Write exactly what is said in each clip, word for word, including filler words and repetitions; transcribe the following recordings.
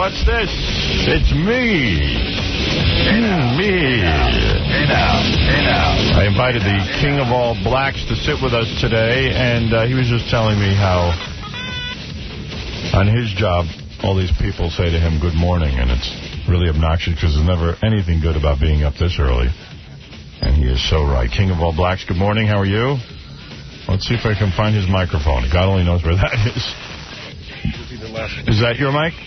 What's this? It's me. Hey now, me. Hey now, hey now. I invited the king of all blacks to sit with us today, and uh, he was just telling me how on his job, all these people say to him, good morning, and it's really obnoxious because there's never anything good about being up this early. And he is so right. King of all blacks, good morning. How are you? Let's see if I can find his microphone. God only knows where that is. Is that your mic?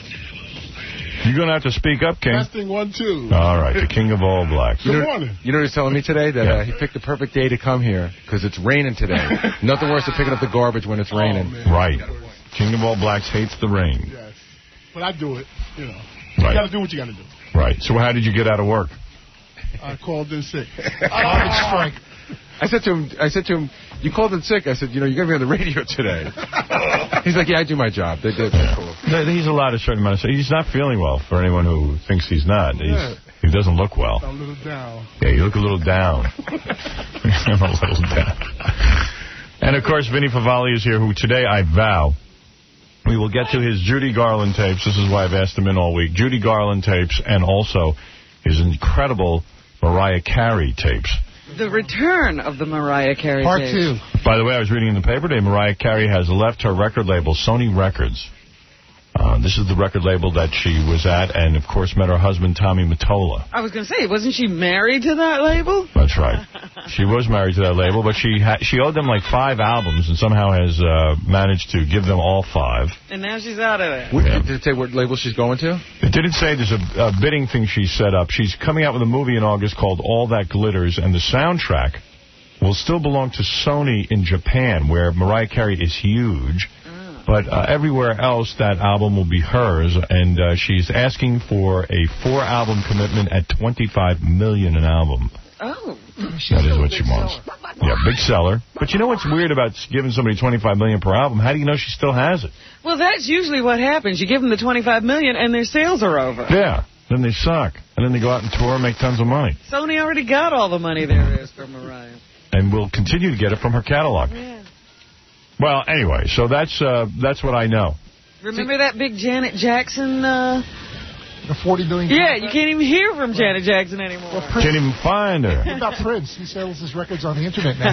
You're going to have to speak up, King. Testing one, two. All right, the king of all blacks. Good you know, morning. You know what he's telling me today? That yeah. uh, he picked the perfect day to come here because it's raining today. Nothing worse than picking up the garbage when it's raining. Oh, right. King of all blacks hates the rain. Yes. But I do it, you know. Right. You got to do what you got to do. Right. So how did you get out of work? I called in sick. Garbage strike. I said to him, I said to him, you called in sick. I said, you know, you're going to be on the radio today. He's like, yeah, I do my job. They did. Yeah. Cool. He's allowed a certain amount of... He's not feeling well for anyone who thinks he's not. He's, Yeah. He doesn't look well. I'm a little down. Yeah, you look a little down. I'm a little down. And, of course, Vinny Favale is here, who today, I vow, we will get to his Judy Garland tapes. This is why I've asked him in all week. Judy Garland tapes and also his incredible Mariah Carey tapes. The return of the Mariah Carey Part tapes. two. By the way, I was reading in the paper today, Mariah Carey has left her record label, Sony Records. Uh, this is the record label that she was at and, of course, met her husband, Tommy Mottola. I was going to say, wasn't she married to that label? That's right. She was married to that label, but she ha she owed them like five albums and somehow has uh, managed to give them all five. And now she's out of there. What, Yeah. Did it say what label she's going to? It didn't say there's a, a bidding thing she set up. She's coming out with a movie in August called All That Glitters, and the soundtrack will still belong to Sony in Japan, where Mariah Carey is huge. But uh, everywhere else, that album will be hers, and uh, she's asking for a four-album commitment at twenty-five million dollars an album. Oh. That is what she wants. Yeah, big seller. But you know what's weird about giving somebody twenty-five million dollars per album? How do you know she still has it? Well, that's usually what happens. You give them the twenty-five million dollars and their sales are over. Yeah. Then they suck. And then they go out and tour and make tons of money. Sony already got all the money there is from Mariah. And will continue to get it from her catalog. Yeah. Well, anyway, so that's uh, that's what I know. Remember that big Janet Jackson? Uh... The forty billion Yeah, you can't even hear from Janet Jackson anymore. Well, Prince, Can't even find her. what about Prince? He sells his records on the internet now.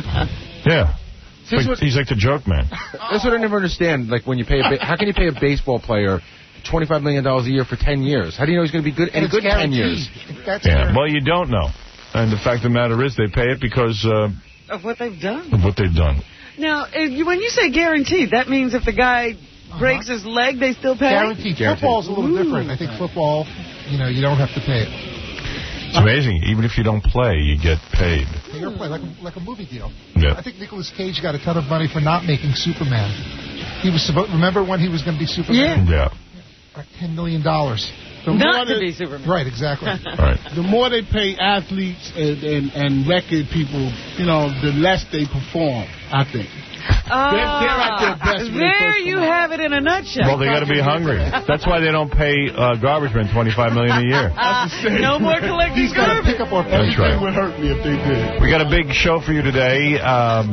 Yeah. Here's Like, what- he's like the joke man. That's what I never understand. Like when you pay, a ba how can you pay a baseball player twenty-five million dollars a year for ten years? How do you know he's going to be good? Any And good it's in ten years? That's Yeah. guaranteed. Well, you don't know. And the fact of the matter is they pay it because uh, Of what they've done. of what they've done. Now, if you- when you say guaranteed, that means if the guy Uh-huh. breaks his leg, they still pay? Guaranteed. Guaranteed. Football's a little Ooh. different. I think football, you know, you don't have to pay it. It's amazing. Even if you don't play, you get paid. Pay your play, like a, like a movie deal. Yeah. I think Nicolas Cage got a ton of money for not making Superman. He was supposed. Remember when he was going to be Superman? Yeah. Like ten million dollars. Not to be Superman. Right, exactly. Right. The more they pay athletes and, and, and record people, you know, the less they perform, I think. Ah, They're- they're at their best when they there first you come out. have it in a nutshell. Well, they got to be hungry. That's why they don't pay uh, garbage men twenty-five million dollars a year. Uh, no more collecting He's got to garbage. pick up our That's everything right. would hurt me if they did. We got a big show for you today. Um,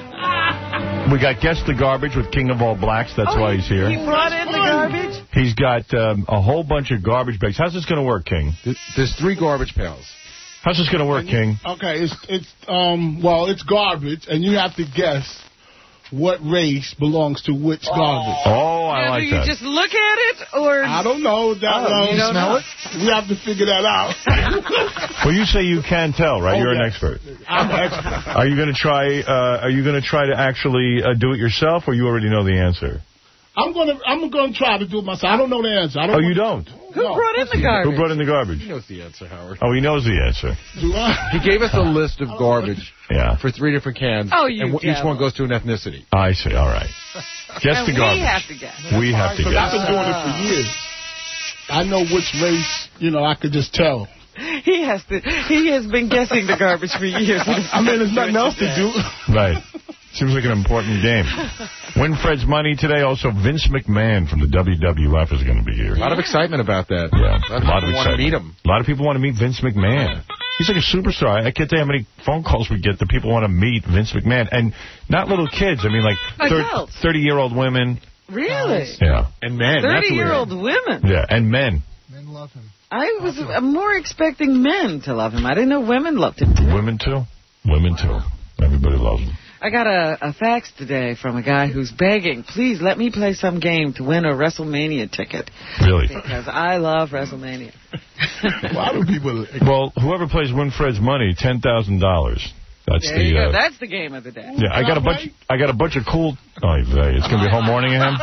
we got Guess the Garbage with King of All Blacks. That's Oh, why he's here. He brought in the garbage? He's got um, a whole bunch of garbage bags. How's this going to work, King? There's three garbage pails. How's this going to work, King? Okay, it's, it's um well, it's garbage, and you have to guess what race belongs to which garbage. Oh, I Now, like do you that. just look at it, or... I don't know. That, Oh, um, you don't smell know? it? We have to figure that out. Well, you say you can tell, right? Oh, You're an yes. expert. I'm an expert. Are you going to try? Uh, are you going to try to actually uh, do it yourself, or you already know the answer? I'm gonna I'm gonna try to do it myself. I don't know the answer. I don't Oh, you want- don't? Who No. brought in the garbage? Who brought in the garbage? He knows the answer, Howard. Oh, he knows the answer. Do I? He gave us a list of garbage Yeah. for three different cans. Oh, you and w- each devil. one goes to an ethnicity. I see. All right. Guess And the we garbage. have to guess. We have to Because I've guess. been doing it for years. I know which race, you know, I could just tell. He has to. He has been guessing the garbage for years. I mean, there's nothing else to do. Right. Seems like an important game. Winfred's Money today. Also, Vince McMahon from the W W F is going to be here. A lot of excitement about that. Yeah, A lot of people want to meet him. A lot of people want to meet Vince McMahon. He's like a superstar. I can't tell you how many phone calls we get that people want to meet Vince McMahon. And not little kids. I mean, like Adults. thirty-year-old women. Really? Yeah. And men. thirty-year-old women. Yeah, and men. Men love him. I was uh, more expecting men to love him. I didn't know women loved him too. Women, too? Women, too. Everybody loves him. I got a, a fax today from a guy who's begging, please let me play some game to win a WrestleMania ticket. Really? Because I love WrestleMania. Why do people... Well, whoever plays Winfred's Money, ten thousand dollars. That's There the. you go. Uh, That's the game of the day. yeah, I got a bunch. I got a bunch of cool. Oh, it's gonna be a whole morning of him.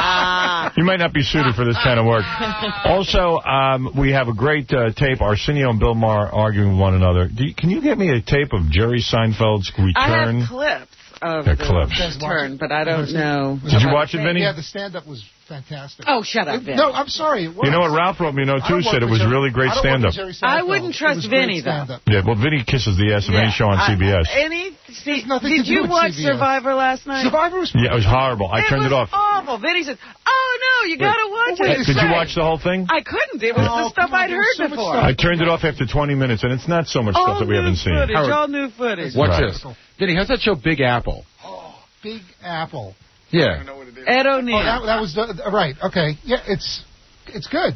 You might not be suited for this kind of work. Also, um, we have a great uh, tape. Arsenio and Bill Maher arguing with one another. Do you, can you get me a tape of Jerry Seinfeld's return? I have clips of yeah, the clips. return, but I don't know. Did you watch it, Vinny? Yeah, the stand-up was fantastic. Oh, shut up, Vinny. No, I'm sorry. It was. You know what Ralph wrote me a note, too, said it was really great stand-up. I wouldn't trust Vinny, though. Yeah, well, Vinny kisses the ass of Yeah. any show on C B S. I, any, see, nothing did to do you with watch C B S. Survivor last night? Survivor was... Yeah, it was horrible. I it turned was it off. awful. Vinny said, oh, no, you got to watch wait it. a Did you second. watch the whole thing? I couldn't. It was Oh, the stuff come on, I'd there was heard so much before. stuff. I turned it off after twenty minutes, and it's not so much all stuff that we new haven't seen. footage, Howard. all new footage. Watch Right. this. Vinny, how's that show Big Apple? Oh, Big Apple. Yeah. Ed O'Neill. Oh, that, that was... The, uh, right, okay. Yeah, it's... It's good.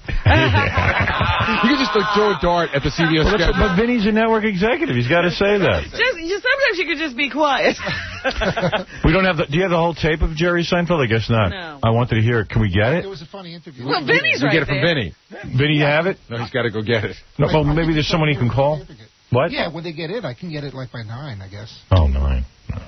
Yeah. You can just like, throw a dart at the C B S Well, schedule. but Vinny's a network executive. He's got to say that. Just, you, sometimes you could just be quiet. We don't have the... Do you have the whole tape of Jerry Seinfeld? I guess not. No. I wanted to hear it. Can we get It it? was a funny interview. Well, Vinny's We right get it from there. Vinny. Vinny, you have it? No, he's got to go get it. No, well, maybe there's someone he can call. What? Yeah, when they get in, I can get it like by nine, I guess. Oh, nine.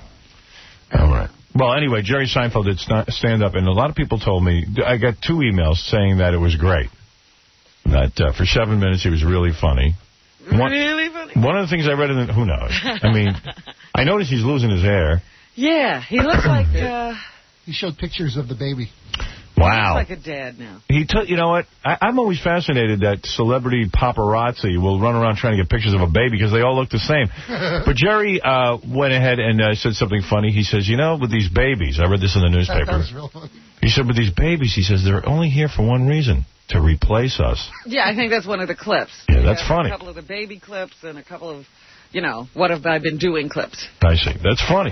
All right. Well, anyway, Jerry Seinfeld did st- stand up, and a lot of people told me... I got two emails saying that it was great. That uh, for seven minutes he was really funny. One, Really funny? one of the things I read in the... Who knows? I mean, I noticed he's losing his hair. Yeah, he looks like uh, He showed pictures of the baby. Wow. he looks like a dad now. He took, you know what? I, I'm always fascinated that celebrity paparazzi will run around trying to get pictures of a baby because they all look the same. But Jerry uh, went ahead and uh, said something funny. He says, you know, with these babies, I read this in the newspaper. That was real funny. He said, with these babies, he says, they're only here for one reason, to replace us. Yeah, I think that's one of the clips. Yeah, that's There's funny. A couple of the baby clips and a couple of, you know, what have I been doing clips. I see. That's funny.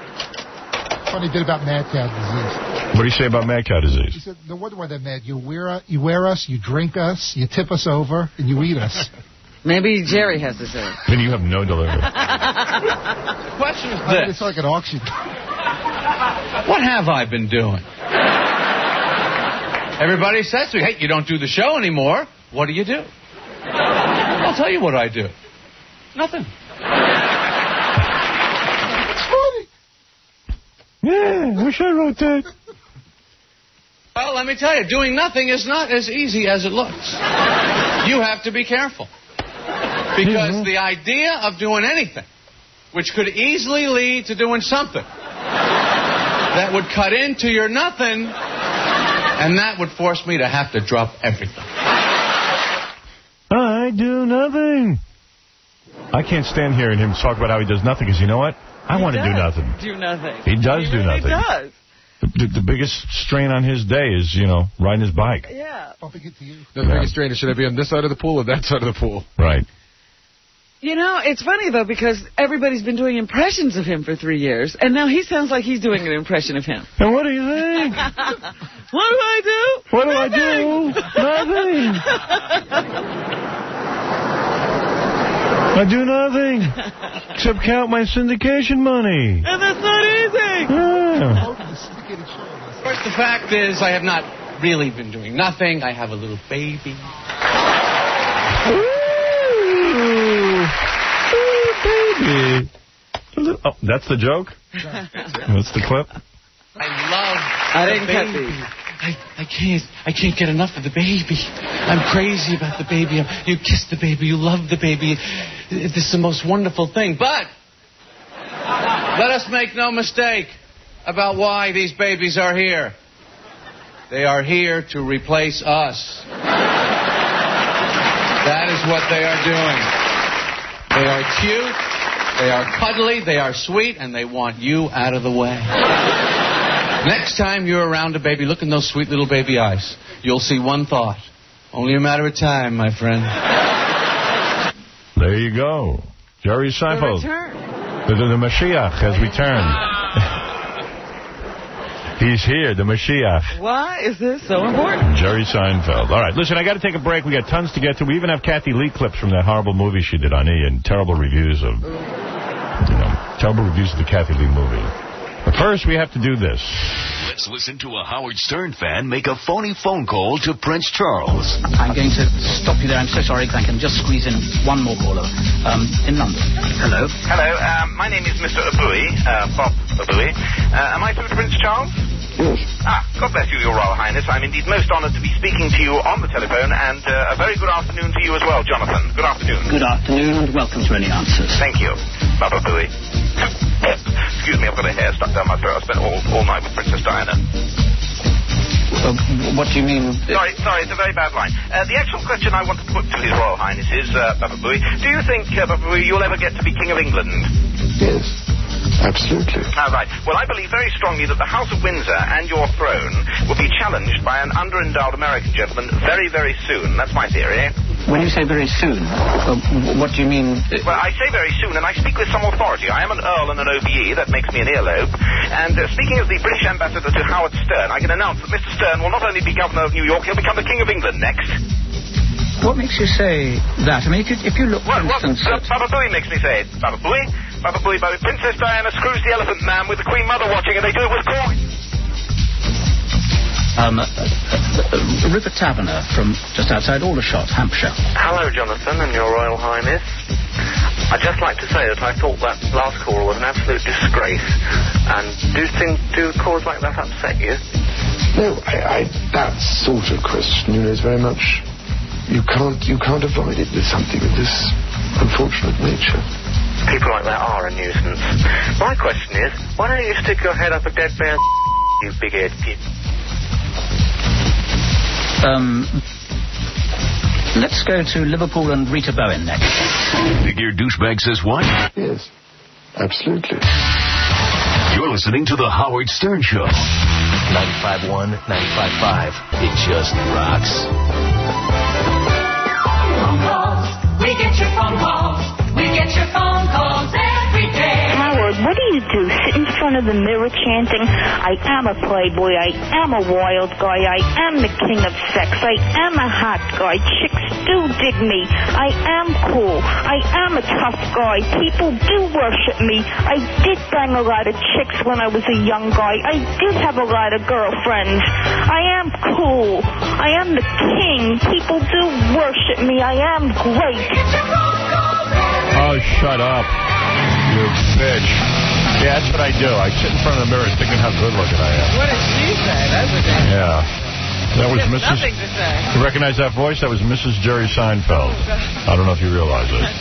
Funny bit about mad cow disease. What do you say about mad cow He disease? said, no wonder why they're mad. You wear, you wear us, you drink us, you tip us over, and you eat us. Maybe Jerry has to say it. Then you have no delivery. The question is I mean, this. it's like an auction. What have I been doing? Everybody says to me, hey, you don't do the show anymore. What do you do? I'll tell you what I do. Nothing. Yeah, I wish I wrote that. Well, let me tell you, doing nothing is not as easy as it looks. You have to be careful. Because the idea of doing anything, which could easily lead to doing something, that would cut into your nothing, and that would force me to have to drop everything. I do nothing. I can't stand hearing him talk about how he does nothing, because you know what? I He want to do does nothing. Do nothing. He does he do really nothing. does. The, the biggest strain on his day is, you know, riding his bike. Yeah. Bumping into you. The biggest strainer, should I be on this side of the pool or that side of the pool? Right. You know, it's funny, though, because everybody's been doing impressions of him for three years, and now he sounds like he's doing an impression of him. And what do you think? What do I do? What do I do? Nothing. I do nothing except count my syndication money. And that's not easy. Yeah. Oh, the syndicated show. Of course, the fact is, I have not really been doing nothing. I have a little baby. Ooh. Ooh, baby. Oh, that's the joke? That's the clip? I love I the didn't cut baby. these. I, I can't I can't get enough of the baby. I'm crazy about the baby. I'm, you kiss the baby. You love the baby. This is the most wonderful thing. But let us make no mistake about why these babies are here. They are here to replace us. That is what they are doing. They are cute. They are cuddly. They are sweet. And they want you out of the way. Next time you're around a baby, look in those sweet little baby eyes. You'll see one thought. Only a matter of time, my friend. There you go. Jerry The Seinfeld. return. The, the, the Mashiach has returned. He's here, the Mashiach. Why is this so important? Jerry Seinfeld. All right, listen, I got to take a break. We got tons to get to. We even have Kathy Lee clips from that horrible movie she did on E! and terrible reviews of, you know, terrible reviews of the Kathy Lee movie. But first, we have to do this. Let's listen to a Howard Stern fan make a phony phone call to Prince Charles. I'm going to stop you there. I'm so sorry, because I can just squeeze in one more caller um, in London. Hello. Hello. Um, my name is Mister Abui, uh, Bob Abui. Uh, am I through to Prince Charles? Yes. Ah, God bless you, Your Royal Highness. I'm indeed most honoured to be speaking to you on the telephone, and uh, a very good afternoon to you as well, Jonathan. Good afternoon. Good afternoon, and welcome to Any Answers. Thank you, Bob Abui. Excuse me, I've got a hair stuck down my throat. I spent all, all night with Princess Diana. Uh, what do you mean? Sorry, sorry, it's a very bad line. Uh, the actual question I want to put to His Royal Highness is, uh, Baba Booey, do you think, uh, Baba Booey, you'll ever get to be King of England? Yes, absolutely. Ah, right. Well, I believe very strongly that the House of Windsor and your throne will be challenged by an under-endowed American gentleman very, very soon. That's my theory. When you say very soon, uh, what do you mean? Well, I say very soon, and I speak with some authority. I am an Earl and an O B E. That makes me an earlobe. And uh, speaking as the British ambassador to Howard Stern, I can announce that Mister Stern will not only be governor of New York, he'll become the King of England next. What makes you say that? I mean, if you, if you look, for Well, what instance... uh, Baba Booey makes me say it. Baba Booey, Baba Booey, Baba Princess Diana screws the elephant man with the Queen Mother watching, and they do it with coin. Um, uh, uh, Rupert Taverner from just outside Aldershot, Hampshire. Hello, Jonathan and Your Royal Highness. I'd just like to say that I thought that last call was an absolute disgrace. And do think do calls like that upset you? No, I, I, that sort of question, you know, is very much... You can't, you can't avoid it with something of this unfortunate nature. People like that are a nuisance. My question is, why don't you stick your head up a dead bear's you big-eared kid? Um, let's go to Liverpool and Rita Bowen next. Big Ear Douchebag says what? Yes, absolutely. You're listening to The Howard Stern Show. ninety-five point one, ninety-five point five. It just rocks. Phone calls. We get your phone calls. We get your phone calls every day. Howard, what do you do? Sit in front of the mirror chanting, I am a playboy, I am a wild guy, I am the king of sex, I am a hot guy, chicks do dig me, I am cool, I am a tough guy, people do worship me, I did bang a lot of chicks when I was a young guy, I did have a lot of girlfriends, I am cool, I am the king, people do worship me, I am great. Oh, shut up, you bitch. Yeah, that's what I do. I sit in front of the mirror thinking how good looking I am. What did she say? That's ridiculous. Yeah. That was There's Missus nothing to say. You recognize that voice? That was Missus Jerry Seinfeld. I don't know if you realize it.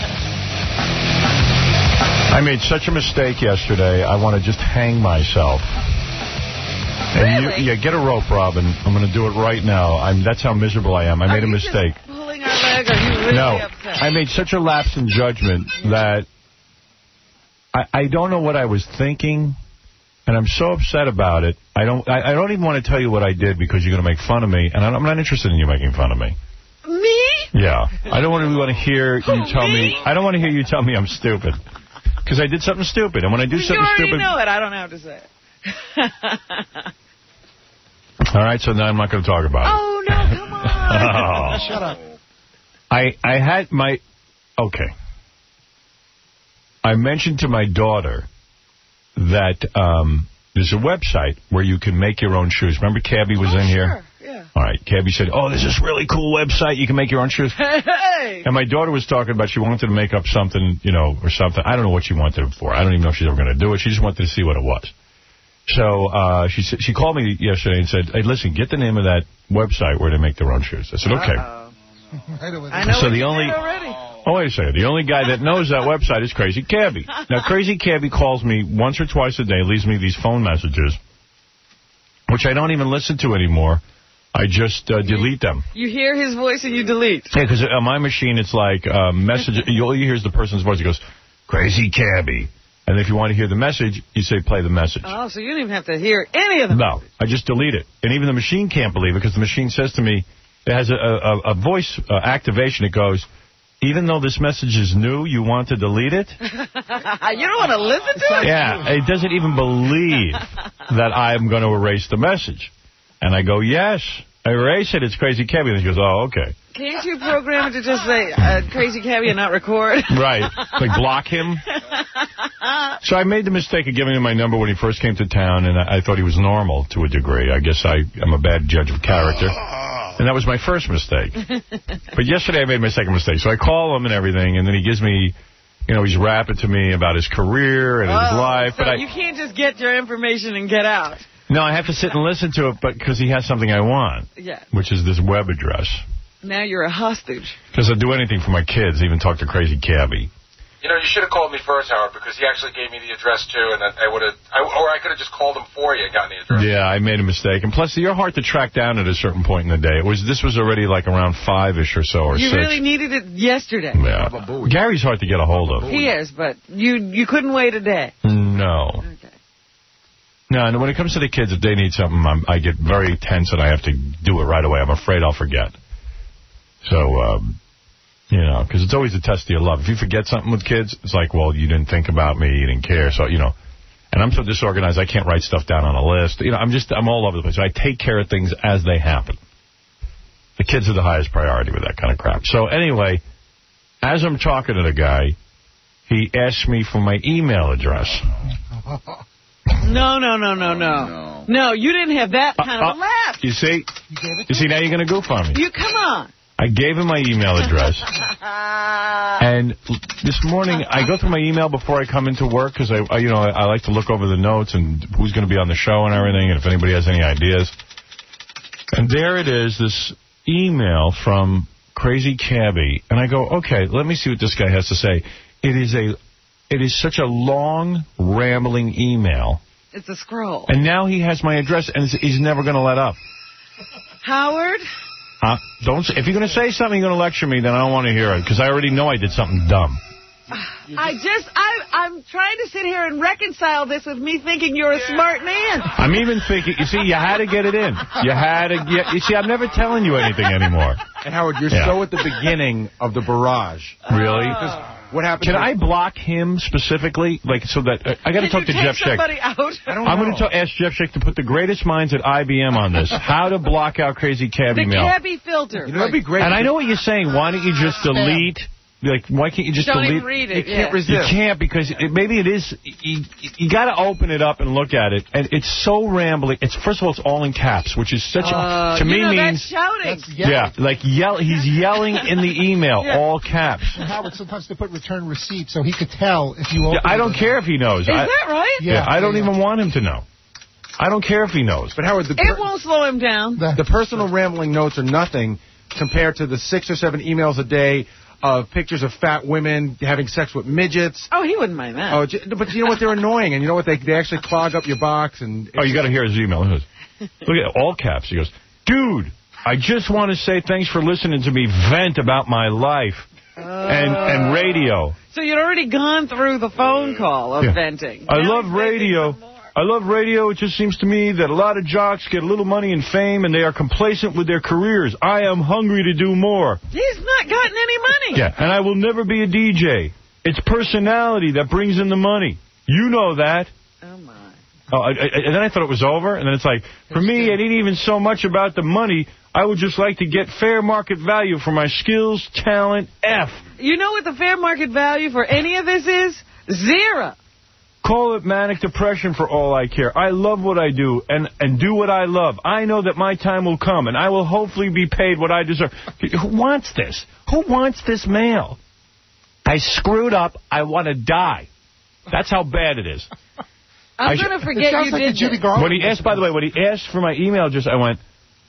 I made such a mistake yesterday, I want to just hang myself. And Really? you, yeah, get a rope, Robin. I'm going to do it right now. I'm. That's how miserable I am. I made Are a you mistake. Just pulling our leg? Are you really no, upset? I made such a lapse in judgment that I, I don't know what I was thinking, and I'm so upset about it. I don't I, I don't even want to tell you what I did because you're going to make fun of me, and I'm not interested in you making fun of me. Me? Yeah. I don't really want to hear you tell me. I don't want to hear you tell me I'm stupid. Because I did something stupid, and when I do You something already stupid... know it. I don't have to say it. All right, so now I'm not going to talk about it. Oh, no, come on. Oh. Shut up. I, I had my... Okay. I mentioned to my daughter that um, there's a website where you can make your own shoes. Remember Cabby was oh, in sure. here? Yeah. All right. Cabby said, oh, there's this really cool website. You can make your own shoes. Hey! And my daughter was talking about she wanted to make up something, you know, or something. I don't know what she wanted it for. I don't even know if she's ever going to do it. She just wanted to see what it was. So uh, she she called me yesterday and said, hey, listen, get the name of that website where they make their own shoes. I said, okay. Uh-oh. I know so what the you only, did already. Oh, wait a second. The only guy that knows that website is Crazy Cabby. Now, Crazy Cabby calls me once or twice a day, leaves me these phone messages, which I don't even listen to anymore. I just uh, delete them. You hear his voice and you delete. Yeah, because on my machine, it's like uh, message. All you hear is the person's voice. It goes, Crazy Cabby. And if you want to hear the message, you say play the message. Oh, so you don't even have to hear any of them. No, I just delete it. And even the machine can't believe it because the machine says to me, it has a, a, a voice uh, activation. It goes, even though this message is new, you want to delete it? You don't want to listen to it? Yeah, it doesn't even believe that I'm going to erase the message. And I go, yes, erase it. It's Crazy Cabby. And he goes, oh, okay. Can't you program it to just say, uh, Crazy Cabby and not record? Right. Like, block him. So I made the mistake of giving him my number when he first came to town, and I, I thought he was normal to a degree. I guess I am a bad judge of character. And that was my first mistake. But yesterday I made my second mistake. So I call him and everything, and then he gives me, you know, he's rapping to me about his career and oh, his life. So but I, you can't just get your information and get out. No, I have to sit and listen to it but because he has something I want, yeah. which is this web address. Now you're a hostage. Because I'll do anything for my kids, even talk to Crazy Cabby. You know, you should have called me first, Howard, because he actually gave me the address, too, and I, I would have, or I could have just called him for you and gotten the address. Yeah, I made a mistake. And plus, you're hard to track down at a certain point in the day. It was This was already like around five-ish or so, or you six. You really needed it yesterday. Yeah. Gary's hard to get a hold of. He is, but you you couldn't wait a day. No. Okay. No, and when it comes to the kids, if they need something, I'm, I get very tense and I have to do it right away. I'm afraid I'll forget. So, um, you know, because it's always a test of your love. If you forget something with kids, it's like, well, you didn't think about me, you didn't care. So, you know, and I'm so disorganized, I can't write stuff down on a list. You know, I'm just, I'm all over the place. So I take care of things as they happen. The kids are the highest priority with that kind of crap. So anyway, as I'm talking to the guy, he asked me for my email address. No, no, no, no, no. No, you didn't have that kind uh, of a laugh. You see? You see, now you're going to goof on me. You come on. I gave him my email address. And this morning, I go through my email before I come into work because, I, I, you know, I, I like to look over the notes and who's going to be on the show and everything, and if anybody has any ideas. And there it is, this email from Crazy Cabby. And I go, okay, let me see what this guy has to say. It is a... It is such a long, rambling email. It's a scroll. And now he has my address, and he's never going to let up. Howard? Uh, don't. If you're going to say something, you're going to lecture me, then I don't want to hear it, because I already know I did something dumb. I just, I, I'm trying to sit here and reconcile this with me thinking you're a smart man. I'm even thinking, you see, you had to get it in. You had to get, you see, I'm never telling you anything anymore. And Howard, you're yeah. so at the beginning of the barrage. Really? Oh. What happened? Can I block him specifically? Like, so that, uh, I got to talk to Jeff Sheck. Out? I don't I'm know. going to ask Jeff Sheck to put the greatest minds at I B M on this. How to block out Crazy Cabby the mail. The Cabby filter. You know, that'd be great. And I know what you're saying. Why don't you just delete... Like, why can't you just Don't delete? Even read it. You can't yeah. resist. You can't because it, maybe it is. You, you got to open it up and look at it, and it's so rambling. It's first of all, it's all in caps, which is such uh, a to you me know, means that's shouting. That's yeah, like yell. He's yelling in the email, yeah. all caps. And Howard, sometimes they put return receipt so he could tell if you. Yeah, I don't care if he knows. Is I, that right? Yeah, yeah I don't yeah. even want him to know. I don't care if he knows. But Howard, the it won't slow him down. The personal rambling notes are nothing compared to the six or seven emails a day of pictures of fat women having sex with midgets. Oh, he wouldn't mind that. Oh, but you know what? They're annoying, and you know what? They they actually clog up your box. And oh, you got to hear his email. Look at all caps. He goes, dude, I just want to say thanks for listening to me vent about my life uh, and and radio. So you'd already gone through the phone call of yeah. venting. I now love radio. I love radio. It just seems to me that a lot of jocks get a little money and fame, and they are complacent with their careers. I am hungry to do more. He's not gotten any money. Yeah, and I will never be a D J. It's personality that brings in the money. You know that. Oh, my. Oh, I, I, and then I thought it was over, and then it's like, for me, it ain't even so much about the money. I would just like to get fair market value for my skills, talent, F. You know what the fair market value for any of this is? Zero. Call it manic depression for all I care. I love what I do and, and do what I love. I know that my time will come, and I will hopefully be paid what I deserve. Who wants this? Who wants this mail? I screwed up. I want to die. That's how bad it is. I'm going to forget you like did Judy this. Garland. When he asked, by the way, when he asked for my email address, I went,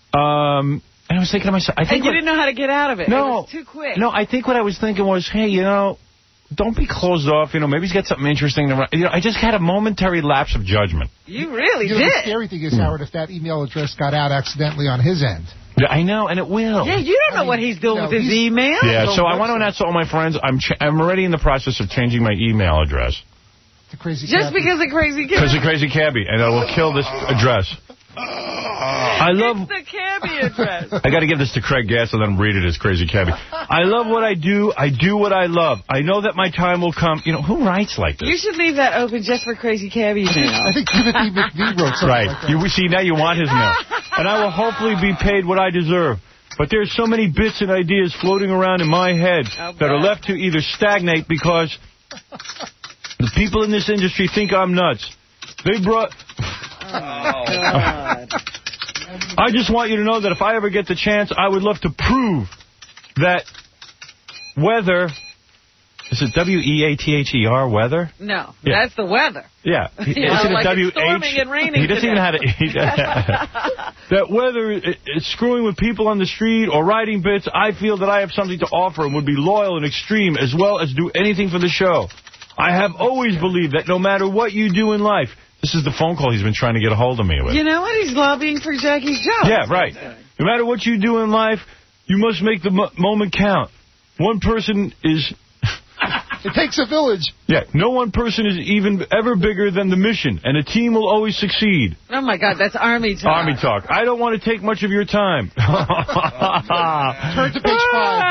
um... And I was thinking to myself... I think and you what, didn't know how to get out of it. No. It was too quick. No, I think what I was thinking was, hey, you know... Don't be closed off. You know, maybe he's got something interesting to write. You know, I just had a momentary lapse of judgment. You really you know, did. The scary thing is, Howard, if that email address got out accidentally on his end. Yeah, I know, and it will. Yeah, you don't I know mean, what he's doing you know, with his email. Yeah, so I want to announce to all my friends, I'm ch I'm already in the process of changing my email address. The crazy Just Cabby. because of Crazy Cabby. Because of Crazy Cabby, and I will kill this address. I love... It's the cabbie address. I got to give this to Craig Gass and then read it as Crazy Cabbie. I love what I do. I do what I love. I know that my time will come. You know, who writes like this? You should leave that open just for Crazy Cabbie now. I think Timothy McVie wrote something right. like that. You see, now you want his mail. And I will hopefully be paid what I deserve. But there's so many bits and ideas floating around in my head that are left to either stagnate because the people in this industry think I'm nuts. They brought... Oh, God. I just want you to know that if I ever get the chance, I would love to prove that weather... Is it W E A T H E R, weather? No, yeah. That's the weather. Yeah. You know, Isn't like it W H? It's storming and raining He doesn't today. even know how to... He, that weather is screwing with people on the street or writing bits. I feel that I have something to offer and would be loyal and extreme as well as do anything for the show. I have always believed that no matter what you do in life... This is the phone call he's been trying to get a hold of me with. You know what? He's lobbying for Jackie's job. Yeah, right. No matter what you do in life, you must make the mo moment count. One person is... It takes a village. Yeah, no one person is even ever bigger than the mission, and a team will always succeed. Oh, my God, that's Army talk. Army talk. I don't want to take much of your time. Turn to page five.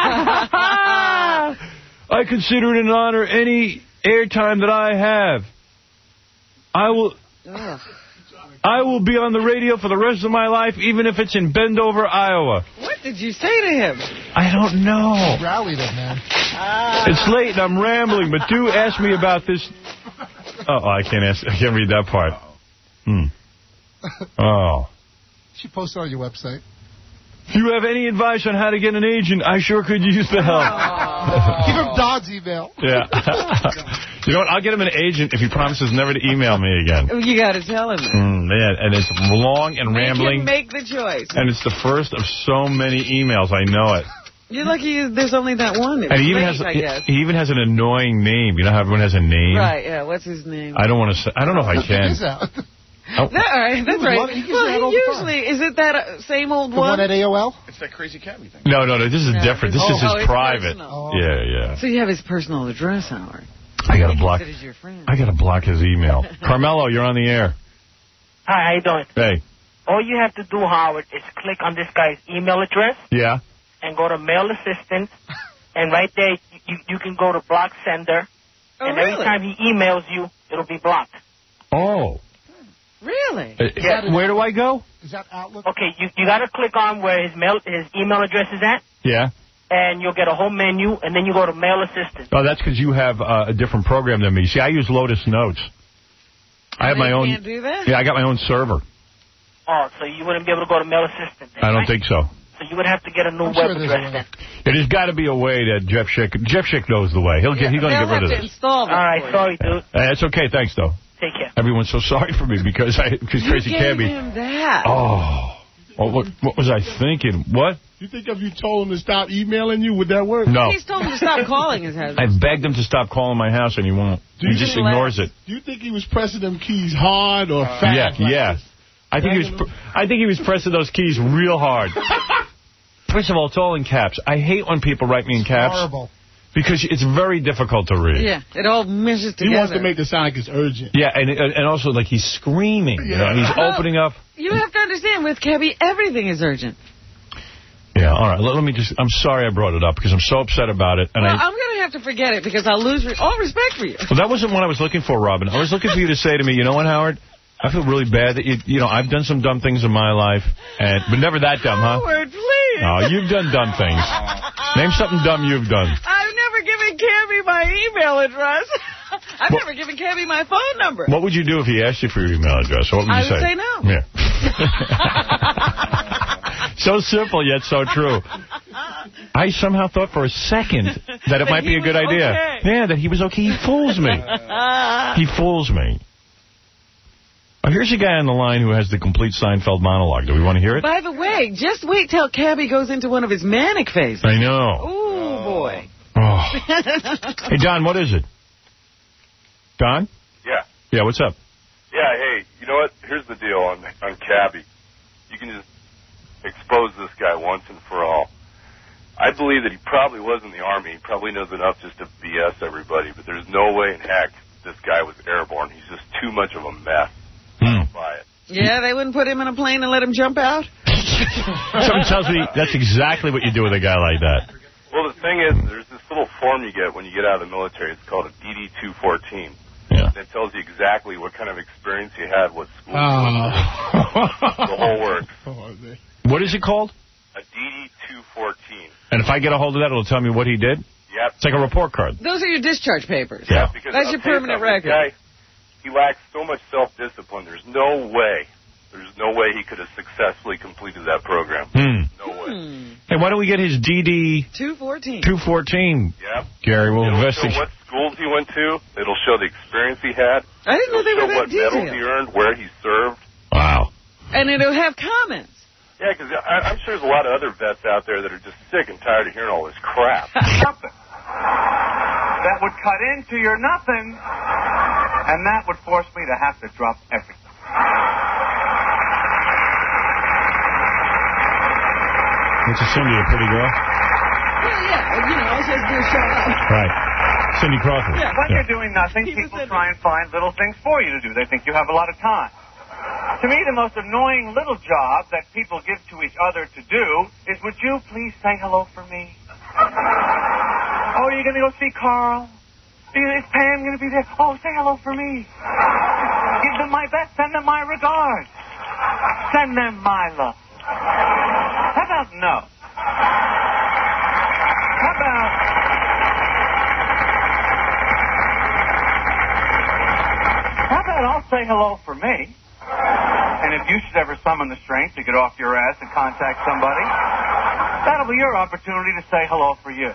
I consider it an honor any airtime that I have. I will... Ugh. I will be on the radio for the rest of my life, even if it's in Bendover, Iowa. What did you say to him? I don't know. Rallied him, man. Ah. It's late and I'm rambling, but do ask me about this. Oh, I can't ask. I can't read that part. Hmm. Oh. You should post it on your website. If you have any advice on how to get an agent, I sure could use the help. Give him Dodd's email. Yeah. You know what? I'll get him an agent if he promises never to email me again. You got to tell him. Mm, man, and it's long and rambling. Make him make the choice. And it's the first of so many emails. I know it. You're lucky there's only that one. It and he even late, has I guess. he even has an annoying name. You know how everyone has a name? Right, yeah. What's his name? I don't want to say. I don't know if I can. Oh. That, all right, that's right. He well, he usually, is it that uh, same old the one? one at A O L? It's that Crazy Cabbie thing. No, no, no. This is No, different. This oh, is his oh, it's private. personal. Yeah, yeah. So you have his personal address, Howard. I got to block. Considers your friend. I got to block his email. Carmelo, you're on the air. Hi, how you doing? Hey. All you have to do, Howard, is click on this guy's email address. Yeah. And go to Mail Assistant. And right there, you, you can go to Block Sender. Oh, and really? every time he emails you, it'll be blocked. Oh. Really? Uh, Yeah. Where do I go? Is that Outlook? Okay, you, you got to click on where his mail his email address is at. Yeah. And you'll get a whole menu, and then you go to Mail Assistant. Oh, that's because you have uh, a different program than me. See, I use Lotus Notes. I have They my own. can't do that? Yeah, I got my own server. Oh, so you wouldn't be able to go to Mail Assistant. then, I don't right? think so. So you would have to get a new I'm web sure there's a address way. then. Yeah, there's got to be a way that Jeff Schick. Jeff Schick knows the way. He'll get. He's going to They'll get rid have of to this. install that All right, for you. sorry, dude. Uh, it's okay. Thanks, though. Take care. Everyone's so sorry for me because I because You Crazy gave Cabbie. him that. Oh. Oh, what what was I thinking? What? You think if you told him to stop emailing you, would that work? No. He's told him to stop calling his husband. I've begged him to stop calling my house, and he won't. Do He you just think- ignores it. Do you think he was pressing them keys hard or fast? Yeah, like yeah. this? I think he was. pr- I think he was pressing those keys real hard. First of all, it's all in caps. I hate when people write me in caps Horrible. because it's very difficult to read. Yeah, it all meshes together. He wants to make it sound like it's urgent. Yeah, and and also like he's screaming, you know, and he's Well, opening up. You have to understand, with Cabby, everything is urgent. Yeah, all right. Let, let me just. I'm sorry I brought it up because I'm so upset about it. And Well, I. I'm going to have to forget it because I'll lose re all respect for you. Well, that wasn't what I was looking for, Robin. I was looking for you to say to me, you know what, Howard? I feel really bad that you. You know, I've done some dumb things in my life, and but never that dumb, huh? Howard, please. No, you've done dumb things. Name something dumb you've done. I've never given Cabby my email address. I've What- never given Cabby my phone number. What would you do if he asked you for your email address? What would I you would say? say no. Yeah. So simple, yet so true. I somehow thought for a second that it That might be he a good was idea. okay. Yeah, that he was okay. He fools me. He fools me. Oh, here's a guy on the line who has the complete Seinfeld monologue. Do we want to hear it? By the way, just wait till Cabby goes into one of his manic phases. I know. Ooh, boy. Oh. Hey, Don, what is it? Don? Yeah. Yeah, what's up? Yeah, hey, you know what? Here's the deal on on Cabby. You can just expose this guy once and for all. I believe that he probably was in the Army. He probably knows enough just to B S everybody, but there's no way in heck this guy was airborne. He's just too much of a mess. Hmm. Buy it. Yeah, they wouldn't put him in a plane and let him jump out? Someone tells me that's exactly what you do with a guy like that. Well, the thing is, there's this little form you get when you get out of the military. It's called a D D two fourteen. Yeah. And it tells you exactly what kind of experience you had, what school Oh. you went to. The whole works. What is it called? A D D two fourteen. And if I get a hold of that, it'll tell me what he did? Yep. It's like a report card. Those are your discharge papers. Yeah. Because That's I'll your tell you permanent something, record. This guy, he lacks so much self-discipline. There's no way. There's no way he could have successfully completed that program. Hmm. No way. Hmm. Hey, why don't we get his D D two fourteen? two fourteen. Yep. Gary, we'll It'll investigate. show what schools he went to. It'll show the experience he had. I didn't know they It'll were show that what medals detailed. he earned, where he served. Wow. And it'll have comments. Yeah, because I'm sure there's a lot of other vets out there that are just sick and tired of hearing all this crap. That would cut into your nothing, and that would force me to have to drop everything. What's a Cindy, a pretty girl? Well, yeah, you know, all she has to do is shut up. Right. Cindy Crawford. Yeah, when Yeah. you're doing nothing, people try and find little things for you to do. They think you have a lot of time. To me, the most annoying little job that people give to each other to do is, would you please say hello for me? Oh, you're going to go see Carl? Is Pam going to be there? Oh, say hello for me. Give them my best. Send them my regards. Send them my love. How about no? How about... How about I'll say hello for me? And if you should ever summon the strength to get off your ass and contact somebody, that'll be your opportunity to say hello for you.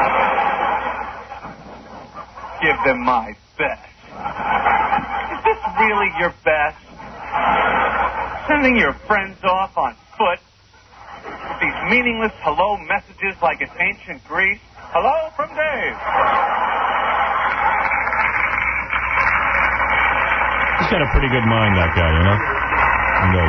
Give them my best. Is this really your best? Sending your friends off on foot with these meaningless hello messages like it's ancient Greece. Hello from Dave. He's got a pretty good mind, that guy, you know? He does.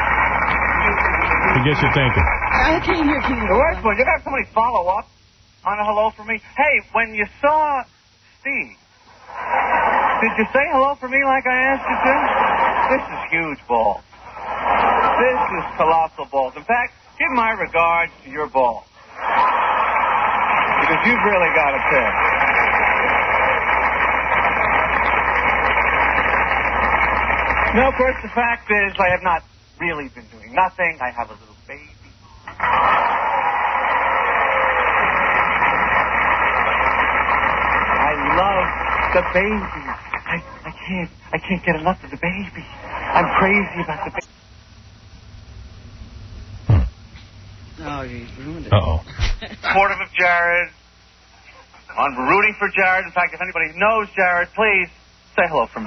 He gets you thinking. I can't hear King. The worst one, you got somebody follow up on a hello for me. Hey, when you saw Steve, did you say hello for me like I asked you to? This is huge balls. This is colossal balls. In fact, give my regards to your balls. Because you've really got a pair. No, of course, the fact is I have not really been doing nothing. I have a little baby. I love the baby. I, I can't I can't get enough of the baby. I'm crazy about the baby. Oh, you ruined it. Uh-oh. Supportive of Jared. I'm rooting for Jared. In fact, if anybody knows Jared, please say hello from me.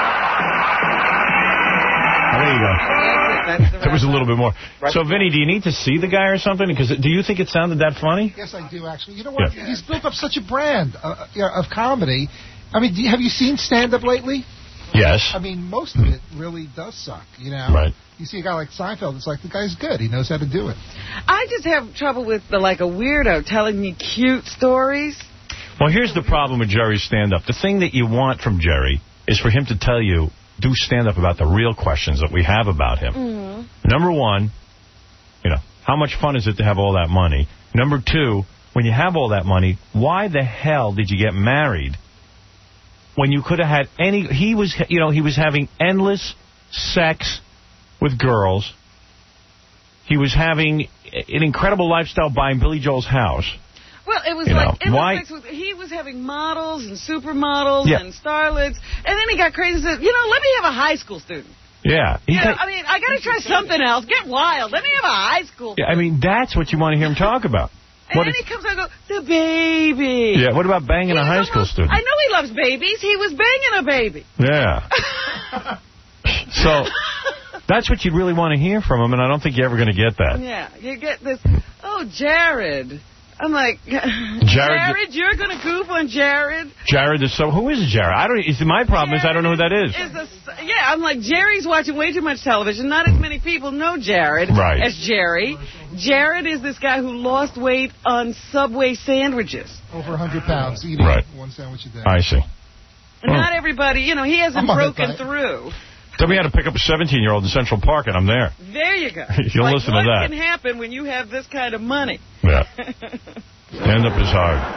There you go. There was a little bit more. So, Vinny, do you need to see the guy or something? Because do you think it sounded that funny? Yes, I do, actually. You know what? Yeah. He's built up such a brand uh, you know, of comedy. I mean, do you, have you seen stand-up lately? Yes. I mean, most of it really does suck, you know? Right. You see a guy like Seinfeld, it's like, the guy's good. He knows how to do it. I just have trouble with the like a weirdo telling me cute stories. Well, here's the problem with Jerry's stand-up. The thing that you want from Jerry is for him to tell you, do stand-up about the real questions that we have about him. Mm-hmm. Number one, you know, how much fun is it to have all that money? Number two, when you have all that money, why the hell did you get married when you could have had any... He was, you know, he was having endless sex with girls. He was having an incredible lifestyle buying Billy Joel's house. Well, it was You like know, why- it was, he was having models and supermodels Yeah. and starlets, and then he got crazy and said, you know, let me have a high school student. Yeah. He You know, got- I mean, I got to try something else. Get wild. Let me have a high school. yeah, I mean, that's what you want to hear him talk about. And What then is- he comes out and goes, the baby. yeah, what about banging a high school student? I know he loves babies. He was banging a baby. Yeah. So, that's what you really want to hear from him, and I don't think you're ever going to get that. Yeah, you get this, oh, Jared. I'm like, Jared, Jared, you're going to goof on Jared? Jared is so... Who is Jared? I don't... Is, my problem is I don't know who that is. Is the, yeah, I'm like, Jerry's watching way too much television. Not as many people know Jared Right. as Jerry. Jared is this guy who lost weight on Subway sandwiches. Over one hundred pounds, eating Right. one sandwich a day. I see. Not everybody, you know, he hasn't I'm on that broken diet. through. Tell me how to pick up a seventeen-year-old in Central Park, and I'm there. There you go. You'll like, listen to that. What can happen when you have this kind of money? Yeah. Stand-up is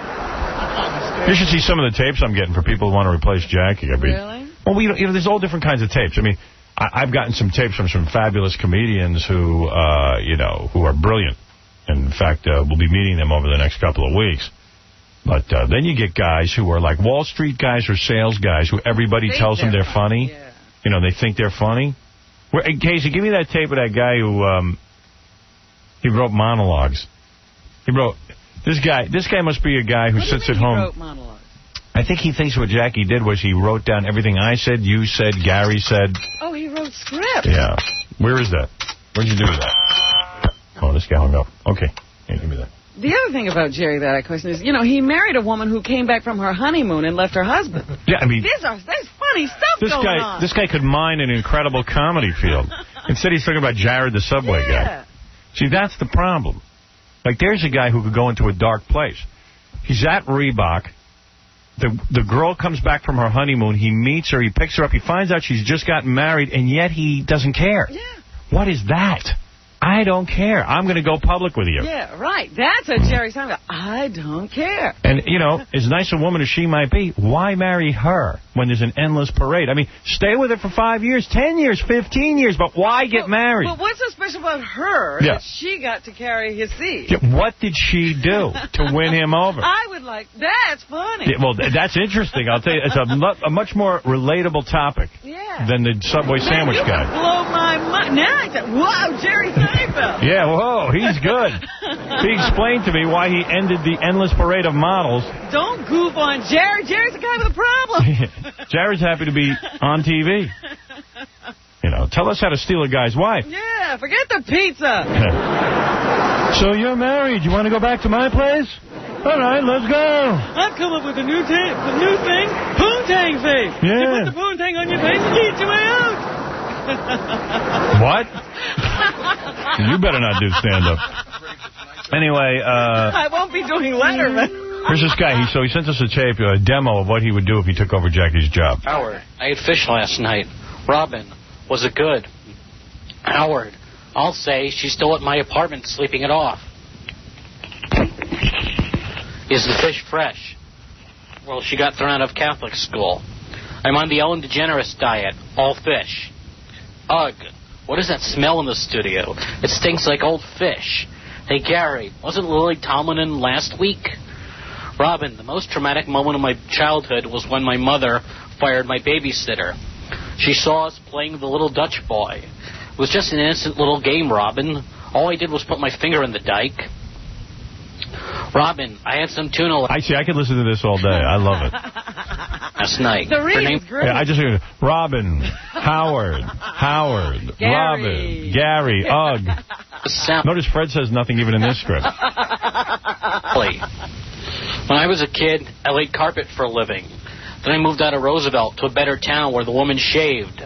hard. You should see some of the tapes I'm getting for people who want to replace Jackie. I mean, really? Well, we, you know, there's all different kinds of tapes. I mean, I, I've gotten some tapes from some fabulous comedians who, uh, you know, who are brilliant. In fact, uh, we'll be meeting them over the next couple of weeks. But uh, then you get guys who are like Wall Street guys or sales guys who everybody Think tells them they're they're funny. funny. Yeah. You know, they think they're funny. Where, hey, Casey, give me that tape of that guy who, um, he wrote monologues. He wrote, this guy, this guy must be a guy who what sits do you at mean home. He wrote monologues? I think he thinks what Jackie did was he wrote down everything I said, you said, Gary said. Oh, he wrote scripts. Yeah. Where is that? Where'd you do that? Oh, this guy hung up. Okay. Yeah, give me that. The other thing about Jerry that I question is, you know, he married a woman who came back from her honeymoon and left her husband. Yeah, I mean... These are, there's funny stuff this going guy, on. This guy could mine an incredible comedy field. Instead, he's talking about Jared the Subway yeah. guy. See, that's the problem. Like, there's a guy who could go into a dark place. He's at Reebok. The the girl comes back from her honeymoon. He meets her. He picks her up. He finds out she's just gotten married, and yet he doesn't care. Yeah. What is that? I don't care. I'm going to go public with you. Yeah, right. That's a Jerry Seinfeld. I don't care. And, you know, as nice a woman as she might be, why marry her when there's an endless parade? I mean, stay with her for five years, ten years, fifteen years, but why get but, married? But what's so special about her yeah. that she got to carry his seed? Yeah, what did she do to win him over? I would like, that's funny. Yeah, well, that's interesting. I'll tell you, it's a, a much more relatable topic yeah. than the Subway Man, sandwich you guy. blow my mind. Now I said, wow, Jerry Seinfeld. Yeah, whoa, he's good. He explained to me why he ended the endless parade of models. Don't goof on Jerry. Jerry's the guy with a problem. Jared's happy to be on T V. You know, tell us how to steal a guy's wife. Yeah, forget the pizza. So you're married. You want to go back to my place? All right, let's go. I've come up with a new, ta- a new thing, poontang face. Yeah. You put the poontang on your face and eat your way out. What? You better not do stand-up. Anyway, uh... I won't be doing Letterman. Here's this guy. He, so he sent us a tape, a demo of what he would do if he took over Jackie's job. Howard, I ate fish last night. Robin, was it good? Howard, I'll say she's still at my apartment sleeping it off. Is the fish fresh? Well, she got thrown out of Catholic school. I'm on the Ellen DeGeneres diet, all fish. Ugh, what is that smell in the studio? It stinks like old fish. Hey, Gary, wasn't Lily Tomlin in last week? Robin, the most traumatic moment of my childhood was when my mother fired my babysitter. She saw us playing the little Dutch boy. It was just an innocent little game, Robin. All I did was put my finger in the dike. Robin, I had some tuna... I see, I could listen to this all day. I love it. Last night. The reading is great. Yeah, I just hear Robin, Howard, Howard, Gary. Robin, Gary, Ugh. Notice Fred says nothing even in this script. When I was a kid, I laid carpet for a living. Then I moved out of Roosevelt to a better town where the woman shaved.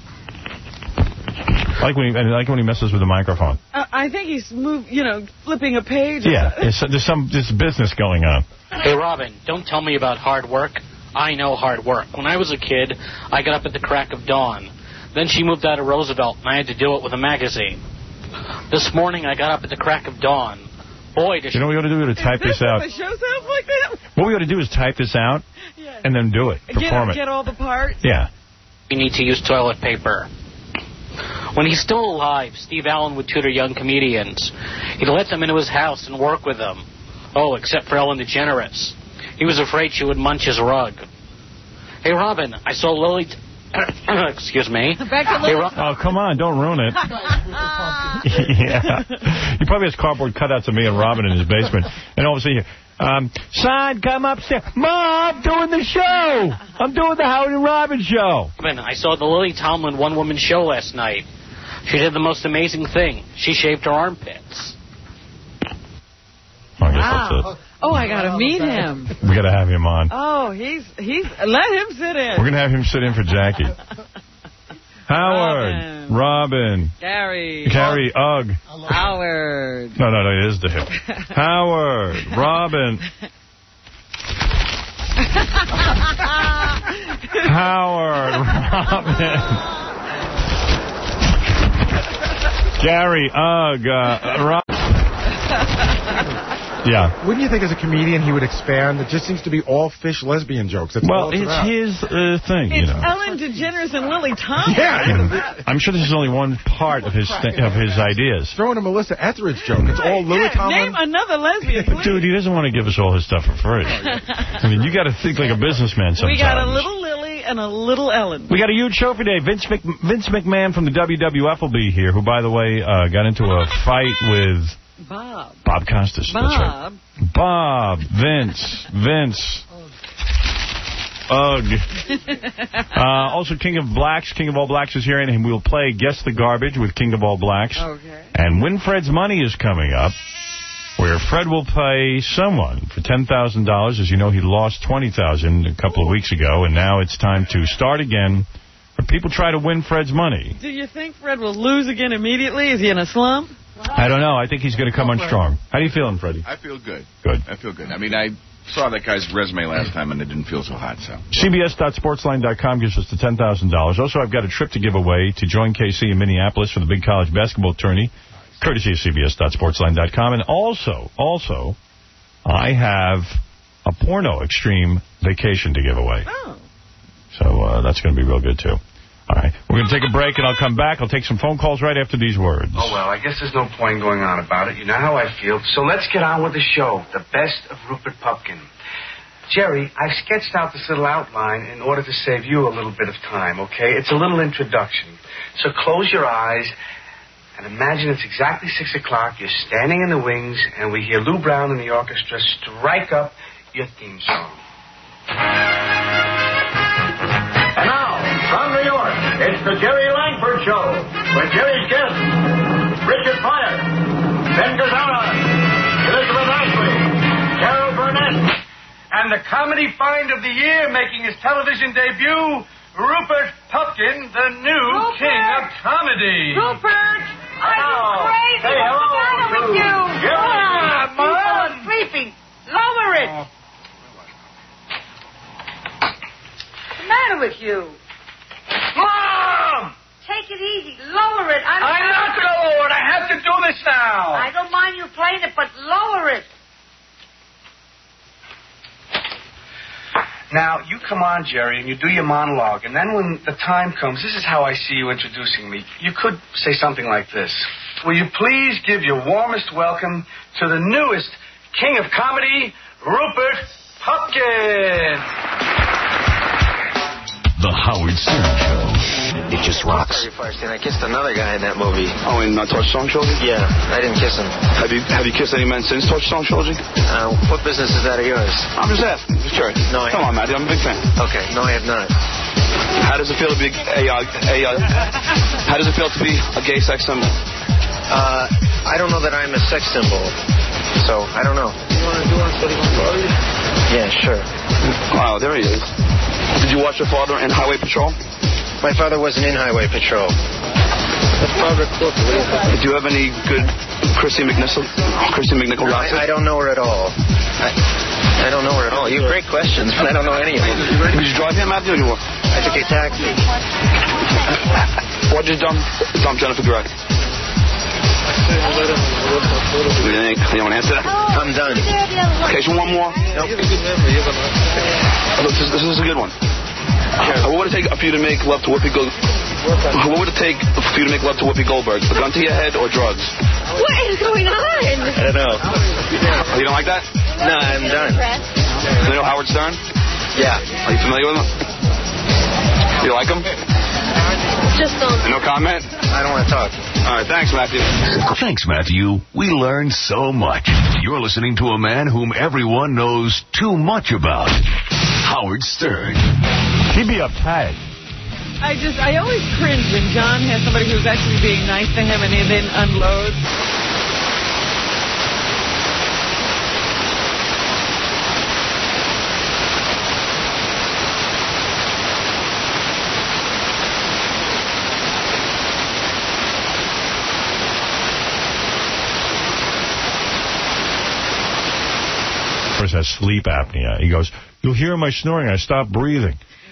I like when he, I like when he messes with the microphone. Uh, I think he's moved, you know, flipping a page. Yeah, there's, there's some there's business going on. Hey, Robin, don't tell me about hard work. I know hard work. When I was a kid, I got up at the crack of dawn. Then she moved out of Roosevelt, and I had to do it with a magazine. This morning, I got up at the crack of dawn. Boy, does you know what we ought to do? We ought to type this this out. The show sounds like that? What we ought to do is type this out yeah. and then do it. Perform get, it. Get all the parts? Yeah. You need to use toilet paper. When he's still alive, Steve Allen would tutor young comedians. He'd let them into his house and work with them. Oh, except for Ellen DeGeneres. He was afraid she would munch his rug. Hey, Robin, I saw Lily... T- Excuse me. Back to hey, Lily. Oh, come on, don't ruin it. Yeah. He probably has cardboard cutouts of me and Robin in his basement. And all of a sudden, um, son, come upstairs. Mom, I'm doing the show. I'm doing the Howard and Robin show. Robin, I saw the Lily Tomlin one-woman show last night. She did the most amazing thing. She shaved her armpits. I guess Wow. that's it. Oh, I got to meet him. We got to have him on. Oh, he's, he's, let him sit in. We're going to have him sit in for Jackie. Howard, Robin, Robin Gary, Gary, Ugh. Howard. No, no, no, it is to him. Howard, Robin. Howard, Robin. Gary, ugh, uh, Rob. Yeah. Wouldn't you think as a comedian he would expand? It just seems to be all fish lesbian jokes. That's well, all it's, it's about. his uh, thing, It's you know. Ellen DeGeneres and Lily Tomlin. Yeah. I'm sure this is only one part of his of his ideas. Throw in a Melissa Etheridge joke. It's all Lily Yeah, Tomlin. name another lesbian, please. Dude, he doesn't want to give us all his stuff for free. I mean, you got to think like a businessman sometimes. We got a little Lily and a little Ellen. We got a huge show today. Vince, Mc, Vince McMahon from the W W F will be here, who, by the way, uh, got into a fight with... Bob. Bob Costas. Bob. That's right. Bob. Vince. Vince. Ugh. uh, also, King of Blacks. King of All Blacks is here, and we'll play Guess the Garbage with King of All Blacks. Okay. And Winfred's Money is coming up, where Fred will pay someone for ten thousand dollars. As you know, he lost twenty thousand dollars a couple of weeks ago, and now it's time to start again. But people try to win Fred's money. Do you think Fred will lose again immediately? Is he in a slump? I don't know. I think he's going to come on strong. How are you feeling, Freddie? I feel good. Good. I feel good. I mean, I saw that guy's resume last time, and it didn't feel so hot, so. C B S dot sportsline dot com gives us the ten thousand dollars. Also, I've got a trip to give away to join K C in Minneapolis for the big college basketball tourney, courtesy of C B S dot sportsline dot com. And also, also, I have a porno extreme vacation to give away. Oh. So uh, that's going to be real good, too. All right. We're going to take a break, and I'll come back. I'll take some phone calls right after these words. Oh, well, I guess there's no point going on about it. You know how I feel. So let's get on with the show. The best of Rupert Pupkin. Jerry, I've sketched out this little outline in order to save you a little bit of time, okay? It's a little introduction. So close your eyes and imagine it's exactly six o'clock. You're standing in the wings, and we hear Lou Brown and the orchestra strike up your theme song. And now, from New York, it's the Jerry Langford Show with Jerry's guests, Richard Pryor, Ben Gazzara, Elizabeth Ashley, Carol Burnett, and the comedy find of the year making his television debut, Rupert Pupkin, the new Rupert! king of comedy. Rupert! Are you crazy? Say hello What's the matter to with you? Jerry. Ah, Come on. people are sleeping. Lower it. What's the matter with you? Mom! Take it easy. Lower it. I'm, I'm not going to lower it. I have to do this now. I don't mind you playing it, but lower it. Now, you come on, Jerry, and you do your monologue, and then when the time comes, this is how I see you introducing me. You could say something like this. Will you please give your warmest welcome to the newest king of comedy, Rupert Pupkin. The Howard Stern Show. It just rocks. Sorry, Firestein. I kissed another guy in that movie. Oh, in uh, Touchstone Trilogy? Yeah, I didn't kiss him. Have you have you kissed any men since Touchstone Trilogy? Uh, what business is that of yours? I'm just asking. Just curious. No, I Come on, Matthew. I'm a big fan. Okay, no, I have not. How does it feel to be a, uh, a uh, How does it feel to be a gay sex symbol? Uh, I don't know that I'm a sex symbol, so I don't know. You want to do one, Buddy? Yeah, sure. Wow, there he is. Did you watch your father in Highway Patrol? My father wasn't in Highway Patrol. Did you have any good Chrissy McNichol? Chrissy McNichol No, I, I don't know her at all. I, I don't know her at all. You have great questions, but I don't know any of them. Did you drive him, Matthew, or you what? I took a taxi. Why'd you dump, dump Jennifer Greg? You don't want to answer that? I'm done. Okay, so one more. Nope. Oh, this, is, this is a good one. Uh, what would it take for you to make love to Whoopi Goldberg? What would it take for you to make love to Whoopi Goldberg? A gun to your head or drugs? What is going on? I don't know. Oh, you don't like that? No, I'm done. You know Howard Stern? Yeah. Are you familiar with him? You like him? Just don't. No comment? I don't want to talk. All right, thanks, Matthew. Thanks, Matthew. We learned so much. You're listening to a man whom everyone knows too much about. Howard Stern. He'd be uptight. I just, I always cringe when John has somebody who's actually being nice to him and he then unloads. Has sleep apnea. He goes, you'll hear my snoring. I stop breathing.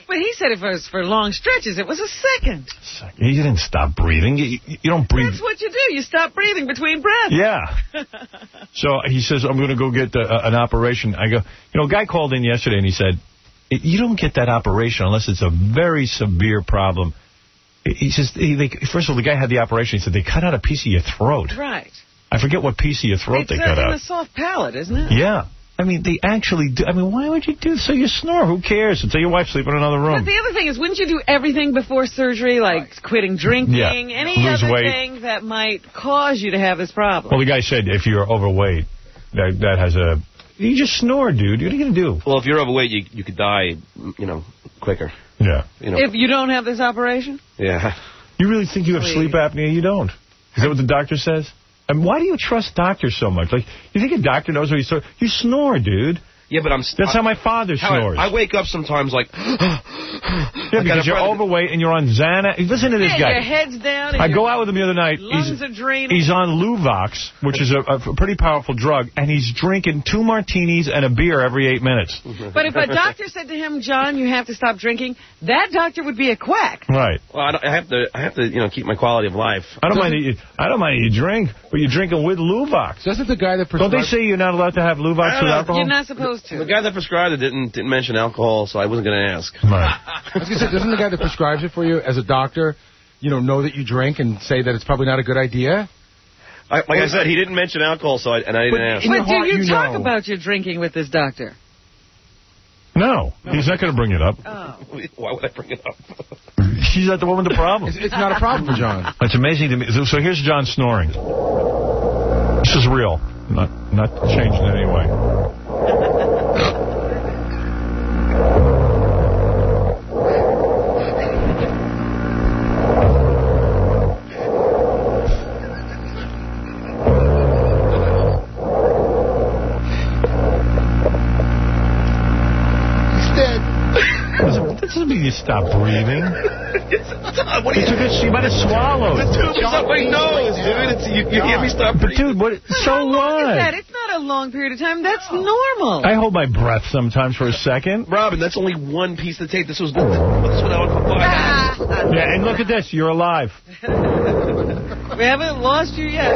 But he said if it was for long stretches, it was a second. He didn't stop breathing. You, you don't breathe. That's what you do. You stop breathing between breaths. Yeah. So he says, I'm going to go get the, uh, an operation. I go, you know, a guy called in yesterday and he said, you don't get that operation unless it's a very severe problem. He says, he, they, first of all, the guy had the operation. He said, they cut out a piece of your throat. Right. I forget what piece of your throat it's they uh, cut out. It's a soft palate, isn't it? Yeah. I mean, they actually do. I mean, why would you do so? You snore. Who cares? Until your wife sleep in another room. But the other thing is, wouldn't you do everything before surgery, like quitting drinking, yeah. any Lose other weight. thing that might cause you to have this problem? Well, the guy said if you're overweight, that that has a... You just snore, dude. What are you going to do? Well, if you're overweight, you you could die, you know, quicker. Yeah. You know. If you don't have this operation? Yeah. You really think you have sleep apnea? You don't. Is that what the doctor says? And why do you trust doctors so much? Like, you think a doctor knows what he's snores? You snore, dude. Yeah, but I'm... That's how my father snores. I, I wake up sometimes like... yeah, because you're overweight and you're on Xanax. Listen to this yeah, guy. your head's down. And I go out with him the other night. Lungs He's, are draining. he's on Luvox, which is a, a pretty powerful drug, and he's drinking two martinis and a beer every eight minutes. But if a doctor said to him, John, you have to stop drinking, that doctor would be a quack. Right. Well, I, don't, I have to, I have to, you know, keep my quality of life. I don't mind that you, I don't mind that you drink, but you're drinking with Luvox. Doesn't the guy that prescribes... Don't they say you're not allowed to have Luvox with alcohol? You're not supposed to. The guy that prescribed it didn't didn't mention alcohol, so I wasn't going to ask. Right. I was going to say, doesn't the guy that prescribes it for you, as a doctor, you know, know that you drink and say that it's probably not a good idea? I, like well, I said, he didn't mention alcohol, so I, and I didn't ask. But do you, you talk know. about your drinking with this doctor? No, no. He's not going to bring it up. Oh. Why would I bring it up? She's not the one with the problem. It's, it's not a problem for John. It's amazing to me. So, so here's John snoring. This is real. Not, not changed in any way. That doesn't mean you stop breathing. What are you doing? You might have swallowed. The tube is up my nose, dude. It's, you, you hear me stop breathing. But, dude, what? So How long what? is that? It's not a long period of time. That's normal. I hold my breath sometimes for a second. Robin, that's only one piece of tape. This was good. This was out for five. Yeah, and look at this. You're alive. We haven't lost you yet.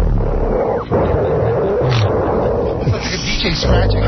It's like a D J scratching.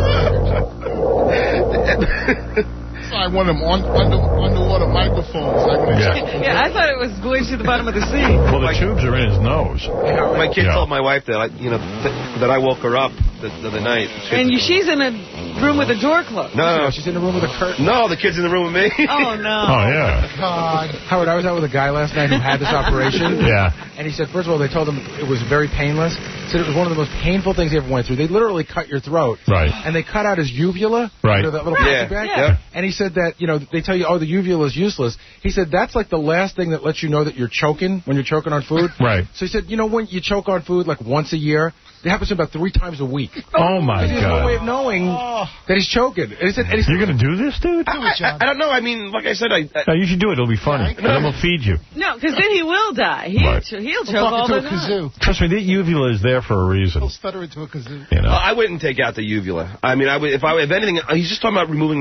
It's like one of them on, under, underwater microphones. Like when Yeah. Yeah, I thought it was going to the bottom of the sea. Well, the tubes are in his nose. My kid Yeah. told my wife that I, you know, th that I woke her up the, the other night. And you, she's in a room with a door closed. No, no, no, she's in a room with a curtain. No, the kid's in the room with me. Oh, no. Oh, yeah. God. Howard, I was out with a guy last night who had this operation. Yeah. And he said, first of all, they told him it was very painless. Said it was one of the most painful things he ever went through. They literally cut your throat. Right. And they cut out his uvula. Right. You know, that little Yeah, plastic bag. yeah. And he said that, you know, they tell you, oh, the uvula is useless. He said that's like the last thing that lets you know that you're choking when you're choking on food. Right. So he said, you know, when you choke on food like once a year, it happens about three times a week. Oh, my There's no way God. of knowing that he's choking. And he said, and he said, You're going to do this, dude? I, I, I don't know. I mean, like I said, I... I No, you should do it. It'll be funny. And then we'll feed you. No, because then he will die. He'll, Right. ch- he'll I'm choke all talking the to a time. kazoo. Trust me, the uvula is there for a reason. He'll stutter into a kazoo. You know? Uh, I wouldn't take out the uvula. I mean, I would if I if anything. He's just talking about removing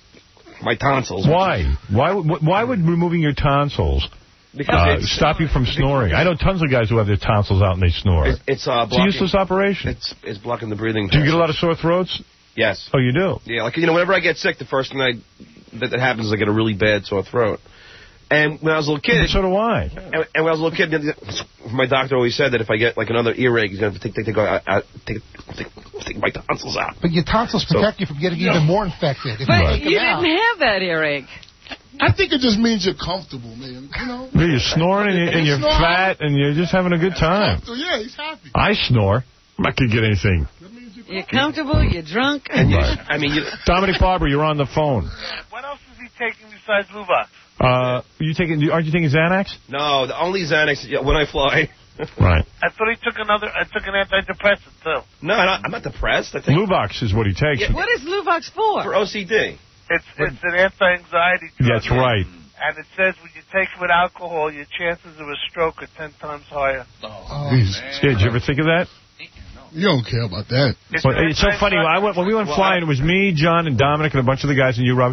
my tonsils. Why? Why would, why would removing your tonsils Because uh, it's, stop you from snoring? I know tons of guys who have their tonsils out and they snore. It's, it's, uh, It's a blocking, useless operation. It's it's blocking the breathing. Do you get a lot of sore throats? Yes. Oh, you do? Yeah, like, you know, whenever I get sick, the first thing I, that, that happens is I get a really bad sore throat. And when I was a little kid... But so do I. And, and when I was a little kid, my doctor always said that if I get, like, another earache, he's going to take, take, take, uh, uh, take, take, take my tonsils out. But your tonsils protect so, you from getting even more infected. If But you, take you them didn't out. have that earache. I think it just means you're comfortable, man. You know? You're snoring and you're, and you're fat and you're just having a good time. So, yeah, he's happy. I snore. I'm not going to get anything. You're comfortable, you're drunk. And you, I mean, you, Dominic Barber, you're on the phone. What else is he taking besides Luvox? Uh, you taking? Aren't you taking Xanax? No, the only Xanax when I fly. Right. I thought he took another. I took an antidepressant too. No, I'm not, I'm not depressed. I think Luvox is what he takes. Yeah. What is Luvox for? For O C D. It's it's an anti-anxiety drug. That's right. And it says when you take it with alcohol, your chances of a stroke are ten times higher. Oh, Yeah, did you ever think of that? You don't care about that. It's, Well, it's so funny. When, I went, when we went flying, it was me, John, and Dominic, and a bunch of the guys, and you, Rob.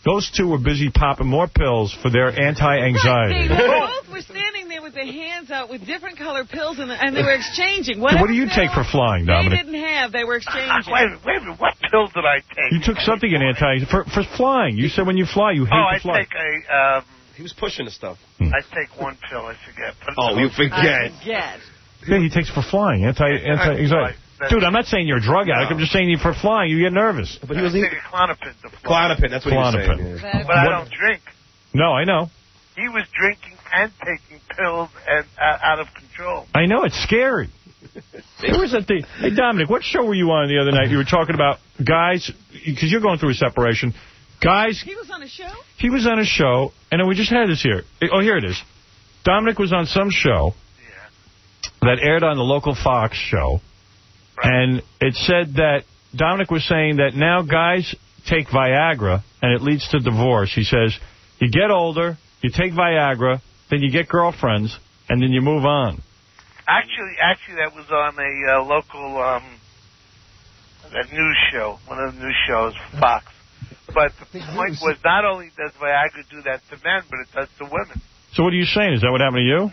Those two were busy popping more pills for their anti-anxiety. They both were standing there with their hands out with different colored pills, and, and they were exchanging. What do you take for flying, Dominic? They didn't have. They were exchanging. Wait a minute, wait a minute. What pills did I take? You took something in anti for for flying. You said when you fly, you hate oh, to I fly. take a. Um, he was pushing the stuff. Hmm. I take one pill. I forget. But Oh, you forget. I forget. Yeah, he takes for flying. Anti anti anxiety. Dude, I'm not saying you're a drug addict. I'm just saying you for flying, you get nervous. But he was I take a Klonopin to fly. Klonopin, that's what he was Klonopin. saying. Yeah. But I don't drink. No, I know. He was drinking and taking pills and uh, out of control. I know, it's scary. There was a thing. Hey, Dominic, what show were you on the other night? You were talking about guys, because you're going through a separation. Guys. He was on a show? He was on a show, and then we just had this here. Oh, here it is. Dominic was on some show yeah. that aired on the local Fox show, right. and it said that Dominic was saying that now guys take Viagra, and it leads to divorce. He says, you get older, you take Viagra, then you get girlfriends, and then you move on. Actually, actually, that was on a uh, local um, a news show, one of the news shows, Fox. But the point was, not only does Viagra do that to men, but it does to women. So what are you saying? Is that what happened to you?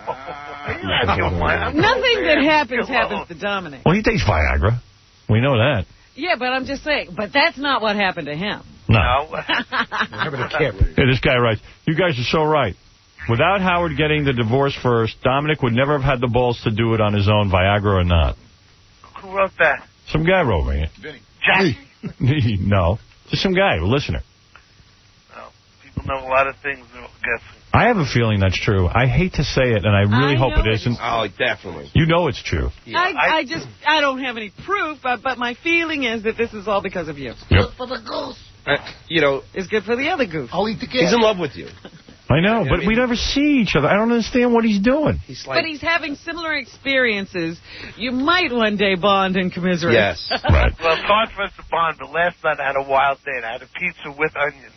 No. Nothing that happens happens to Dominic. Well, he takes Viagra. We know that. Yeah, but I'm just saying, but that's not what happened to him. No. no. Hey, this guy writes, you guys are so right. Without Howard getting the divorce first, Dominic would never have had the balls to do it on his own, Viagra or not. Who wrote that? Some guy wrote me. Vinny. Jackie? No. Just some guy, a listener. No. People know a lot of things, they're guessing. I have a feeling that's true. I hate to say it, and I really I hope it it isn't. is. Oh, definitely. You know it's true. Yeah, I, I, I just, I don't have any proof, but, but my feeling is that this is all because of you. Yep. For the goose. Uh, you know, it's good for the other goof. I'll eat the kid. He's in love with you. I know, yeah, but I mean, we never see each other. I don't understand what he's doing. He's like, but he's having similar experiences. You might one day bond and commiserate. Yes. Right. Well, it's hard for us to bond, but last night I had a wild day. I had a pizza with onions.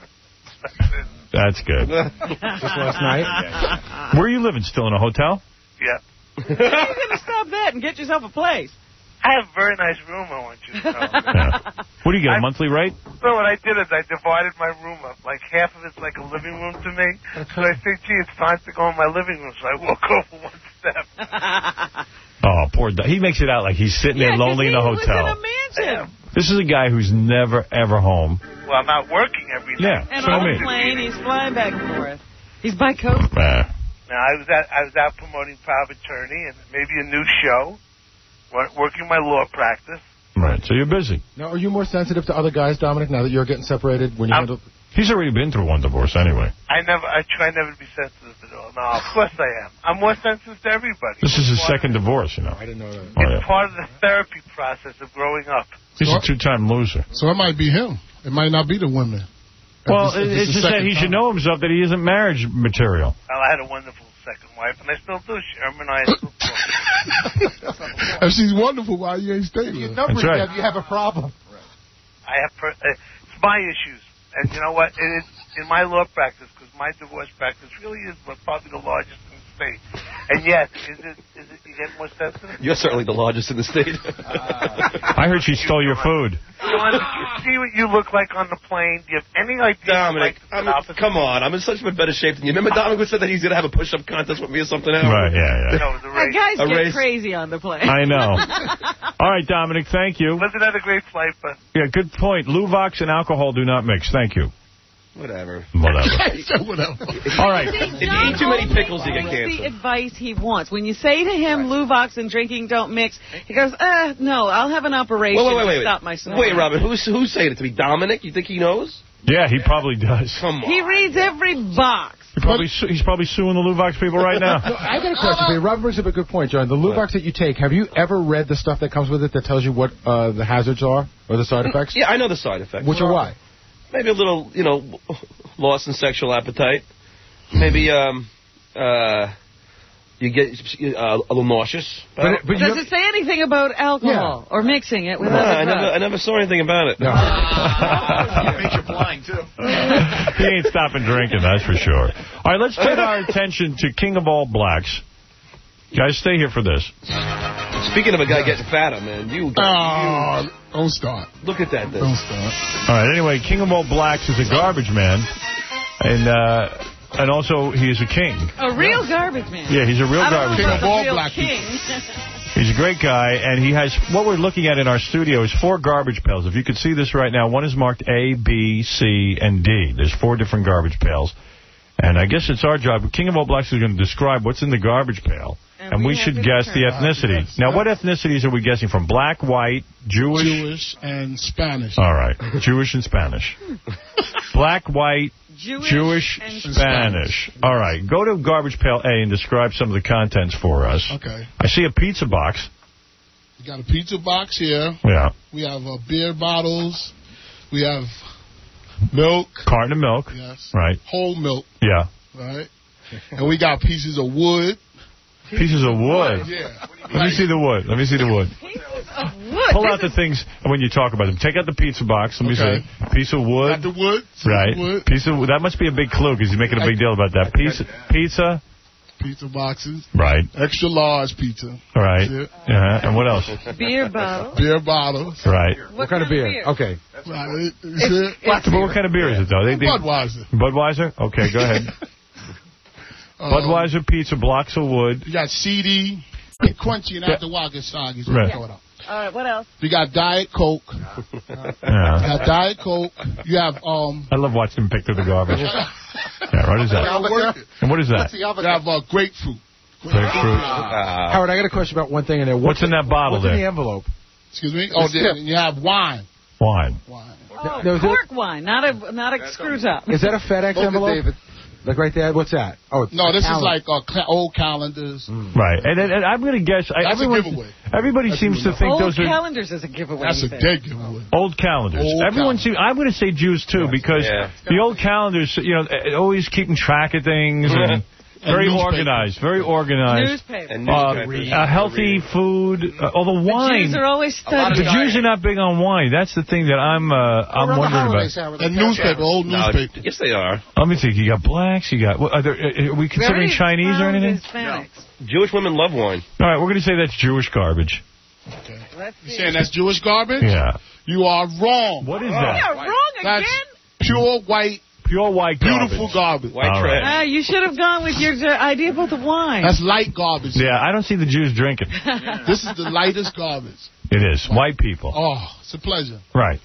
That's good. Just last night? Where are you living? Still in a hotel? Yeah. When are you going to stop that and get yourself a place? I have a very nice room, I want you to know. Yeah. What do you get, a I, monthly rate? Well, what I did is I divided my room up. Like, half of it's like a living room to me. So I think, gee, it's time to go in my living room. So I walk over one step. Oh, poor Doc. He makes it out like he's sitting yeah, there lonely in a hotel. He lives in a mansion. This is a guy who's never, ever home. Well, I'm not working every Yeah, night. And so on I the mean. plane, he's flying back and forth. He's by coast. Uh, Now, I was at, I was out promoting Power of Attorney and maybe a new show, working my law practice. right, so you're busy. Now, are you more sensitive to other guys, Dominic, now that you're getting separated? When you I'm, handle... He's already been through one divorce anyway. I never, I try never to be sensitive at all. No, of course I am. I'm more sensitive to everybody. This is his It's second divorce, you know. I didn't know that. Oh, It's yeah. part of the therapy process of growing up. He's a two-time loser. So it might be him. It might not be the women. Well, If it's the just that second he time. should know himself that he isn't marriage material. Well, I had a wonderful second wife, and I still do. Sherman and I still talk. If she's wonderful, why you ain't staying with her? Numbers, That's right. you have, you have a problem. I have per- uh, it's my issues, and you know what? It is in my law practice because my divorce practice really is probably the largest in the state. And yet, is it is it you get more sensitive? you're certainly the largest in the state. I heard she stole your food. John, did you see what you look like on the plane? Do you have any idea? Dominic, like, I'm, come on. I'm in such a better shape than you. Remember Dominic said that he's going to have a push-up contest with me or something else? Right, yeah, yeah. No, it was a race. Guys A get race. crazy on the plane. I know. All right, Dominic, thank you. Wasn't that a great flight? But Yeah, good point. Luvox and alcohol do not mix. Thank you. Whatever. Whatever. Whatever. All right. If you eat too many pickles, you get That's the cancer. advice he wants. When you say to him, Luvox and drinking don't mix, he goes, uh, no, I'll have an operation Wait, wait, wait, to wait. stop my snoring. Wait, Robin, who's, who's saying it to me? Dominic? You think he knows? Yeah, he probably does. Come on. He reads every box. He probably su- he's probably suing the Luvox people right now. No, I got a question for you. Robin brings up a good point, John. The Luvox that you take, have you ever read the stuff that comes with it that tells you what uh, the hazards are or the side effects? Yeah, I know the side effects. Which are why? Maybe a little, you know, loss in sexual appetite. Maybe um, uh, you get uh, a little nauseous. But it- but you Does it say anything about alcohol or mixing it with No, other I drugs? never, I never saw anything about it. No. It makes you blind, too. He ain't stopping drinking, that's for sure. All right, let's turn our attention to King of All Blacks. Guys, stay here for this. Speaking of a guy getting fatter, man, you... Oh, you don't start. Look at that. Thing. Don't start. All right, anyway, King of All Blacks is a garbage man. And uh, and also, he is a king. A real garbage man. Yeah, he's a real I garbage don't know man. about the real king. He's a great guy, and he has, what we're looking at in our studio is four garbage pails. If you could see this right now, one is marked A, B, C, and D. There's four different garbage pails. And I guess it's our job. King of All Blacks is going to describe what's in the garbage pail. And, and we, we should guess the ethnicity. Yes. Now, what ethnicities are we guessing from? Black, white, Jewish? Jewish and Spanish. All right. Jewish and Spanish. Black, white, Jewish, Jewish and Spanish. Spanish. All right. Go to garbage pail A and describe some of the contents for us. Okay. I see a pizza box. We got a pizza box here. Yeah. We have uh, beer bottles. We have milk. Carton of milk. Yes. Right. Whole milk. Yeah. Right. And we got pieces of wood. Pieces of wood? Yeah. Let me see the wood. Let me see the wood. Pieces of wood. Pull out the things when you talk about them. Take out the pizza box. Let me okay. see. Piece of wood. Got the wood. Right. Wood. Piece of wood. That must be a big clue because he's making a big deal about that. Piece, pizza. Pizza boxes. Right. Extra large pizza. Right. Uh-huh. And what else? Beer bottles. Beer bottles. Right. What, what kind, kind of beer? beer? Okay. Right. It's, it's, but what kind of beer is it, though? They, they, Budweiser. Budweiser? Okay, go ahead. Um, Budweiser, pizza, blocks of wood. You got C D, get crunchy, and after a while get soggy. So right. All right, what else? You got Diet Coke. Uh, yeah. You got Diet Coke. You have, um... I love watching him pick through the garbage. Yeah, what is that? And what is that? You have uh, grapefruit. Grapefruit. Uh, Howard, I got a question about one thing in there. What's, what's in that bottle what's there? What's in the envelope? Excuse me? Oh, there, you have wine. Wine. Wine. Oh, no, cork it, wine, not a not a screw top. Is that a FedEx Look envelope? David. Like right there, what's that? Oh, no, this calendar. is like uh, cal old calendars. Mm. Right, and, and, and I'm going to guess. That's everyone, a giveaway. Everybody That's seems to think old those are. Old calendars is a giveaway. That's a dead giveaway. Old calendars. Old everyone calendars. seems. I'm going to say Jews too, yes. because yeah. the old calendars, you know, always keeping track of things and. Very and organized, very organized. Newspaper. And newspaper. Uh, uh, healthy food. Uh, oh, the wine. The Jews are always studying. The Jews are not big on wine. That's the thing that I'm uh, I'm wondering about. And newspaper, old no, newspaper. Yes, they are. Let me think. You got blacks. You got. Are, there, are we considering very Chinese or anything? No. Jewish women love wine. All right, we're going to say that's Jewish garbage. Okay. You saying that's Jewish garbage? Yeah. You are wrong. What is oh. that? You're wrong again. That's pure white. Pure white garbage. Beautiful garbage. White trash. Right. Uh, you should have gone with your uh, idea about the wine. That's light garbage. Yeah, I don't see the Jews drinking. This is the lightest garbage. It is. White people. Oh, it's a pleasure. Right.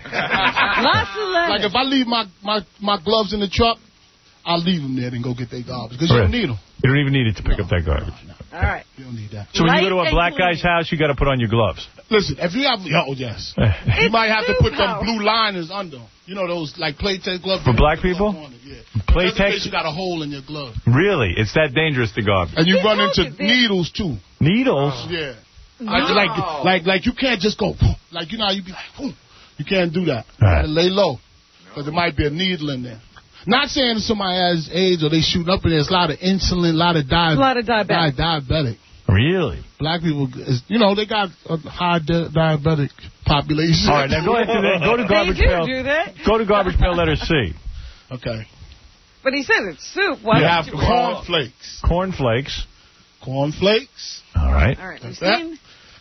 Lots of lettuce. Like if I leave my, my, my gloves in the truck, I'll leave them there and go get their garbage. Because you don't need them. You don't even need it to pick no, up that garbage. No, no. All right. You don't need that. So when Light you go to a black clean. guy's house, you got to put on your gloves. Listen, if you have, oh yes, you might have to put them blue liners under. You know those like Playtex gloves for black people. Yeah. Playtex. You got a hole in your glove. Really, it's that dangerous to garbage. And you run into needles too. Needles. Oh. Yeah. No. Like, like like like you can't just go like you know how you be like you can't do that. You right. gotta lay low because there might be a needle in there. Not saying that somebody has AIDS or they shooting up in there. There's a lot of insulin, a lot of diabetic. A lot of diabetic. Di diabetic. Really? Black people, you know, they got a high di diabetic population. All right, now go ahead to go to garbage they do pail. Do that. Go to garbage pail letter C. Okay. But he says it's soup. Why you have you corn flakes. Corn flakes. Corn flakes. All right. All right. That's that.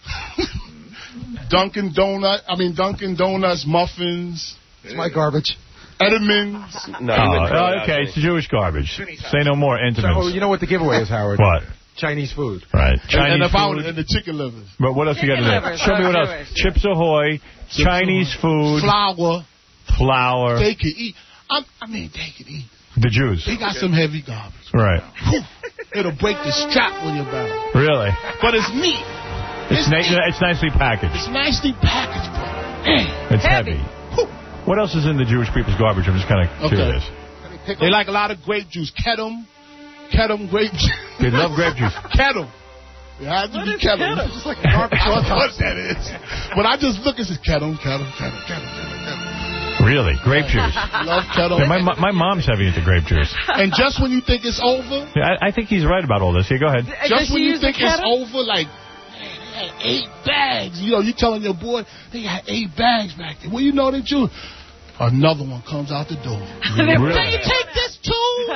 Dunkin' Donut. I mean Dunkin' Donuts muffins. It's my garbage. Edmonds. No. Oh, oh, okay, it's Jewish garbage. Say no more. Entenmann's. So, you know what the giveaway is, Howard? What? Chinese food. Right. Chinese and, and the food. And the chicken livers. But what else chicken you got in there? Show me what else. Jewish. Chips Ahoy, Chips Chinese Ahoy. food. Flour. Flour. They can eat. I, I mean, they can eat. The Jews. They got some heavy garbage. Right. It'll break the strap when you're bound. Really? But it's neat. It's, it's, na it's nicely packaged. It's nicely packaged, bro. It's heavy. heavy. What else is in the Jewish people's garbage? I'm just kind of okay. curious. They like a lot of grape juice. Kedem. Kedem grape juice. They love grape juice. Kedem. It has to what be is Kedem. Kedem? It's like a garbage. I don't know what that is. But I just look at this Kedem, Kedem, Kedem, Kedem, Kedem. Really? Grape juice. Love Kedem. Yeah, my, my mom's heavy into grape juice. And just when you think it's over. Yeah, I, I think he's right about all this. Here, go ahead. Just when you think it's over, like, man, they had eight bags. You know, you telling your boy, they got eight bags back there. Well, you know that you... Another one comes out the door. Really? Can you take this too?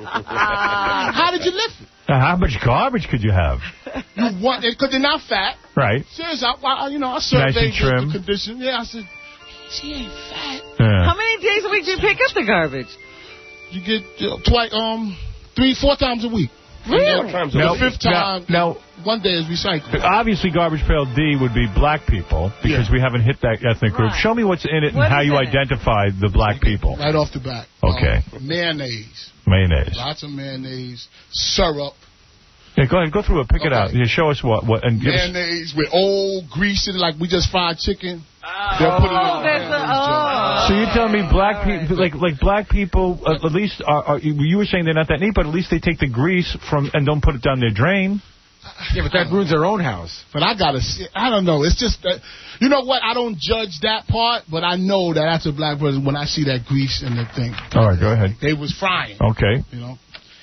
How did you lift it? Now, how much garbage could you have? You want it because they're not fat. Right. Seriously, I, I, you know, I Nice surveyed and trim. the condition. Yeah, I said, she ain't fat. Yeah. How many days a week do you pick up the garbage? You get uh, twice, um, three, four times a week. Really? Times Now- the fifth time, now- one day is recycled. Obviously, Garbage Pail D would be black people because we haven't hit that ethnic group. Right. Show me what's in it What and how is you in it? identify the black people. Right off the bat. Okay. Um, mayonnaise. Mayonnaise. Lots of mayonnaise. Syrup. Yeah, go ahead, go through it, pick it out. Yeah, show us what, what and give us. Mayonnaise with old grease in it, like we just fried chicken. They'll put it in the mayonnaise jar. So you're telling me black people, like like black people, uh, at least are, are, you were saying they're not that neat, but at least they take the grease from and don't put it down their drain. Yeah, but that ruins their own house. But I gotta see. I don't know. It's just that, you know what? I don't judge that part, but I know that that's a black person when I see that grease in the thing. All right, go ahead. They was frying. Okay. You know,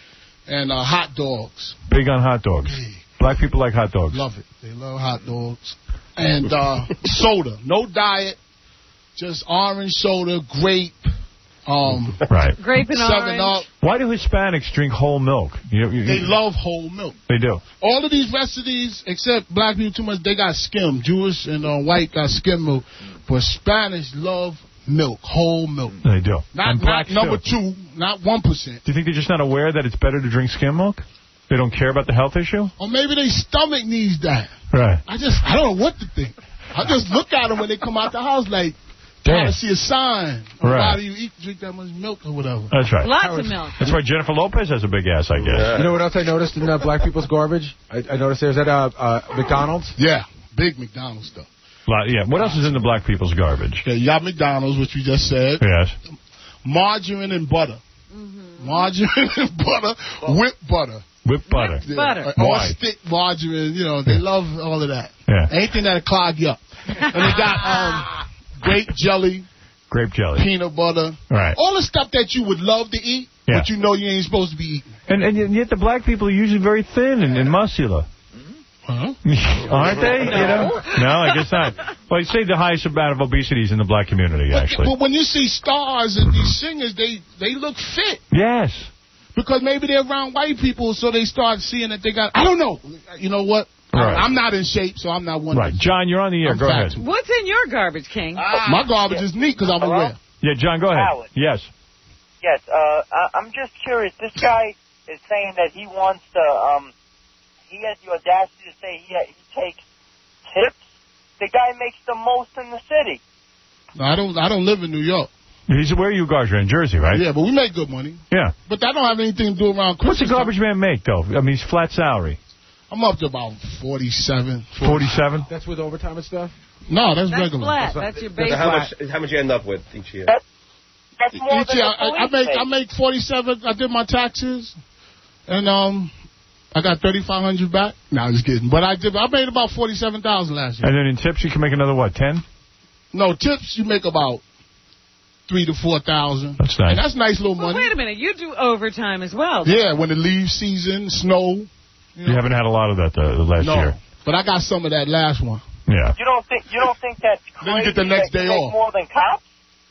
and uh, hot dogs. Big on hot dogs. Black people like hot dogs. Love it. They love hot dogs. And uh, soda. No diet. Just orange soda, grape. Um, right. Grape and Seven orange. Up. Why do Hispanics drink whole milk? You, you, They you- love whole milk. They do. All of these recipes, except black people too much, they got skim. Jewish and uh, white got skim milk. But Spanish love milk, whole milk. They do. Not, And not blacks number too. two, not one percent. Do you think they're just not aware that it's better to drink skim milk? They don't care about the health issue? Or maybe their stomach needs that. Right. I just, I don't know what to think. I just look at them when they come out the house like, trying to see a sign. Or Right. Why do you eat, drink that much milk or whatever? That's right. Lots of milk. That's why Jennifer Lopez has a big ass, I guess. You know what else I noticed in uh, black people's garbage? I, I noticed there's at uh, uh, McDonald's. Yeah, big McDonald's stuff. Lot- yeah. What else is in the black people's garbage? Okay, you got McDonald's, which we just said. Yes. Margarine and butter. Mm-hmm. Margarine and butter. Whipped butter. Whipped butter. Yeah, butter. Or Why? stick margarine. You know, they love all of that. Yeah. Anything that'll clog you up. And they got um, grape jelly, Grape jelly. peanut butter. Right. All the stuff that you would love to eat, Yeah. but you know you ain't supposed to be eating. And, and yet the black people are usually very thin and, and muscular. Huh? Aren't they? No. You know? No, I guess not. Well, you say the highest amount of obesity is in the black community, But, actually. but when you see stars and these singers, they, they look fit. Yes. Because maybe they're around white people, so they start seeing that they got... I don't know. You know what? Right. I'm not in shape, so I'm not one Right. of John, you're on the air. I'm Go ahead. factual. What's in your garbage, King? My garbage is neat because I'm Hello? aware. Yeah, John, go ahead. Howard. Yes. Yes, uh, I, I'm just curious. This guy is saying that he wants to, um, he has the audacity to say he, he takes tips. The guy makes the most in the city. No, I don't I don't live in New York. He's where are you guys? You're in Jersey, right? Yeah, but we make good money. Yeah. But that don't have anything to do around Christmas. What's a garbage man make, though? I mean, he's flat salary. I'm up to about forty-seven. forty-seven? That's with overtime and stuff? No, that's, That's regular. flat. That's your So base. how much how much you end up with each year? That's, that's more Each than year, the I, I police make make. I make forty-seven. I did my taxes, and um, I got thirty-five hundred back. No, I'm just kidding. But I did. I made about forty-seven thousand last year. And then in tips, you can make another, what, ten? No tips. You make about three to four thousand. That's nice. And that's nice little Well, money. wait a minute. You do overtime as well. Yeah, when the leave season, snow. You haven't had a lot of that the, the last no, year. but I got some of that last one. Yeah. You don't think you don't think that's crazy Then you get the next that you day make off. more than cops?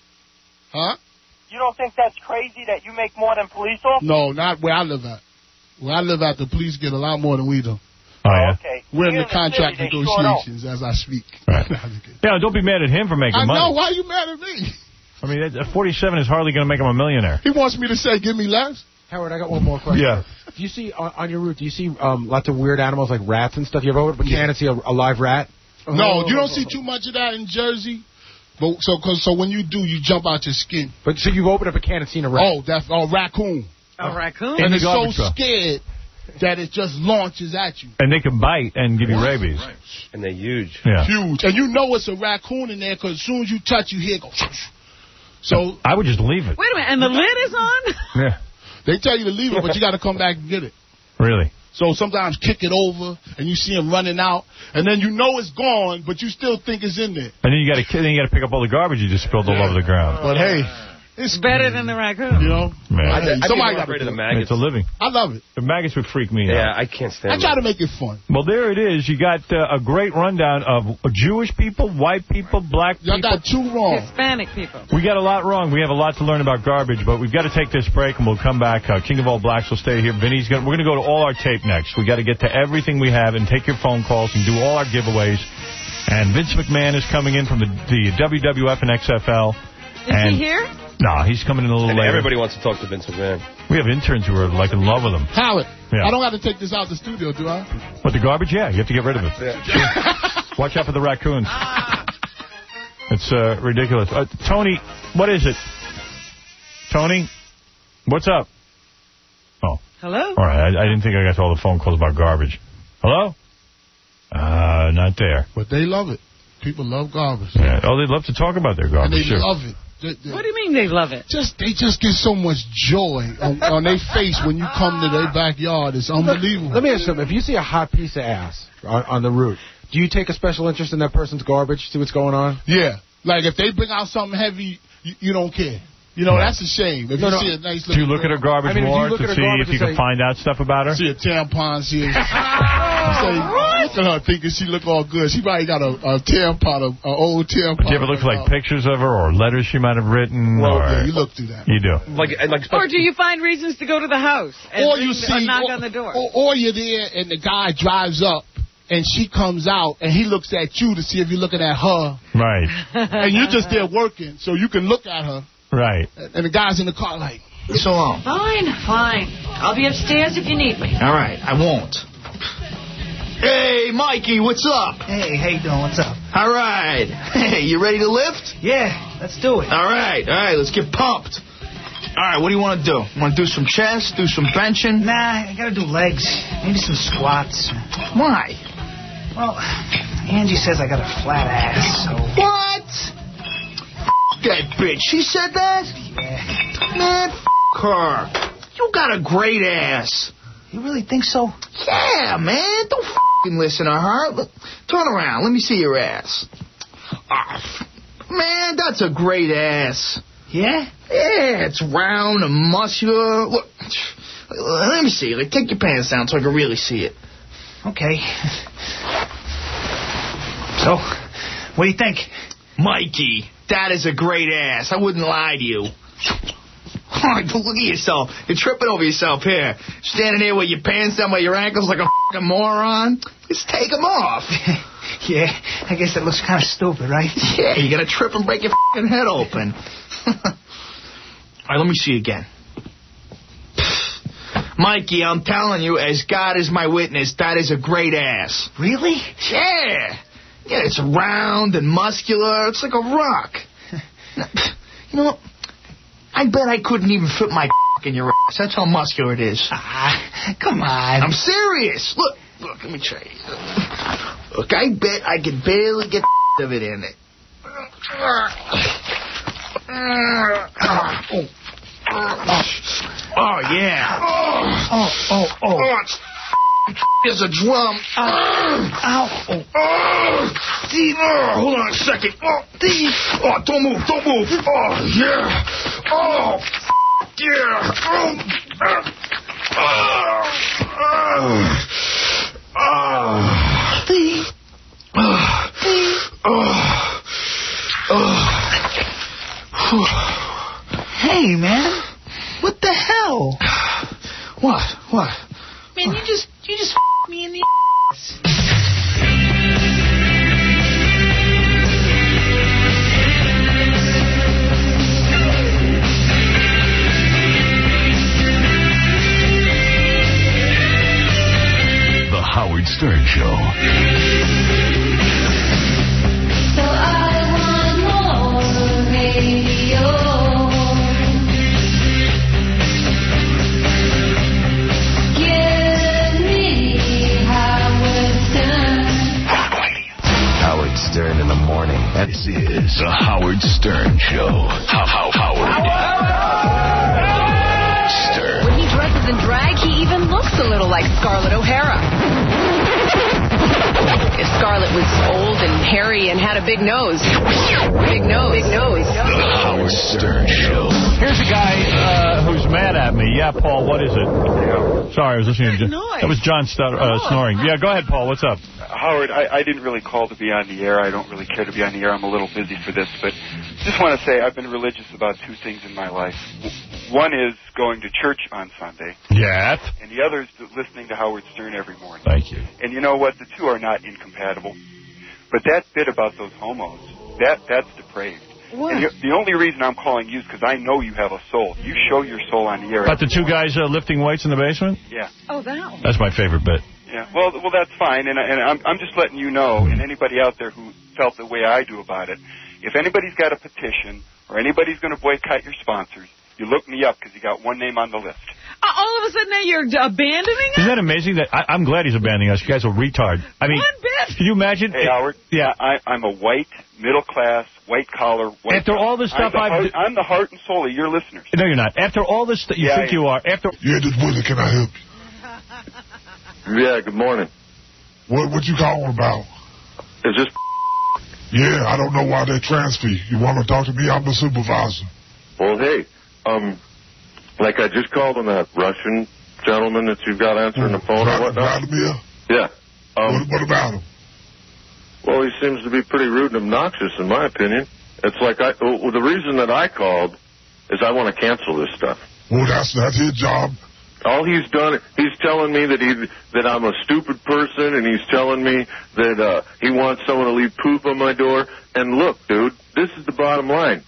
Huh? You don't think that's crazy that you make more than police officers? No, not where I live at. Where I live at, the police get a lot more than we do. Oh, yeah. Okay. We're in Here the contract city, they sure don't. negotiations as I speak. Right. Yeah, don't be mad at him for making I money. know. Why are you mad at me? I mean, that- forty-seven is hardly going to make him a millionaire. He wants me to say, give me less. Howard, I got one more question. Yeah. Do you see, on, on your route, do you see um, lots of weird animals like rats and stuff? You ever open up a can and see a, a live rat? No, you don't see too much of that in Jersey. But so, cause, so when you do, you jump out your skin. But so you've opened up a can and seen a rat? Oh, that's oh, raccoon. A raccoon? And the it's so garbage truck. scared that it just launches at you. And they can bite and give you rabies. And they're huge. Yeah. Huge. And you know it's a raccoon in there because as soon as you touch, you hear it go. So I would just leave it. Wait a minute. And the lid is on? Yeah. they tell you to leave it, but you got to come back and get it. Really? So sometimes kick it over, and you see him running out, and then you know it's gone, but you still think it's in there. And then you got to then you got to pick up all the garbage you just spilled all over the ground. But hey, It's better than the raccoon. You know? Man. I, I, Somebody got rid of the maggots. It's a living. I love it. The maggots would freak me Yeah, out. I can't stand I try to make it fun. Well, there it is. You got uh, a great rundown of Jewish people, white people, black people. Y'all got two wrong. Hispanic people. We got a lot wrong. We have a lot to learn about garbage, but we've got to take this break, and we'll come back. Uh, King of All Blacks will stay here. Vinny's gonna, we're going to go to all our tape next. We got to get to everything we have and take your phone calls and do all our giveaways. And Vince McMahon is coming in from the, the W W F and X F L. Is and he here? No, nah, he's coming in a little and later. Everybody wants to talk to Vince McMahon. We have interns who are like in love with him. Howard, Yeah. I don't have to take this out the studio, do I? But the garbage, yeah, you have to get rid of it. Watch out for the raccoons. It's uh, ridiculous. Uh, Tony, what is it? Tony, what's up? Oh. Hello? All right, I, I didn't think I got to all the phone calls about garbage. Hello? Uh, not there. But they love it. People love garbage. Yeah. Oh, they love to talk about their And garbage, they too. love it. They, they, What do you mean they love it? Just They just get so much joy on, on their face when you come to their backyard. It's unbelievable. Let me ask you something. If you see a hot piece of ass on, on the route, do you take a special interest in that person's garbage, see what's going on? Yeah. Like, if they bring out something heavy, you, you don't care. You know, Right. that's a shame. If No, you no. see a nice Do you look at her garbage I mean, if you more look to at her see garbage if you and can say- find out stuff about her? See a tampon, see a... say, look at her thinking she look all good. She probably got a, a tampon, an old tampon. Do you ever look for, like, pictures of her or letters she might have written? Well, or... yeah, you look through that. You do. Like, like, Or do you find reasons to go to the house and Or ring you the- see, or knock or, on the door? Or, or you're there and the guy drives up and she comes out and he looks at you to see if you're looking at her. Right. And you're just there working, so you can look at her. Right. And the guy's in the car like, So long. Fine, fine. I'll be upstairs if you need me. All right, I won't. Hey, Mikey, what's up? Hey, how you doing? What's up? All right. Hey, you ready to lift? Yeah, let's do it. All right, all right, let's get pumped. All right, what do you want to do? Want to do some chest, do some benching? Nah, I got to do legs, maybe some squats. Why? Well, Angie says I got a flat ass, so... What? F*** that bitch. She said that? Yeah. Man, f*** her. You got a great ass. You really think so? Yeah, man. Don't f***ing listen to her. Look, turn around. Let me see your ass. Oh, man, that's a great ass. Yeah? Yeah, it's round and muscular. Look, let me see. Like, take your pants down so I can really see it. Okay. So, what do you think? Mikey, that is a great ass. I wouldn't lie to you. Look at yourself. You're tripping over yourself here. Standing there with your pants down by your ankles like a fucking moron. Just take them off. Yeah, I guess that looks kind of stupid, right? Yeah, you're going to trip and break your fucking head open. All right, let me see again. Mikey, I'm telling you, as God is my witness, that is a great ass. Really? Yeah. Yeah, it's round and muscular. It's like a rock. You know what? I bet I couldn't even fit my in your ass. That's how muscular it is. Ah, come on. I'm serious. Look, look, let me try it. Look, I bet I could barely get of it in it. Oh, yeah. Oh, oh, oh. Oh, it's there's a drum. Ow. Ow. Oh. Oh. Oh, hold on a second. Oh, oh, don't move, don't move. Oh, yeah. Oh, yeah. Oh. Oh. Oh. Oh. Hey, man. What the hell? What? What? Man, you just you just f***ed me in the ass. The Howard Stern Show. So I want more radio. Howard Stern in the morning. This is the Howard Stern Show. How, how, Howard. Stern. When he dresses in drag, he even looks a little like Scarlett O'Hara. If Scarlett was old and hairy and had a big nose. Big nose. Big nose. The Howard Stern Show. Here's a guy uh, who's mad at me. Yeah, Paul, what is it? Sorry, I was listening to... That was John Stud- uh, snoring. Yeah, go ahead, Paul. What's up? Howard, I, I didn't really call to be on the air. I don't really care to be on the air. I'm a little busy for this. But just want to say I've been religious about two things in my life. One is going to church on Sunday. Yes. And the other is listening to Howard Stern every morning. Thank you. And you know what? The two are not incompatible. But that bit about those homos, that that's depraved. What? And the, the only reason I'm calling you is because I know you have a soul. You show your soul on the air. About the two guys uh, lifting weights in the basement? Yeah. Oh, that one. That's my favorite bit. Yeah. Well, well, that's fine. And, and I'm, I'm just letting you know, and anybody out there who felt the way I do about it, if anybody's got a petition or anybody's going to boycott your sponsors, you look me up because you got one name on the list. Uh, all of a sudden now you're abandoning us? Isn't that amazing? That I, I'm glad he's abandoning us. You guys are retard. I mean, One bit. Can you imagine? Hey, Howard. Yeah. I, I'm a white, middle-class, white-collar, white... After all the stuff I'm the, I've... heart, I'm the heart and soul of your listeners. No, you're not. After all this stuff, you Yeah, think I am. you are. After... Yeah, this Willie, can I help you? Yeah, good morning. What what you calling about? Is this... Yeah, I don't know why they transfer you. You want to talk to me? I'm the supervisor. Well, hey, um, like I just called on that Russian gentleman that you've got answering the phone and whatnot. Vladimir? Yeah. Um, what, what about him? Well, he seems to be pretty rude and obnoxious, in my opinion. It's like I... Well, the reason that I called is I want to cancel this stuff. Well, that's that's his job. All he's done, he's telling me that he that I'm a stupid person, and he's telling me that uh, he wants someone to leave poop on my door. And look, dude, this is the bottom line.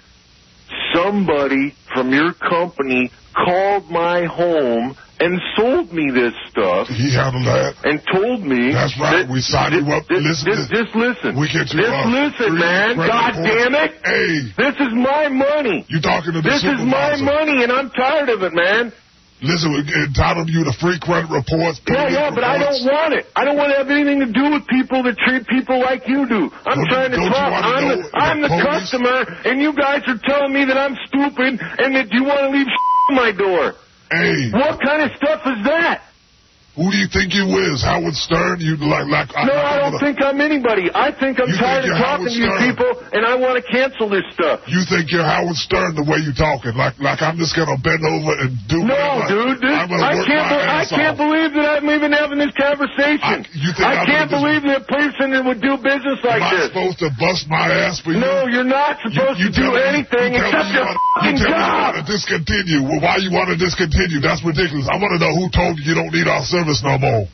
Somebody from your company called my home and sold me this stuff. He handled that. And told me... That's right. That, we signed this, you up. This, listen. This, just listen. We get you Just up. listen, man. God damn it. Hey. This is my money. You talking to the This is my supervisor. money, and I'm tired of it, man. Listen, we're entitled you to free credit reports. Yeah, yeah, but I don't want it. I don't want to have anything to do with people that treat people like you do. I'm Don't- trying to don't you talk. wanna I'm, know the, I'm the the police- customer, and you guys are telling me that I'm stupid and that you want to leave on my door. Hey. What kind of stuff is that? Who do you think you is? Howard Stern? You like like? No, I don't think I'm anybody. I think I'm You tired think of you're talking Howard to you Stern? people, and I want to cancel this stuff. You think you're Howard Stern the way you talking? Like like I'm just gonna bend over and do No, whatever. dude, this, I'm gonna I work can't. my Be, I ass can't off. believe that I'm even having this conversation. I- you think I I'm can't gonna believe that a person that would do business like Am I this. supposed to bust my ass for you? No, you're not supposed to do tell me- anything you tell except me your you fucking tell me you job. want to discontinue. Well, why you want to discontinue? That's ridiculous. I want to know who told you you don't need our service no more.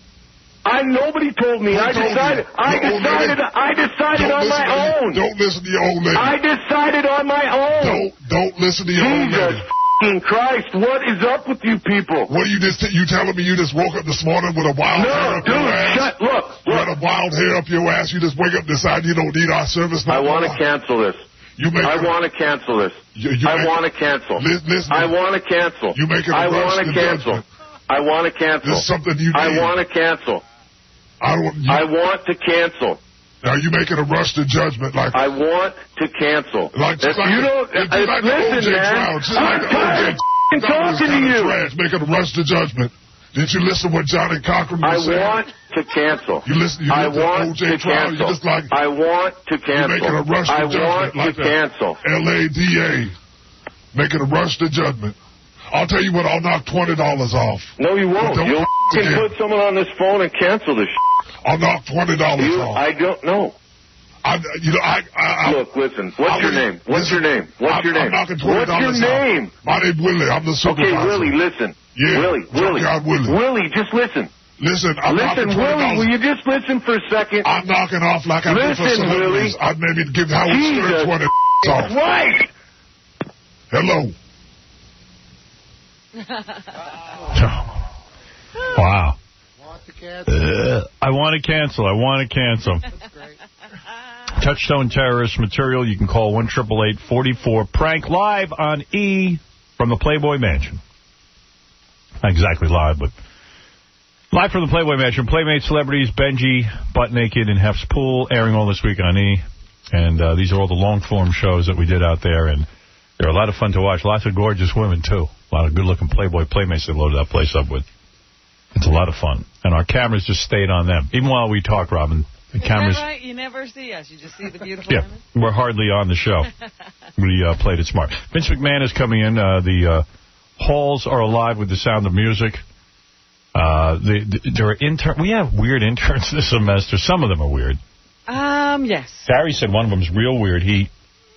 I nobody told me. Who I told decided. you? I Your old decided. lady? I decided Don't on listen my to you. own. Don't listen to your old lady. I decided on my own. Don't don't listen to your old Jesus lady. fucking Christ! What is up with you people? What are you just you telling me you just woke up this morning with a wild No, hair up dude, your ass? shut. Look, You look. had a wild hair up your ass. You just wake up and decide you don't need our service no I want to more? cancel this. You make I a- want to cancel this. You- you I make- want to cancel. Li- listen. I want to cancel. You making a I rush want to to cancel. judgment. I want to cancel. This is something you I need. want to cancel. I don't. You, I want to cancel. Now you making a rush to judgment like I want to cancel. like just If like you the- don't, just uh, like the O J listen, man. trial, just I'm like the tired O J of f***ing That was talking to kinda you. trash, making a rush to judgment. Did you listen what Johnny Cochran was I saying? want to cancel. You listen. You I listen to want O J to trial. cancel. You just like I want to you're cancel. making a rush to I judgment want like to that. cancel. L A D A making a rush to judgment. I'll tell you what. I'll knock twenty dollars off. No, you won't. Don't You'll f- f***ing again. put someone on this phone and cancel this shit. I'll knock twenty dollars You, off. I don't know. I, you know, I, I, I Look, listen. What's I your would- name? What's listen, your name? What's I'm, your name? I'm knocking twenty What's your dollars off. name? My name's Willie. I'm the supervisor. Okay, Willie, listen. Yeah, Willie, Willie. Junkyard Willie. Willie, just listen. Listen, I'm Listen, knocking twenty Willie, dollars. will you just listen for a second? I'm knocking off like I do for Listen, celebrities. Willie. I'd maybe give Howard Jesus Stern twenty off. Christ! Hello. Wow. Uh, I want to cancel. I want to cancel. That's great. Touchstone terrorist material. You can call one eight eight eight, four four, prank live on E from the Playboy Mansion. Not exactly live, but live from the Playboy Mansion. Playmate celebrities, Benji, butt naked in Hef's pool, airing all this week on E. And uh, these are all the long-form shows that we did out there, and they're a lot of fun to watch. Lots of gorgeous women, too. A lot of good-looking Playboy Playmates they loaded that place up with. It's a lot of fun. And our cameras just stayed on them. Even while we talked, Robin, The Is cameras. that right? You never see us. You just see the beautiful Yeah, women? we're hardly on the show. We uh, played it smart. Vince McMahon is coming in. Uh, the uh, halls are alive with the sound of music. Uh, the, the, there are intern. We have weird interns this semester. Some of them are weird. Um, yes. Barry said one of them's real weird. He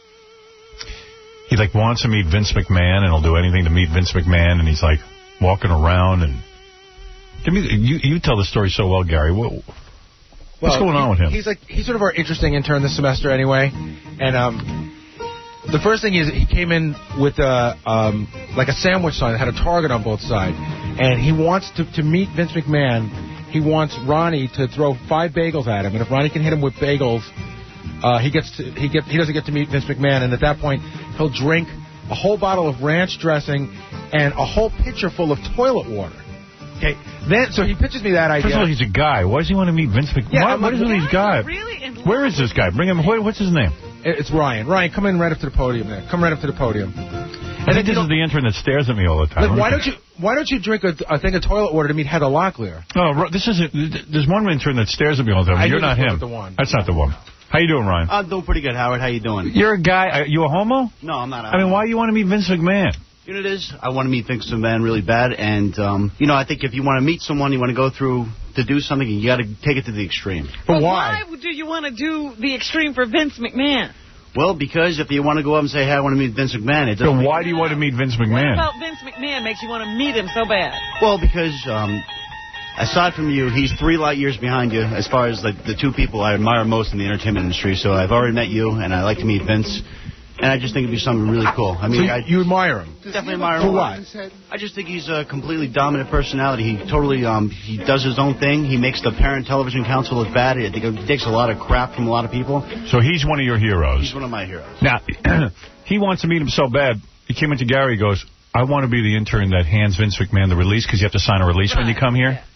he like wants to meet Vince McMahon, and he'll do anything to meet Vince McMahon, and he's like walking around and. Give me you. You tell the story so well, Gary. What, what's well, going on he, with him? He's like he's sort of our interesting intern this semester, anyway. And um, the first thing is he came in with a um, like a sandwich sign that had a target on both sides, and he wants to to meet Vince McMahon. He wants Ronnie to throw five bagels at him, and if Ronnie can hit him with bagels, uh, he gets to, he get he doesn't get to meet Vince McMahon. And at that point, he'll drink a whole bottle of ranch dressing and a whole pitcher full of toilet water. Okay, then so he pitches me that idea. First of all, he's a guy. Why does he want to meet Vince McMahon? Yeah, Why, I'm what like, is with these guys? Really Where is this guy? Bring him. What's his name? It's Ryan. Ryan, come in right up to the podium there. Come right up to the podium. I think this is the intern that stares at me all the time. Like, why don't you Why don't you drink a, a thing of toilet water to meet Heather Locklear? Oh, this is there's one intern that stares at me all the time. I You're knew not this him. wasn't the one. That's not the one. How you doing, Ryan? I'm doing pretty good, Howard. How you doing? You're a guy. Are you a homo? No, I'm not. A I mean, why do you want to meet Vince McMahon? You know what it is? I want to meet Vince McMahon really bad, and um, you know, I think if you want to meet someone, you want to go through to do something, you got to take it to the extreme. But why? why do you want to do the extreme for Vince McMahon? Well, because if you want to go up and say, hey, I want to meet Vince McMahon, it doesn't. So why do you want to meet Vince McMahon? What about Vince McMahon makes you want to meet him so bad? Well, because um, aside from you, he's three light years behind you as far as like the two people I admire most in the entertainment industry. So I've already met you, and I like to meet Vince. And I just think it'd be something really cool. I mean, so I, you admire him? Definitely admire him. For what? I just think he's a completely dominant personality. He totally, um, he does his own thing. He makes the Parent Television Council look bad. I think he takes a lot of crap from a lot of people. So he's one of your heroes. He's one of my heroes. Now, he wants to meet him so bad. He came into Gary. He goes, I want to be the intern that hands Vince McMahon the release because you have to sign a release right. when you come here. Yeah.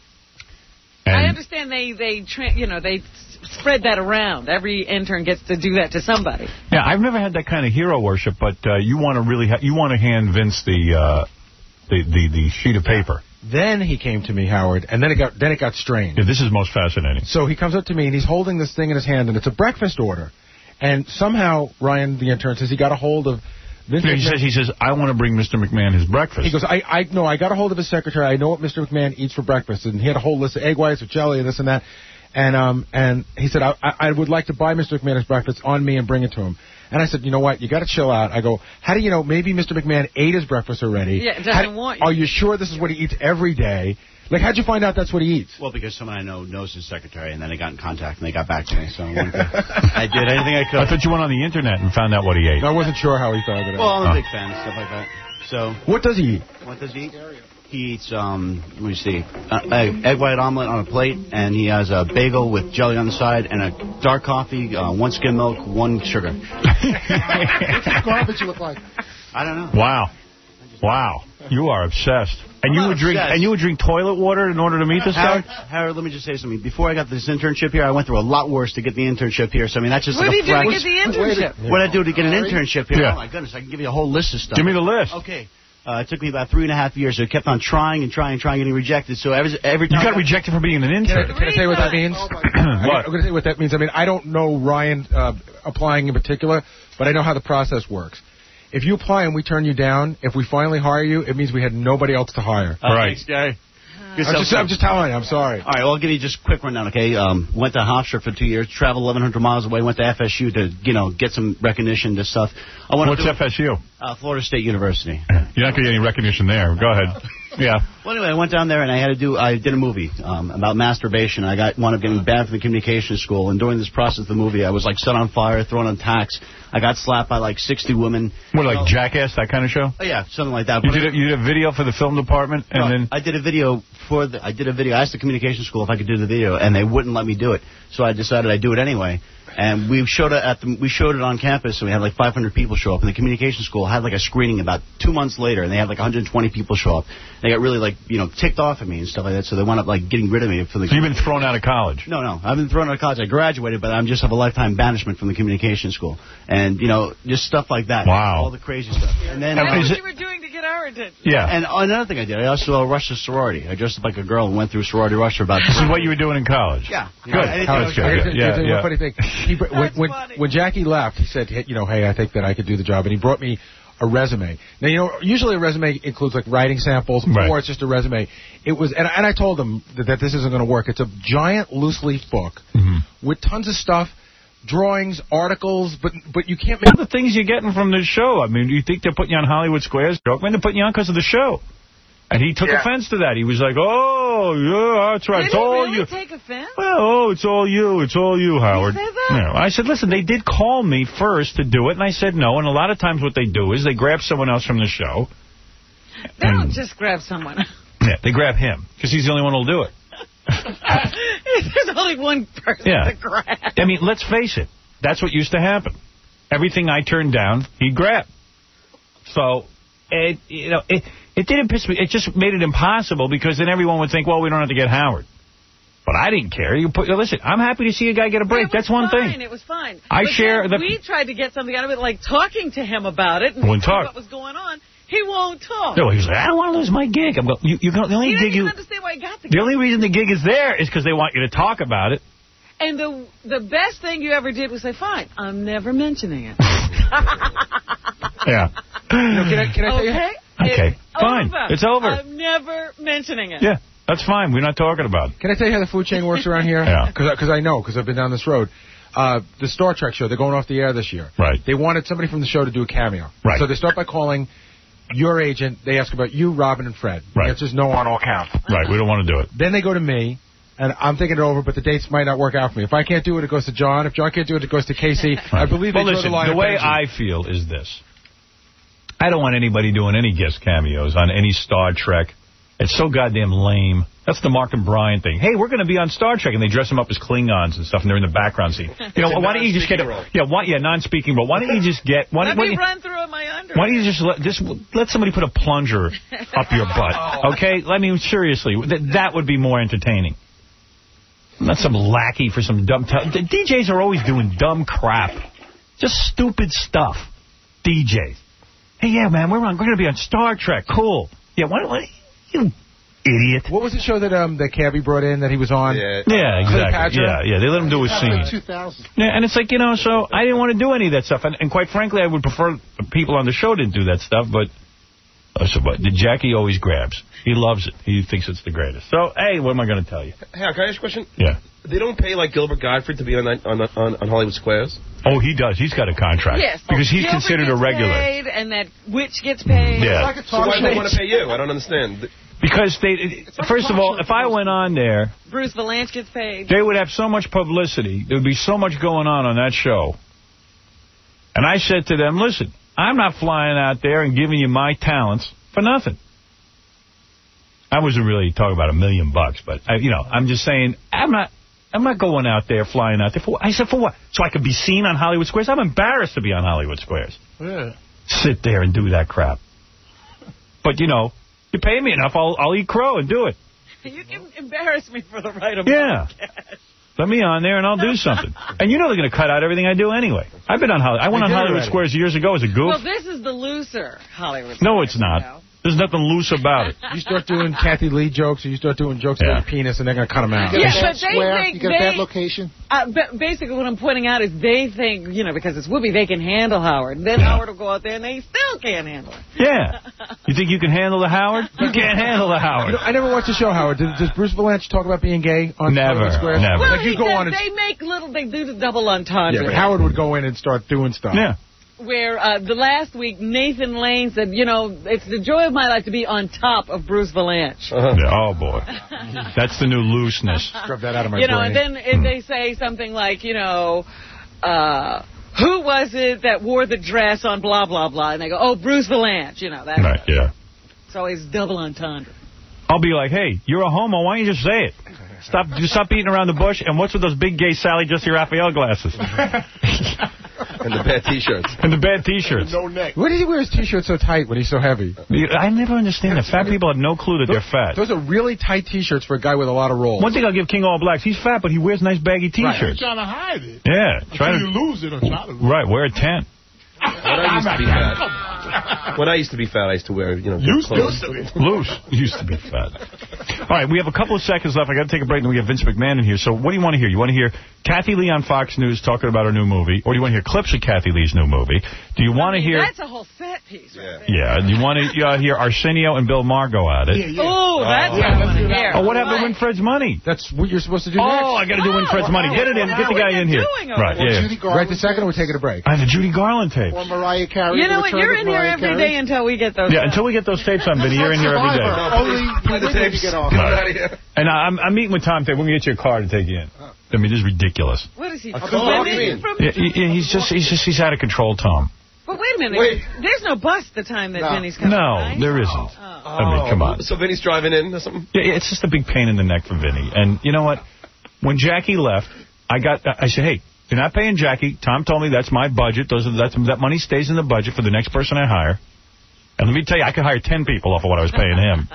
And I understand they, they tra you know, they spread that around. Every intern gets to do that to somebody. Yeah, I've never had that kind of hero worship, but uh, you want to really ha you want to hand Vince the, uh, the the the sheet of paper. Then he came to me, Howard, and then it got then it got strange. Yeah, this is most fascinating. So he comes up to me and he's holding this thing in his hand, and it's a breakfast order. And somehow Ryan, the intern, says he got a hold of. Vince yeah, he says, he says, I want to bring Mister McMahon his breakfast. He goes, I, I, no, I got a hold of his secretary. I know what Mister McMahon eats for breakfast. And he had a whole list of egg whites with jelly and this and that. And um, and he said, I, I would like to buy Mister McMahon his breakfast on me and bring it to him. And I said, you know what? You got to chill out. I go, how do you know? Maybe Mister McMahon ate his breakfast already. Yeah, doesn't how, want you. Are you sure this is what he eats every day? Like, how'd you find out that's what he eats? Well, because someone I know knows his secretary, and then they got in contact, and they got back to me. So I, wanted to, I did anything I could. I thought you went on the Internet and found out what he ate. I wasn't sure how he found it out. Well, I'm a oh. big fan of stuff like that. So what does he eat? What does he eat? He eats, um, let me see, uh, egg, egg white omelet on a plate, and he has a bagel with jelly on the side, and a dark coffee, uh, one skim milk, one sugar. What's the garbage you look like? I don't know. Wow. Wow. You are obsessed. And I'm you would drink obsessed. and you would drink toilet water in order to meet this Howard, guy? Howard, let me just say something. Before I got this internship here, I went through a lot worse to get the internship here. So I mean, that's just what like did a you do to get the internship? What did I do to get an internship here? Yeah. Oh my goodness, I can give you a whole list of stuff. Give me the list. Okay. Uh, it took me about three and a half years. So I kept on trying and trying and trying, getting rejected. So every, every time you got rejected for being an intern. Can I, can I tell you what that means? What? I'm going to tell you what that means. I mean, I don't know Ryan uh, applying in particular, but I know how the process works. If you apply and we turn you down, if we finally hire you, it means we had nobody else to hire. Uh, right. Thanks, Gary. I'm just, I'm just telling you. I'm sorry. All right, well, I'll give you just a quick rundown, okay? Um, went to Hofstra for two years, traveled eleven hundred miles away, went to F S U to, you know, get some recognition, this stuff. I What's do, F S U? Uh, Florida State University. You're not going to get any recognition there. Go ahead. Yeah. Well, anyway, I went down there and I had to do, I did a movie um, about masturbation. I got wound up getting banned from the communication school, and during this process of the movie, I was like set on fire, thrown on tacks. I got slapped by like sixty women. What, like Jackass, that kind of show? Oh, yeah, something like that. You But did, a, you did a video for the film department, and no, then I did a video for the. I did a video. I asked the communication school if I could do the video, and they wouldn't let me do it. So I decided I'd do it anyway. And we showed it at the. We showed it on campus, and we had like five hundred people show up. And the communication school had like a screening about two months later, and they had like one hundred twenty people show up. They got really like you know ticked off at me and stuff like that. So they wound up like getting rid of me from the. So you've been thrown out of college? No, no, I've been thrown out of college. I graduated, but I'm just have a lifetime banishment from the communication school, and you know just stuff like that. Wow. All the crazy stuff. And then That's uh, what you were doing to get our more attention. Yeah. And another thing I did, I also uh, rushed a sorority. I dressed up like a girl and went through sorority rush for about... This is what you were doing in college? Yeah. Good. Yeah, That's good. Yeah, yeah. One funny thing. He, when, when, when Jackie left, he said, you know, hey, I think that I could do the job. And he brought me a resume. Now, you know, usually a resume includes, like, writing samples, right. or it's just a resume. It was, and, and I told him that, that this isn't going to work. It's a giant loose-leaf book mm-hmm. with tons of stuff, drawings, articles, but but you can't make... All the things you're getting from this show. I mean, do you think they're putting you on Hollywood Squares? I mean, they're putting you on because of the show. And he took yeah. offense to that. He was like, oh, yeah, that's right. Did it's he all really you. take offense? Well, oh, it's all you. It's all you, Howard. He said that? You know, I said, listen, they did call me first to do it, and I said no. And a lot of times what they do is they grab someone else from the show. They and, don't just grab someone. Yeah, they grab him, because he's the only one who'll do it. There's only one person yeah. to grab. I mean, let's face it. That's what used to happen. Everything I turned down, he'd grab. So, it, you know, it, it didn't piss me. It just made it impossible because then everyone would think, well, we don't have to get Howard. But I didn't care. You put, listen, I'm happy to see a guy get a break. That's one fine. thing. It was fine. I but share the. We tried to get something out of it, like talking to him about it and won't talk. what was going on. He won't talk. No, he was like, I don't want to lose my gig. I'm going. You, you, the only he gig you. understand why he got the The gig. only reason the gig is there is because they want you to talk about it. And the the best thing you ever did was say, fine, I'm never mentioning it. Yeah. You know, can I, can I tell you? Okay? Okay, It's fine. over. It's over. I'm never mentioning it. Yeah, that's fine. We're not talking about it. Can I tell you how the food chain works around here? Yeah. Because I know, because I've been down this road. Uh, the Star Trek show, they're going off the air this year. Right. They wanted somebody from the show to do a cameo. Right. So they start by calling your agent. They ask about you, Robin, and Fred. Right. The answer's no on all counts. Right, we don't want to do it. Then they go to me, and I'm thinking it over, but the dates might not work out for me. If I can't do it, it goes to John. If John can't do it, it goes to Casey. Right. I believe well, they draw listen, the line the at way Benji. I feel is this. I don't want anybody doing any guest cameos on any Star Trek. It's so goddamn lame. That's the Mark and Brian thing. Hey, we're going to be on Star Trek, and they dress them up as Klingons and stuff, and they're in the background scene. You know, why don't you just get a... Yeah, why, yeah, non-speaking role. Why don't you just get... Why, Let why, me you, run through in my underwear. why don't you just let, just let somebody put a plunger up your butt, okay? I mean, seriously, that, that would be more entertaining. Not some lackey for some dumb... T- D Js are always doing dumb crap. Just stupid stuff. D Js. Hey, yeah, man, we're on. We're going to be on Star Trek. Cool. Yeah, why don't you idiot? What was the show that um that Cabby brought in that he was on? Yeah, yeah exactly. Cleopatra? Yeah, yeah. They let him do his scene. two thousand. Yeah, and it's like, you know, so I didn't want to do any of that stuff. And, and quite frankly, I would prefer people on the show didn't do that stuff, but... Uh, so, but the Jackie always grabs. He loves it. He thinks it's the greatest. So, hey, what am I going to tell you? Hey, can I ask you a question? Yeah. They don't pay, like, Gilbert Gottfried to be on on on, on Hollywood Squares? Oh, he does. He's got a contract. Yes. Because he's Gilbert considered a gets regular. Paid, and that witch gets paid. Yeah. Like a So talk why do they show. want to pay you? I don't understand. Because, they, like first a of talk all, show. if I went on there, Bruce Valanche gets paid. they would have so much publicity. There would be so much going on on that show. And I said to them, listen, I'm not flying out there and giving you my talents for nothing. I wasn't really talking about a million bucks, but, I, you know, I'm just saying, I'm not I'm not going out there, flying out there. For, I said, for what? So I could be seen on Hollywood Squares? I'm embarrassed to be on Hollywood Squares. Yeah. Sit there and do that crap. But, you know, you pay me enough, I'll, I'll eat crow and do it. You can embarrass me for the right amount Yeah. of cash. Let me on there and I'll do something. And you know they're going to cut out everything I do anyway. I've been on Hollywood. I went on Hollywood Squares years ago as a goof. Well, this is the looser Hollywood. No, it's not. There's nothing loose about it. You start doing Kathy Lee jokes, or you start doing jokes Yeah. about penis, and they're going to cut them out. You get Yeah, a but bad they square, think you get a they- bad location. Uh, but basically, what I'm pointing out is they think, you know, because it's Whoopi, they can handle Howard. Then Yeah. Howard will go out there and they still can't handle it. Yeah. You think you can handle the Howard? You can't handle the You Howard. know, I never watched the show, Howard. Does, does Bruce Valanche talk about being gay on Never, Hollywood Squares? never. Well, Like he you go says on and they make little, they do the double entendre. yeah, but Howard would go in and start doing stuff. Yeah. Where uh, the last week, Nathan Lane said, you know, it's the joy of my life to be on top of Bruce Valanche. Uh-huh. Yeah, oh, boy. That's the new looseness. Scrub that out of my You know, brain. and then if they say something like, you know, uh, who was it that wore the dress on blah, blah, blah? And they go, oh, Bruce Valanche. You know, that's Right, yeah. it's always double entendre. I'll be like, hey, you're a homo. Why don't you just say it? Stop just stop beating around the bush. And what's with those big gay Sally Jesse Raphael glasses? And the bad T-shirts. And the bad T-shirts. No neck. Why does he wear his T-shirt so tight when he's so heavy? I never understand that. Fat people have no clue that they're fat. Those are really tight T-shirts for a guy with a lot of rolls. One thing I'll give King All Blacks, he's fat, but he wears nice baggy You're T-shirts. trying to hide it. Yeah. Try Until to you lose it or try to lose Right, wear a tent. When I used to be fat, When I used to be fat, I used to wear, you know, Used to, clothes. used to be. Loose. Used to be fat. All right, we have a couple of seconds left. I got to take a break, and we have Vince McMahon in here. So what do you want to hear? You want to hear Kathy Lee on Fox News talking about her new movie, or do you want to hear clips of Kathy Lee's new movie? Do you want I to mean, hear... That's a whole set piece right there. Yeah, do you want to uh, hear Arsenio and Bill Maher go at it? Yeah, yeah. Oh, that's what I want to hear. Oh, what happened to Winfred's money? That's what you're supposed to do oh, next. Oh, I got to do Winfred's money. Get it in. Get the guy in here. Right, yeah. yeah. Right the second, we're taking a break. I have a Judy Garland tape. Or Mariah Carey. You know what? You're in here every day until we get those. Yeah, until we get those tapes on, Vinny. You're in here every day. Only play the tapes. Get off. Right. And I'm, I'm meeting with Tom today. We're going to get you a car to take you in. I mean, this is ridiculous. What is he? A car? Yeah, he, yeah, he's just he's just he's out of control, Tom. But wait a minute. Wait. There's no bus the time that No. Vinny's coming. No, right? there isn't. Oh. I mean, come on. So Vinny's driving in or something? Yeah, it's just a big pain in the neck for Vinny. And you know what? When Jackie left, I got I said, hey, you're not paying Jackie. Tom told me that's my budget. Those are that's, that money stays in the budget for the next person I hire. And let me tell you, I could hire ten people off of what I was paying him.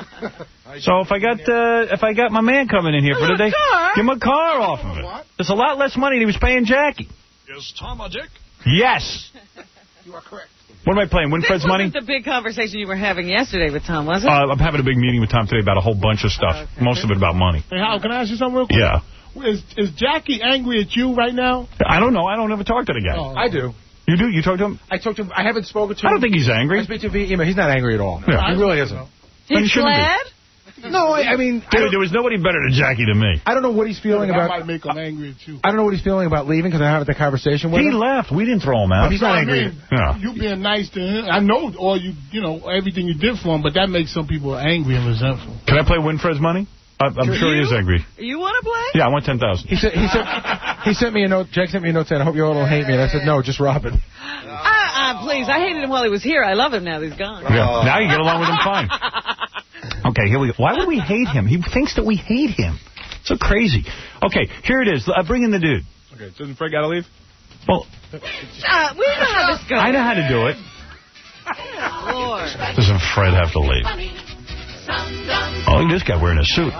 So if I got uh, if I got my man coming in here for the day, give him a car off of it. It's a lot less money than he was paying Jackie. Is Tom a dick? Yes. You are correct. What am I playing? Winfred's This money? wasn't the big conversation you were having yesterday with Tom, was it? Uh, I'm having a big meeting with Tom today about a whole bunch of stuff. Okay. Most of it about money. Hey, Hal, can I ask you something real quick? Yeah. Is, is Jackie angry at you right now? I don't know. I don't ever talk to the guy. Oh. I do. You do? You talk to him? I talked to him. I haven't spoken to him. I don't think he's angry. I speak to him via email. He's not angry at all. Yeah. He really isn't. Then he He's shouldn't be. glad? No, I, I mean... I Dude, there was nobody better than Jackie than me. I don't know what he's feeling That about... might make him angry at you. I don't know what he's feeling about leaving because I haven't had the conversation with He him. left. We didn't throw him out. But he's not I angry. mean, Yeah. You being nice to him. I know all you, you know, everything you did for him, but that makes some people angry and resentful. Can I play Winfred's money? I, I'm You? sure he is angry. You want to play? Yeah, I want ten thousand. He said, he said, he sent me a note. Jake sent me a note saying, "I hope you all don't hate me." And I said, "No, just Robin." Uh, uh, please. I hated him while he was here. I love him now that he's gone. Yeah. Now you get along with him fine. Okay, here we go. Why would we hate him? He thinks that we hate him. So crazy. Okay, here it is. Uh, bring in the dude. Okay, doesn't Fred got to leave? Well, Uh, we know how this goes. I know how to do it. Lord. Doesn't Fred have to leave? Oh, look at this guy wearing a suit.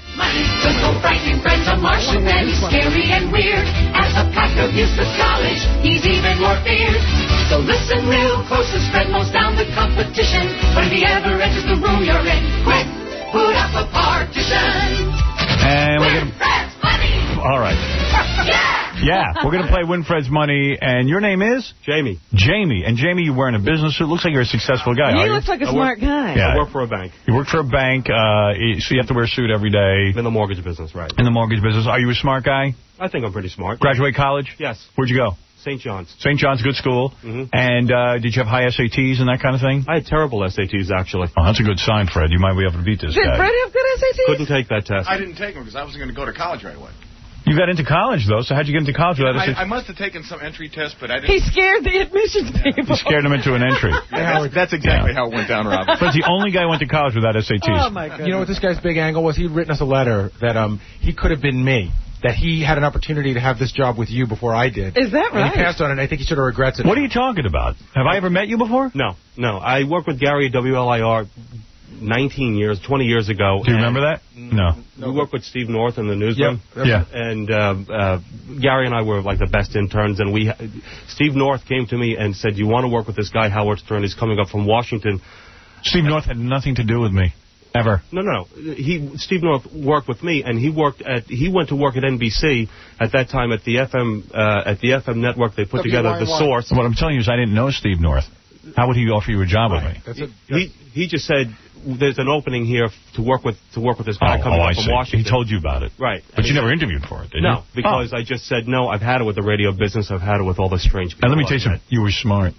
Uncle Frankie Fred's a Martian and he's scary and weird. As a pack of useless college, he's even more feared. So listen real close as Fred mows down the competition. But if he ever enters the room you're in, quick, put up a partition. And we're going to... Fred's money! All right. Yeah! Yeah, we're going to play Winfred's money. And your name is? Jamie. Jamie. And Jamie, you're wearing a business suit. Looks like you're a successful guy, He are you? looks like a I smart work, guy. Yeah. I work for a bank. You work for a bank, uh, so you have to wear a suit every day. In the mortgage business, right. In the mortgage business. Are you a smart guy? I think I'm pretty smart. Graduate college? Yes. Where'd you go? Saint John's. Saint John's, good school. Mm-hmm. And uh, did you have high S A Ts and that kind of thing? I had terrible S A Ts, actually. Oh, that's a good sign, Fred. You might be able to beat this Did guy. Fred have good S A Ts? Couldn't take that test. I didn't take them because I wasn't going to go to college right away. You got into college, though, so how'd you get into college without S A Ts? I, I must have taken some entry test, but I didn't. He scared the admissions people. You scared him into an entry. Yeah, that's, that's exactly Yeah. how it went down, Rob. Fred's the only guy who went to college without S A Ts. Oh, my goodness. You know what this guy's big angle was? He'd written us a letter that um he could have been me. That he had an opportunity to have this job with you before I did. Is that right? And he passed on it, and I think he sort of regrets it. What are you talking about? Have I ever met you before? No, no. I worked with Gary at W L I R nineteen years, twenty years ago. Do you remember that? No. We worked with Steve North in the newsroom. Yep. Yeah. And uh, uh, Gary and I were like the best interns. And we, Steve North came to me and said, "You want to work with this guy, Howard Stern? He's coming up from Washington." Steve North had nothing to do with me. Ever. No, no, no. He Steve North worked with me, and he worked at he went to work at N B C at that time at the F M uh, at the F M network. They put together the Source. What I'm telling you is I didn't know Steve North. How would he offer you a job Right. with me? He, he he just said there's an opening here to work with to work with this guy Oh, coming oh, up I from see. Washington. He told you about it. Right. But you never interviewed for it, did you? No, because Oh. I just said no. I've had it with the radio business. I've had it with all the strange people. And let me tell you something. You were smart.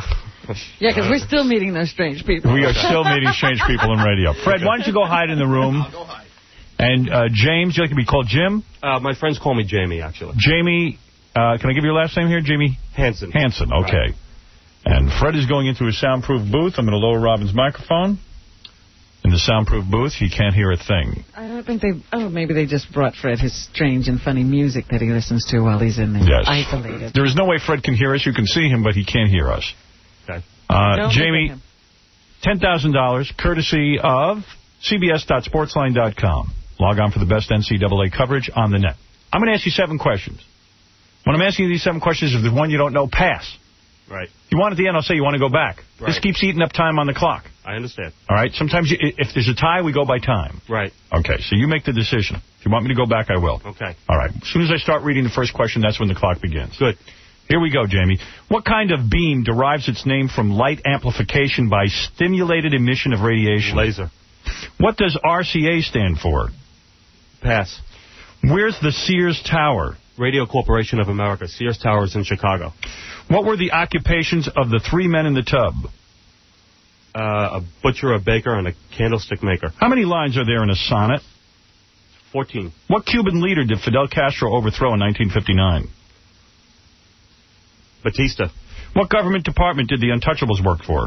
Yeah, because we're still meeting those strange people. We are still meeting strange people in radio. Fred, why don't you go hide in the room? Go hide. And uh, James, you like to be called Jim? Uh, my friends call me Jamie, actually. Jamie, uh, can I give your last name here? Jamie? Hanson. Hanson, okay. Right. And Fred is going into a soundproof booth. I'm going to lower Robin's microphone. In the soundproof booth, he can't hear a thing. I don't think they... Oh, maybe they just brought Fred his strange and funny music that he listens to while he's in there. Yes. Isolated. There is no way Fred can hear us. You can see him, but he can't hear us. Okay. Uh, Don't Jamie, look at him. ten thousand dollars, courtesy of C B S dot sportsline dot com. Log on for the best N C double A coverage on the net. I'm going to ask you seven questions. When I'm asking you these seven questions, if there's one you don't know, pass. Right. You want at the end, I'll say you want to go back. Right. This keeps eating up time on the clock. I understand. All right? Sometimes you, if there's a tie, we go by time. Right. Okay, so you make the decision. If you want me to go back, I will. Okay. All right. As soon as I start reading the first question, that's when the clock begins. Good. Here we go, Jamie. What kind of beam derives its name from light amplification by stimulated emission of radiation? Laser. What does R C A stand for? Pass. Where's the Sears Tower? Radio Corporation of America. Sears Tower is in Chicago. What were the occupations of the three men in the tub? Uh, a butcher, a baker, and a candlestick maker. How many lines are there in a sonnet? Fourteen. What Cuban leader did Fidel Castro overthrow in nineteen fifty-nine? Batista. What government department did the Untouchables work for?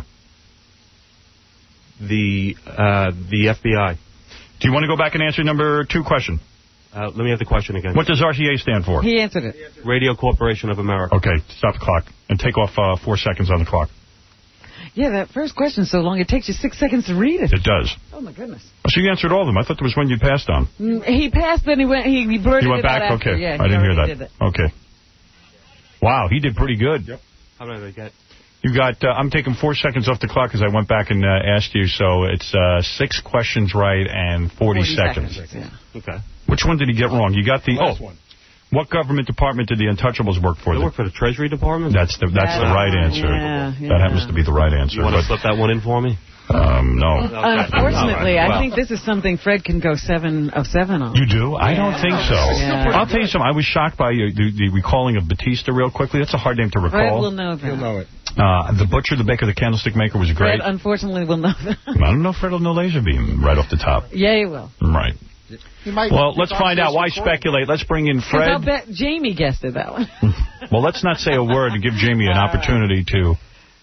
The uh, the F B I. Do you want to go back and answer number two question? Uh, let me have the question again. What does R C A stand for? He answered it. Radio Corporation of America. Okay, stop the clock and take off uh, four seconds on the clock. Yeah, that first question's so long, it takes you six seconds to read it. It does. Oh, my goodness. So you answered all of them. I thought there was one you passed on. Mm, he passed, then he went, he, he blurted He went it back? out after. Okay. Yeah, I didn't hear that. did it. Okay. Wow, he did pretty good. Yep. How many did I get? You got, uh, I'm taking four seconds off the clock because I went back and uh, asked you, so it's uh, six questions right and forty, forty seconds. seconds yeah. Okay. Which one did he get wrong? You got the, Last oh, one. What government department did the Untouchables work for? They work for the Treasury Department? That's the that's Yeah. the right answer. Yeah, yeah. That happens to be the right answer. You want to but, slip that one in for me? Um, no. Unfortunately, Right. I Well, think this is something Fred can go seven of seven on. You do? I don't think so. Yeah. I'll tell you something. I was shocked by uh, the, the recalling of Batista real quickly. That's a hard name to recall. Fred will know that. You'll know it. Uh, the Butcher, the Baker, the Candlestick Maker was great. Fred, unfortunately, will know that. I don't know if Fred will know laser beam right off the top. Yeah, he will. Right. He might Well, let's it's find on out. Why recording. speculate? Let's bring in 'Cause Fred. I'll bet Jamie guessed it, that one. Well, let's not say a word and give Jamie an opportunity to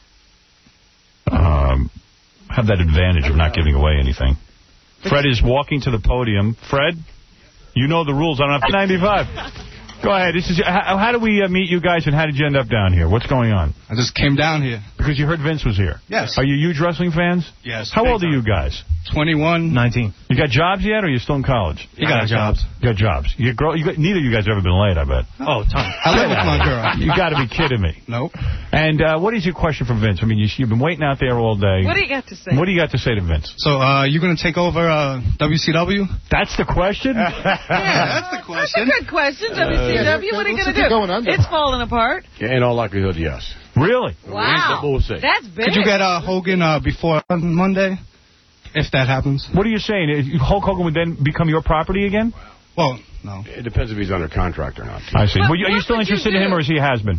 um, have that advantage of not giving away anything. Fred is walking to the podium. Fred, you know the rules on Up to ninety-five. Go ahead. This is how, how do we uh, meet you guys, and how did you end up down here? What's going on? I just came down here. Because you heard Vince was here. Yes. Are you huge wrestling fans? Yes. How old are you guys? twenty-one. nineteen. You got jobs yet, or are you still in college? You got jobs. You got jobs. You got girl. You got, neither of you guys have ever been laid, I bet. Oh, ton. I live with my girl. You got to be kidding me. Nope. And uh, what is your question for Vince? I mean, you, you've been waiting out there all day. What do you got to say? What do you got to say to Vince? So, uh, you going to take over uh, W C W? That's the question? Yeah, that's the question. That's a good question, W C W. what are you going to do? Going under. It's falling apart. In all likelihood, yes. Really? Wow. We'll see. That's big. Could you get uh, Hogan uh, before Monday, if that happens? What are you saying? Is Hulk Hogan would then become your property again? Well, no. It depends if he's under contract or not. I see. But Well, you, are you what still would you interested in do? him, or is he a has-been?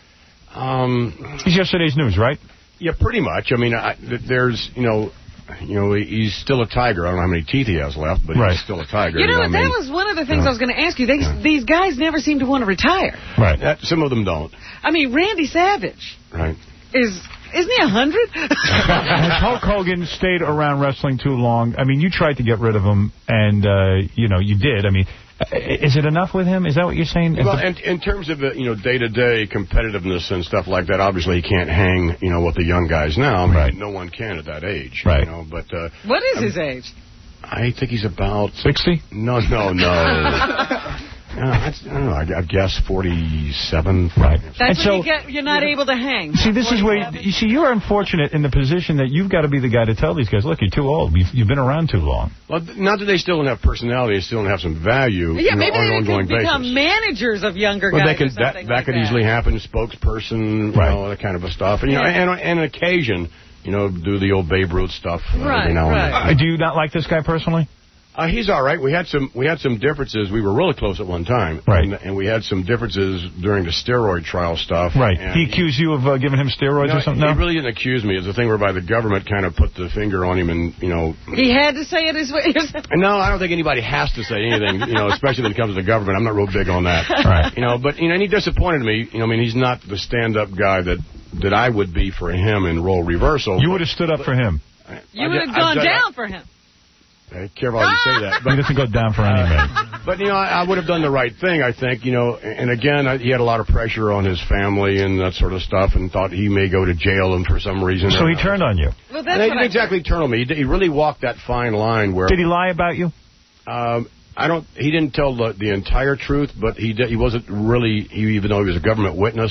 Um, He's yesterday's news, right? yeah, pretty much. I mean, I, th- there's, you know, you know, he's still a tiger. I don't know how many teeth he has left, but Right. he's still a tiger. You know what what? I mean? That was one of the things Yeah. I was going to ask you. They, These guys never seem to want to retire. Right. That, some of them don't. I mean, Randy Savage Right. is... Isn't he a hundred? Has Hulk Hogan stayed around wrestling too long? I mean, you tried to get rid of him, and, uh, you know, you did. I mean, is it enough with him? Is that what you're saying? Well, in, in terms of, uh, you know, day-to-day competitiveness and stuff like that, obviously he can't hang, you know, with the young guys now. I mean, Right. no one can at that age. Right. You know, but uh, What is his age? I think he's about... sixty? No, no, no. Uh, I don't know. I, I guess forty-seven. Right. That's And when so- you get, you're not able to hang. See, this is where, you see, you're unfortunate in the position that you've got to be the guy to tell these guys, look, you're too old. You've, you've been around too long. Well, not that they still don't have personality, they still don't have some value Yeah, you know, maybe on an they ongoing could become basis. managers of younger Well, guys they could, or that something that like could that. easily happen, spokesperson, you Right. know, that kind of a stuff. And, you know, Yeah. and, and on occasion, you know, do the old Babe Ruth stuff uh, Right, every now and right. then. Uh, do you not like this guy personally? Uh, he's all right. We had some we had some differences. We were really close at one time. Right. And, and we had some differences during the steroid trial stuff. Right. And He accused you of uh, giving him steroids no, or something? He No? really didn't accuse me. It's a thing whereby the government kind of put the finger on him and, you know... He had to say it his way. And no, I don't think anybody has to say anything, you know, especially when it comes to the government. I'm not real big on that. Right. You know, but, you know, and he disappointed me. You know, I mean, he's not the stand-up guy that, that I would be for him in role reversal. You would have stood up for him. You would have gone down for him. Hey, careful how you say that. He doesn't go down for any man. But, you know, I, I would have done the right thing, I think, you know. And, again, I, he had a lot of pressure on his family and that sort of stuff and thought he may go to jail and for some reason. So he turned on you. Well, that's And he what didn't I exactly turn on me. He, he really walked that fine line where... Did he lie about you? Um, I don't. He didn't tell the, the entire truth, but he did, he wasn't really. He, even though he was a government witness,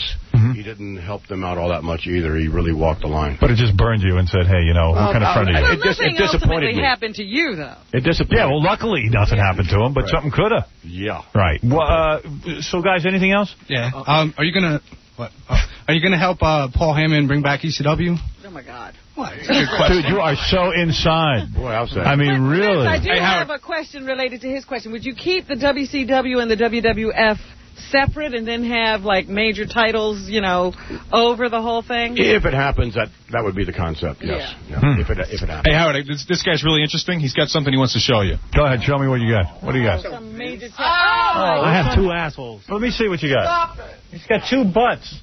Mm-hmm. He didn't help them out all that much either. He really walked the line. But it just burned you and said, hey, you know, what Um, kind of friend are you? Well, It dis- nothing it disappointed ultimately me. happened to you, though. It disappointed. Yeah, well, luckily nothing happened to him, but Right. something could have. Yeah. Right. Well, uh, so, guys, anything else? Yeah. Um, are you gonna what? Uh, are you gonna help uh, Paul Heyman bring back E C W? Oh, my God. What? Dude, you are so inside. Boy, I'll say. I mean, really. I do Hey, have Howard. a question related to his question. Would you keep the W C W and the W W F separate and then have, like, major titles, you know, over the whole thing? If it happens, that that would be the concept. Yes. Yeah. Hmm. If it if it happens. Hey, Howard, this, this guy's really interesting. He's got something he wants to show you. Go ahead, show me what you got. What do you got? Some major ti- Oh, I have two assholes. Let me see what you got. He's got two butts.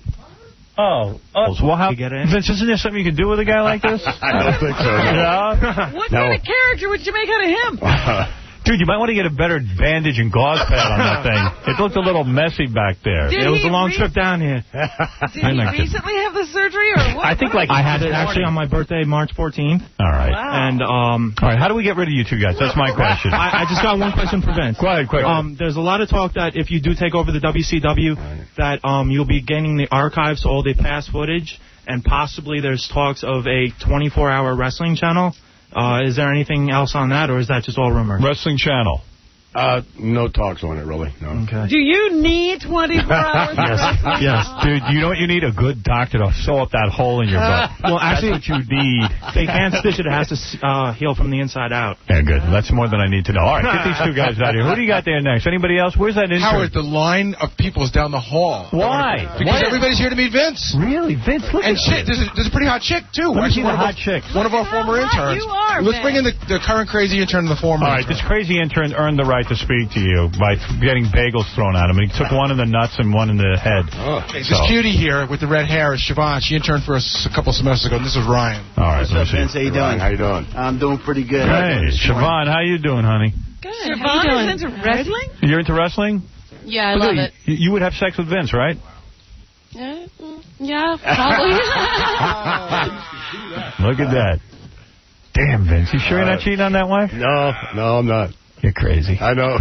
Oh, oh. Well, how, Vince, isn't there something you can do with a guy like this? I don't think so. No. Yeah? What No. kind of character would you make out of him? Dude, you might want to get a better bandage and gauze pad on that thing. It looked a little messy back there. Did It was he a long re- trip down here. Did he recently have the surgery, or what? I think like I had it actually on my birthday, March fourteenth. All right. Wow. And um, All right, how do we get rid of you two guys? That's my question. I, I just got one question for Vince. Go ahead, quick. Um, there's a lot of talk that if you do take over the W C W, that um, you'll be gaining the archives, all the past footage, and possibly there's talks of a twenty-four hour wrestling channel. Uh, is there anything else on that, or is that just all rumor? Wrestling Channel. Uh, no talks on it, really. No. Okay. Do you need twenty-four hours of wrestling? Yes, dude, you know what you need? A good doctor to sew up that hole in your butt. Well, actually, That's what you need. they can't stitch it. It has to uh, heal from the inside out. Yeah, good. That's more than I need to know. All right, get these two guys out of here. Who do you got there next? Anybody else? Where's that intern? Howard, the line of people is down the hall. Why? Because Why? everybody's here to meet Vince. Really? Vince, look And at shit, there's a, there's a pretty hot chick, too. Let me Actually, see the one of hot our- chick. One of our former hot interns. you are, Let's bring in Vince. the, the current crazy intern and the former All right, intern. this crazy intern earned the right to speak to you by getting bagels thrown at him. And he took one in the nuts and one in the head. Hey, this So- cutie here with the red hair is Siobhan. She interned for us a couple semesters ago, and this is Ryan. All right, What's let me up, see. Vince? How you doing? How you doing? I'm doing pretty good. Hey, Siobhan, how you doing, honey? Good. Siobhan is into wrestling? You're into wrestling? Yeah, I Look love at it. you. You would have sex with Vince, right? Yeah, mm, yeah, probably. Look at that. Damn, Vince. You sure you're not cheating on that wife? No, no, I'm not. You're crazy. I know.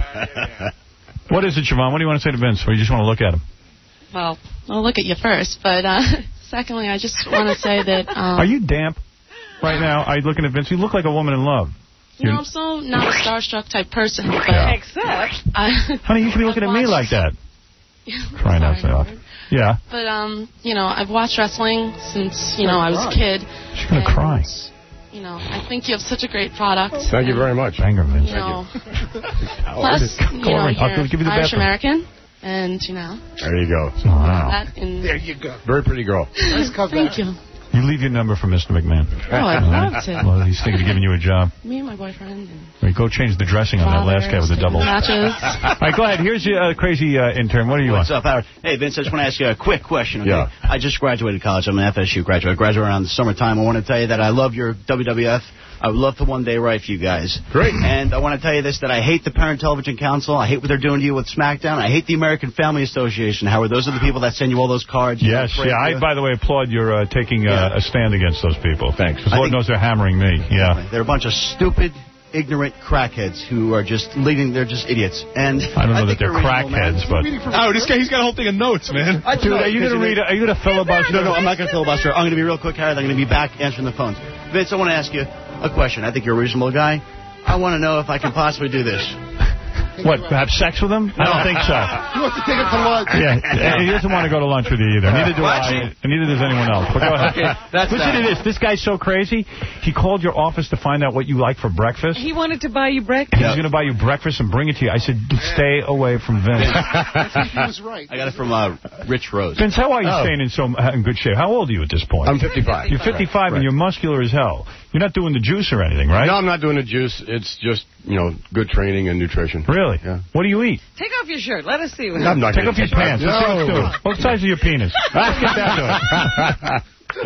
What is it, Siobhan? What do you want to say to Vince? Or you just want to look at him? Well, I'll look at you first, but uh, secondly, I just want to say that. Um, Are you damp right now? Are you looking at Vince? You look like a woman in love. You know, I'm so not a starstruck type person, but Yeah. Except, I, Honey, you should be looking at me like that. Crying out loud. Yeah. but um, you know, I've watched wrestling since you know I was a kid. She's going to and, cry. You know, I think you have such a great product. Thank you very much. Banger, Vince. You know, Howard. plus, you Go know, over. I'll you're give you the Irish bathroom. American, and you know, There you go. Wow. that in. There you go. Very pretty girl. Nice Thank you. You leave your number for Mister McMahon. Oh, I'd love to. Well, he's thinking of giving you a job. Me and my boyfriend. And Right, go change the dressing on that last guy with the double. matches. All right, go ahead. Here's your uh, crazy uh, intern. What do you What's want? up, Howard? Hey, Vince, I just want to ask you a quick question, okay? Yeah. I just graduated college. I'm an F S U graduate. I graduated around the summertime. I want to tell you that I love your W W F. I would love to one day write for you guys. Great. And I want to tell you this, that I hate the Parent Television Council. I hate what they're doing to you with SmackDown. I hate the American Family Association, Howard. Those are the people that send you all those cards. You Yes, know, yeah. I, you. by the way, applaud your uh, taking uh, a stand against those people. Thanks. Because I Lord think- knows they're hammering me. Yeah. They're a bunch of stupid, ignorant crackheads who are just leading. They're just idiots. And I don't know that think they're reasonable, man. crackheads, but... Oh, this guy, he's got a whole thing of notes, man. Dude, are you going to read? Are you going to filibuster? No, no, I'm not going to filibuster. I'm going to be real quick, Howard. I'm going to be back answering the phones. Vince, I want to ask you a question. I think you're a reasonable guy. I want to know if I can possibly do this. What, have sex with him? I don't think so. He wants to take it to lunch. Yeah, he doesn't want to go to lunch with you either. Neither do I, and neither does anyone else. But go ahead. Okay, that's Listen that. to this. This guy's so crazy. He called your office to find out what you like for breakfast. he wanted to buy you breakfast. He was going to buy you breakfast and bring it to you. I said, stay away from Vince. I think he was right. I got it from uh, Rich Rose. Vince, how are you Oh. staying in so uh, in good shape? How old are you at this point? I'm fifty-five. You're fifty-five Right. and you're muscular as hell. You're not doing the juice or anything, right? No, I'm not doing the juice. It's just, you know, good training and nutrition. Really? Yeah. What do you eat? Take off your shirt. Let us see what I'm not Take gonna off your take pants. Let's No. see what's doing. What size is your penis? Let's get down to it.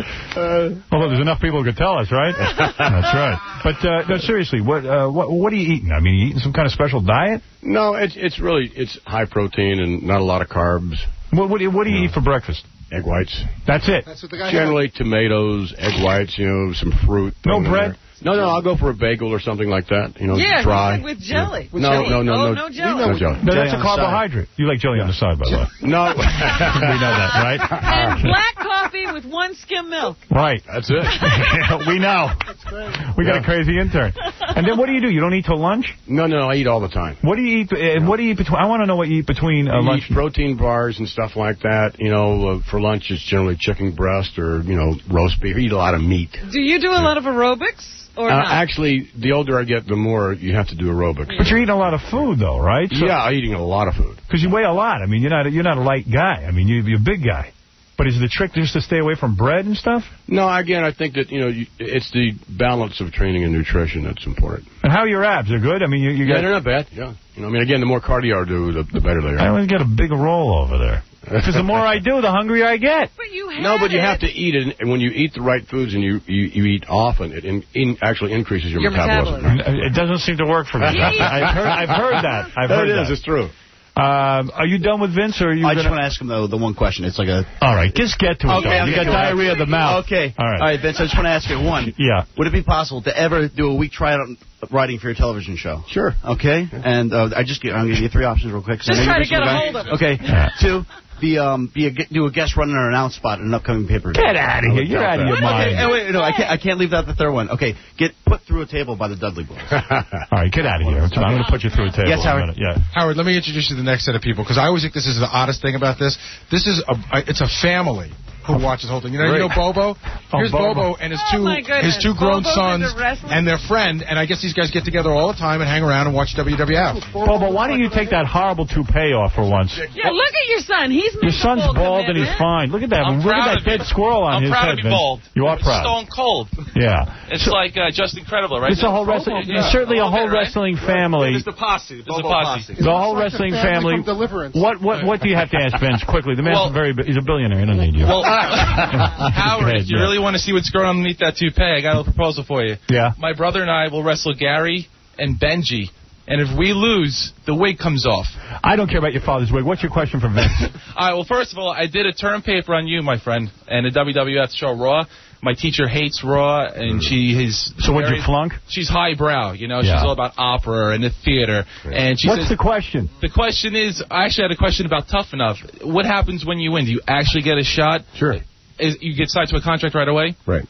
Uh, Although there's enough people who could tell us, right? That's right. But uh, no, seriously, what uh, what what are you eating? I mean, you eating some kind of special diet? no, it's it's really it's high protein and not a lot of carbs. What what do you, what do you eat for breakfast? Egg whites. That's it. That's what the guy Generally tomatoes, egg whites, you know, some fruit. No thrown in bread? there. No, no, I'll go for a bagel or something like that. You know, Yeah, dry. he said with jelly. Yeah. With no, jelly. no, no, Oh, no, no jelly. No jelly. No, that's a carbohydrate. You like jelly on the side, by the way. No. We know that, right? And black coffee with one skim milk. Right. That's it. We know. We got a crazy intern. And then what do you do? You don't eat till lunch? No, no, I eat all the time. What do you eat? Uh, what do you eat between? I want to know what you eat between uh, You lunch. eat protein bars and stuff like that. You know, uh, for lunch it's generally chicken breast or, you know, roast beef. You eat a lot of meat. Do you do a lot of aerobics or Uh, not? actually, the older I get, the more you have to do aerobics. But you're eating a lot of food, though, right? So, yeah, I'm eating a lot of food. Because you weigh a lot. I mean, you're not you're not a light guy. I mean, you, you're a big guy. But is the trick just to stay away from bread and stuff? No, again, I think that, you know, you, it's the balance of training and nutrition that's important. And how are your abs? They're good? I mean, you, you yeah, got... they're not bad, yeah. You know, I mean, again, the more cardio I do, the, the better they I are. always get a big roll over there. Because the more I do, the hungrier I get. But you have No, but you it. have to eat it, and when you eat the right foods and you, you, you eat often, it in, in actually increases your, Your metabolism. metabolism. It doesn't seem to work for me. I've heard, I've heard that. I've heard It that. is, it's true. Um, are you done with Vince, or are you I just gonna... want to ask him, though, the one question. It's like a... All right, just get to it. Okay, though. You okay, got okay. diarrhea of the mouth. Okay. All right. All right, Vince, I just want to ask you one. Yeah. Would it be possible to ever do a week tryout writing for your television show? Sure. Okay. And uh, I just I'm going to give you three options real quick. Just try to get a hold of it. Okay. Two. Be um be a do a guest running or announce spot in an upcoming pay-per-view. Get out of here! You're out of your mind. Okay, wait, no, I can't I can't leave out the third one. Okay, get put through a table by the Dudley Boys. All right, get out of here. I'm going to put you through a table. Yes, Howard. Yeah. Howard, let me introduce you to the next set of people, because I always think this is the oddest thing about this. This is a it's a family who watches the whole thing. You know, you know Bobo? Here's Bobo. Bobo and his two Oh, my goodness. his two grown Bobo's sons into wrestling? and their friend, and I guess these guys get together all the time and hang around and watch W W F. Bobo, why don't you take that horrible toupee off for once? Yeah, look at your son. He's Your son's bald and he's fine. Look at that. I'm Look proud at that of dead you. squirrel on I'm his proud head, to be Vince. bald. You are proud. Stone cold. Yeah. It's So- like uh, just incredible, right? It's a whole wrestling. Yeah. It's certainly a Whole whole bit, right? wrestling family. It's the posse. It's the Bobo posse. posse. The whole It's like wrestling the family family. from Deliverance. What what what do you have to ask Vince quickly? The man's Well- a very he's a billionaire. He doesn't need you. Well, Howard, ahead, if you yeah. really want to see what's going on underneath that toupee, I got a little proposal for you. Yeah. My brother and I will wrestle Gary and Benji, and if we lose, the wig comes off. I don't care about your father's wig. What's your question for Vince? All right, well, first of all, I did a term paper on you, my friend, and the W W F show Raw. My teacher hates Raw, and she is... So what'd you very- flunk? She's highbrow, you know. Yeah. She's all about opera and the theater. And she What's says, the question? The question is, I actually had a question about Tough Enough. What happens when you win? Do you actually get a shot? Sure. Is, you get signed to a contract right away? Right.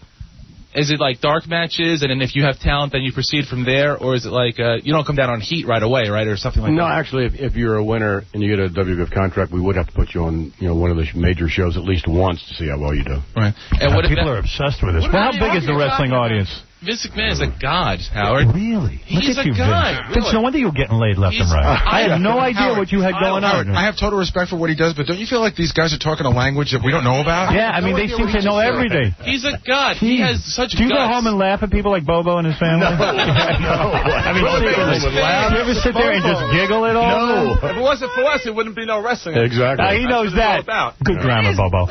Is it like dark matches, and then if you have talent, then you proceed from there? Or is it like, uh, you don't come down on heat right away, right? Or something like No, that? actually, if, if you're a winner and you get a W W F contract, we would have to put you on, you know, one of the major shows at least once to see how well you do. Right. And Uh, what if people that- are obsessed with this. What Well, how about big the is the you're wrestling talking about? audience? Vince McMahon is a god, Howard. Really? Look He's at a you, god, Vince. Vince, really. no wonder you were getting laid left He's- and right. I had no Howard, idea what you had going Howard, on. I have total respect for what he does, but don't you feel like these guys are talking a language that we don't know about? Yeah, I mean, they seem to know everything. He's a god. He has such Do you go guts. home and laugh at people like Bobo and his family? No. I mean, What seriously. makes us laugh? Do you ever sit there and just giggle at all? No. If it wasn't for us, it wouldn't be no wrestling. Exactly. Now, he knows That's what that. it's all about. Good grammar, Bobo.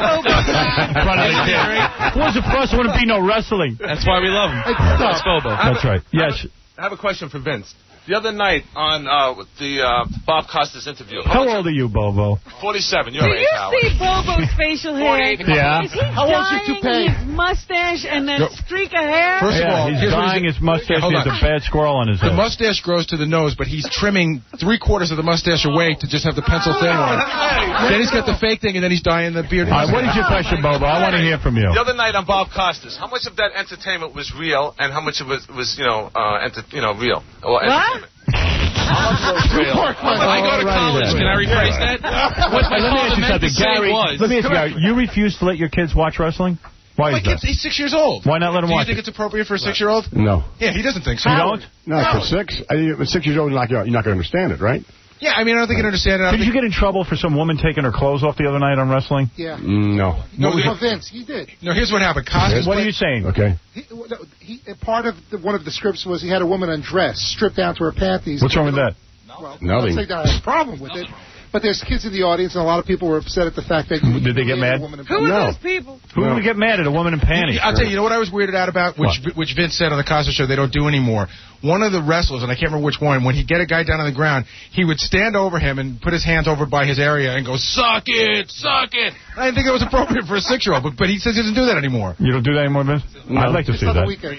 If it wasn't for us, it wouldn't be no wrestling. That's why we love him. That's Bobo. That's right. Yes. I have a question for Vince. The other night on uh, with the uh, Bob Costas interview. How old are you, Bobo? forty-seven. Do You're right, you Howard. see Bobo's facial hair? Yeah. Is he How old's your dyeing toupee? his mustache and that Yo. streak of hair? First of Yeah, all, he's here's what dyeing he's- his mustache. Yeah, hold He has on. a bad squirrel on his The head. mustache grows to the nose, but he's trimming three quarters of the mustache away to just have the pencil thin one. Then he's got the fake thing, and then he's dyeing the beard. All right, what is your question, Bobo? I want to hear from you. The other night on Bob Costas, how much of that entertainment was real, and how much of it was, you know, uh, enter, you know, real? Or entertainment? How much was real? I go to college. Can I rephrase that? What my Let me father ask you meant to something, say Gary. was... Let me ask you, Gary. You refuse to let your kids watch wrestling? Why My is kid's that? he's six years old. Why not let him Do you watch think it? it's appropriate for a six-year-old? No. Yeah, he doesn't think so. You don't? No, for six, I, at six years old, you're not, you're not going to understand it, right? Yeah, I mean, I don't think he'd understand it. I Did think you get in trouble for some woman taking her clothes off the other night on wrestling? Yeah. Mm, no. No, No, Vince, he did. No, here's what happened. Costas What are played- you saying? Okay. He, no, he, part of the, one of the scripts was he had a woman undressed, stripped down to her panties. What's wrong with that? Well, Nothing. I don't think I have a problem with it. But there's kids in the audience, and a lot of people were upset at the fact that... You Did they get mad? A woman in Who are No. those people? Who No. would get mad at a woman in panties? I'll tell you, you know what I was weirded out about, which which Vince said on the Costas show they don't do anymore. One of the wrestlers, and I can't remember which one, when he'd get a guy down on the ground, he would stand over him and put his hands over by his area and go, "Suck it, suck it." I didn't think that was appropriate for a six-year-old, but, but he says he doesn't do that anymore. You don't do that anymore, Vince? No. I'd like to It's see on the that. weekend.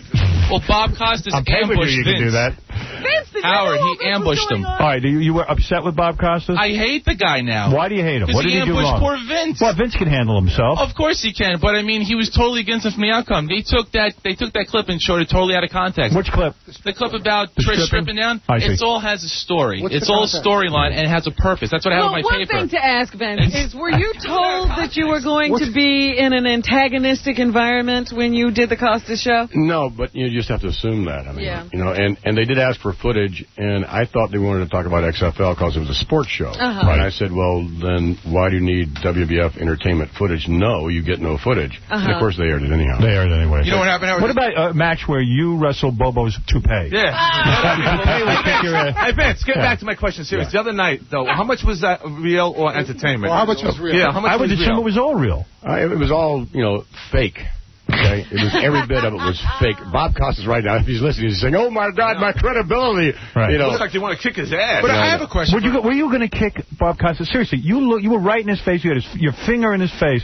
Well, Bob Costas I'm paying with ambushed you, you can Vince. do that. Vince, did Howard, you know he ambushed him. All right, you, you were upset with Bob Costas? I hate the guy now. Why do you hate him? What did he he do ambushed wrong? poor Vince. Well, Vince can handle himself. Of course he can, but I mean, he was totally against him from the outcome. They took that they took that clip and showed it totally out of context. Which clip? The clip about The Trish stripping? stripping down. I see. It's all has a story. What's it's the all context? storyline, and it has a purpose. That's what I have Well, on my one paper. thing to ask, Vince, is were you told that you were going to be in an antagonistic environment when you did the Costas show? No, but you just have to assume that. I mean, Yeah. you know, and, and they did ask for footage, and I thought they wanted to talk about X F L because it was a sports show. Uh-huh. And I said, well, then why do you need W W F entertainment footage? No, you get no footage. And Uh-huh. of course they aired it anyhow. They aired it anyway. You know what happened, Howard? What about a match where you wrestle Bobo's toupee? Yeah. Toupee would kick your ass. Hey, Vince, get Yeah. back to my question serious. The other night, though, how much was that real or entertainment? Well, how much was real? Yeah, how much I would was assume real? it was all real. Uh, it, it was all, you know, fake. Okay? It was every bit of it was fake. Bob Costas right now, if he's listening, he's saying, "Oh my God, my credibility!" Right. You know, Looks like you want to kick his ass. But I have a question. Would you, go- were you going to kick Bob Costas? Seriously, you look, you were right in his face. You had his, your finger in his face.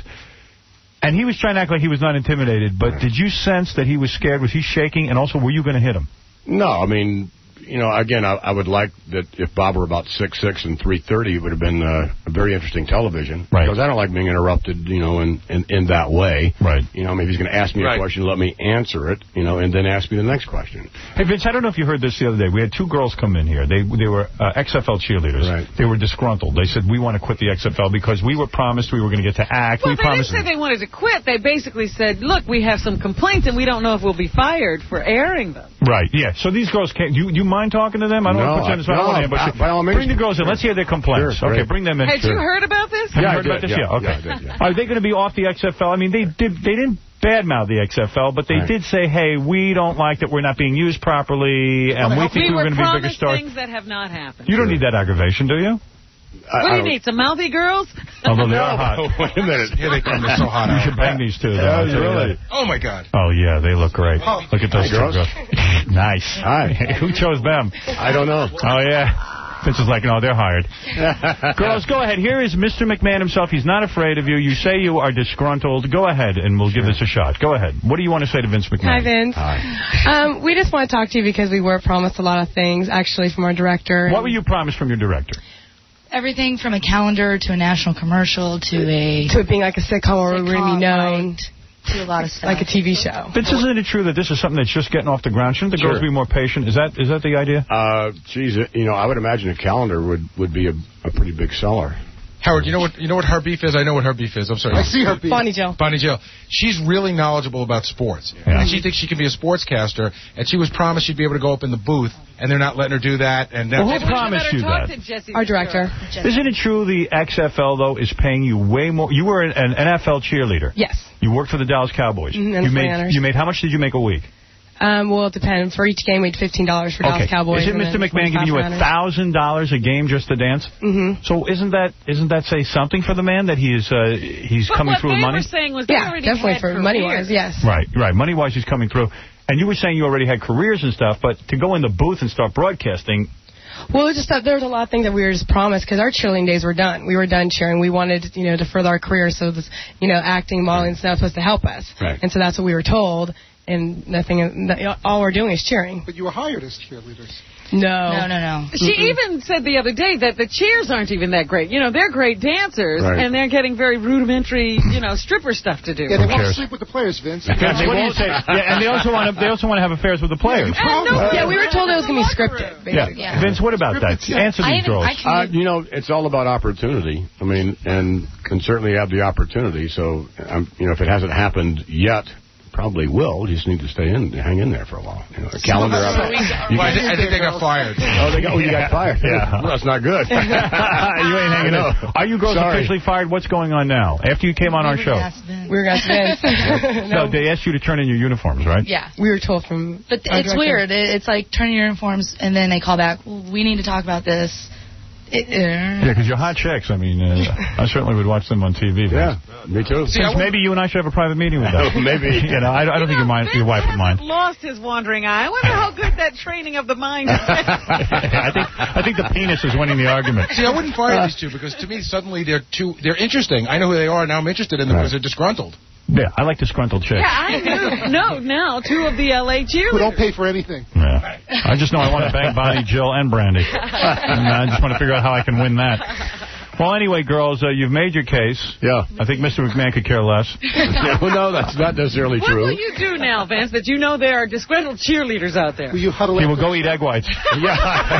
And he was trying to act like he was not intimidated. But did you sense that he was scared? Was he shaking? And also, were you going to hit him? No, I mean, you know, again, I, I would like that if Bob were about six six and three thirty, it would have been uh, a very interesting television. Right. Because I don't like being interrupted, you know, in, in, in that way. Right. You know, maybe he's going to ask me Right. a question, let me answer it, you know, and then ask me the next question. Hey, Vince, I don't know if you heard this the other day. We had two girls come in here. They they were uh, X F L cheerleaders. Right. They were disgruntled. They said, we want to quit the X F L because we were promised we were going to get to act. Well, we they didn't promised. say they wanted to quit. They basically said, look, we have some complaints, and we don't know if we'll be fired for airing them. Right, yeah. So these girls came. Do you, do you mind talking to them? I don't No, want to put you on the spot. I I- don't want to no, ambush by- you. by all means. Bring the girls in. Let's hear their complaints. Sure, okay, right. bring them in. Had Sure. you heard about this? Have Yeah, you I heard about did, this? yeah, Yeah, okay. yeah, I did, yeah. Are they going to be off the X F L? I mean, they did. They didn't badmouth the X F L, but they Right. did say, "Hey, we don't like that we're not being used properly, and we think we we were were going to be bigger promised stars." things that have not happened. You don't need that aggravation, do you? I, What I do you don't- need, some mouthy girls? Although they are hot. Wait a minute. Here they come. They're so hot. You should bang these two. Though, Yeah, I'll tell you really? that. Oh, my God. Oh yeah, they look great. Look at those Hi, two girls. girls. Nice. Hi. Who chose them? I don't know. Oh yeah. Vince is like, no, they're hired. Girls, go ahead. Here is Mister McMahon himself. He's not afraid of you. You say you are disgruntled. Go ahead, and we'll give this a shot. Go ahead. What do you want to say to Vince McMahon? Hi, Vince. Hi. Um, we just want to talk to you because we were promised a lot of things, actually, from our director. What were you promised from your director? Everything from a calendar to a national commercial to a To it being like a sitcom where we're going to be known. to a lot of stuff. Like a T V show. Vince, isn't it true that this is something that's just getting off the ground? Shouldn't the Sure. girls be more patient? Is that is that the idea? Uh, geez, it- you know, I would imagine a calendar would, would be a, a pretty big seller. Howard, you know what you know what her beef is? I know what her beef is. I'm sorry. I see her beef. Bonnie Jill. Bonnie Jill. She's really knowledgeable about sports. Yeah. And she thinks she can be a sportscaster, and she was promised she'd be able to go up in the booth, and they're not letting her do that. And Well, that's who promised you Talk that? to Jesse Our Ventura. director. Isn't it true the X F L, though, is paying you way more? You were an, an N F L cheerleader. Yes. You worked for the Dallas Cowboys. Mhm, and you the made Forty-Niners. you made how much did you make a week? Um, well, it depends. For each game, we had fifteen dollars for Dallas Cowboys. Is it and Mister then McMahon giving you a twenty-five for thousand dollars a game just to dance? Mm-hmm. So isn't that isn't that say something for the man that he is uh, he's But coming what through they with money? were saying was they Yeah, already definitely had for careers. money-wise, yes. Right, right. Money wise, he's coming through. And you were saying you already had careers and stuff, but to go in the booth and start broadcasting. Well, it was just that there was a lot of things that we were just promised because our cheerleading days were done. We were done cheering. We wanted, you know, to further our career. So this, you know, acting, modeling, and stuff was supposed to help us. Right. And so that's what we were told. And nothing. All we're doing is cheering. But you were hired as cheerleaders. No. No, no, no. She even said the other day that the cheers aren't even that great. You know, they're great dancers, Right. and they're getting very rudimentary, you know, stripper stuff to do. Yeah, they want to cares? sleep with the players, Vince. Vince, what do you say? Yeah, and they also want to they also want to have affairs with the players. And no, Yeah, we were told it was going to be scripted. Yeah. Basically. Yeah. Vince, what about that? Answer I these even- girls. I can- Uh, you know, it's all about opportunity. I mean, and can certainly have the opportunity. So, um, you know, if it hasn't happened yet, probably will. You just need to stay in, hang in there for a while. You know, a calendar up. Well, I, thi- I think they got fired. Oh, they got, oh, you got fired. Yeah. Well, that's not good. you ain't hanging I know. in. Are you girls Sorry. officially fired? What's going on now? After you came on our show. We were going to No, they asked you to turn in your uniforms, right? Yeah. We were told from. But our it's director. weird. It, it's like turn your uniforms, and then they call back. Well, we need to talk about this. It, uh, Yeah, because you're hot chicks. I mean, uh, I certainly would watch them on T V. Yeah, me too. See, maybe you and I should have a private meeting with them. Maybe. You know, I, I don't think your, mind, your wife would mind. Lost his wandering eye. I wonder how good that training of the mind is. I think I think the penis is winning the argument. See, I wouldn't fire these two because to me suddenly they're too they're interesting. I know who they are now. I'm interested in them Right. because they're disgruntled. Yeah, I like disgruntled chicks. Yeah, I do. No, now, two of the L A cheerleaders. Who don't pay for anything. Yeah. I just know I want to bang Bonnie, Jill, and Brandy. And I just want to figure out how I can win that. Well, anyway, girls, uh, you've made your case. Yeah. I think Mister McMahon could care less. Yeah, well, no, that's not necessarily What true. will you do now, Vince, that you know there are disgruntled cheerleaders out there? Will you huddle He will go eat egg whites. Yeah.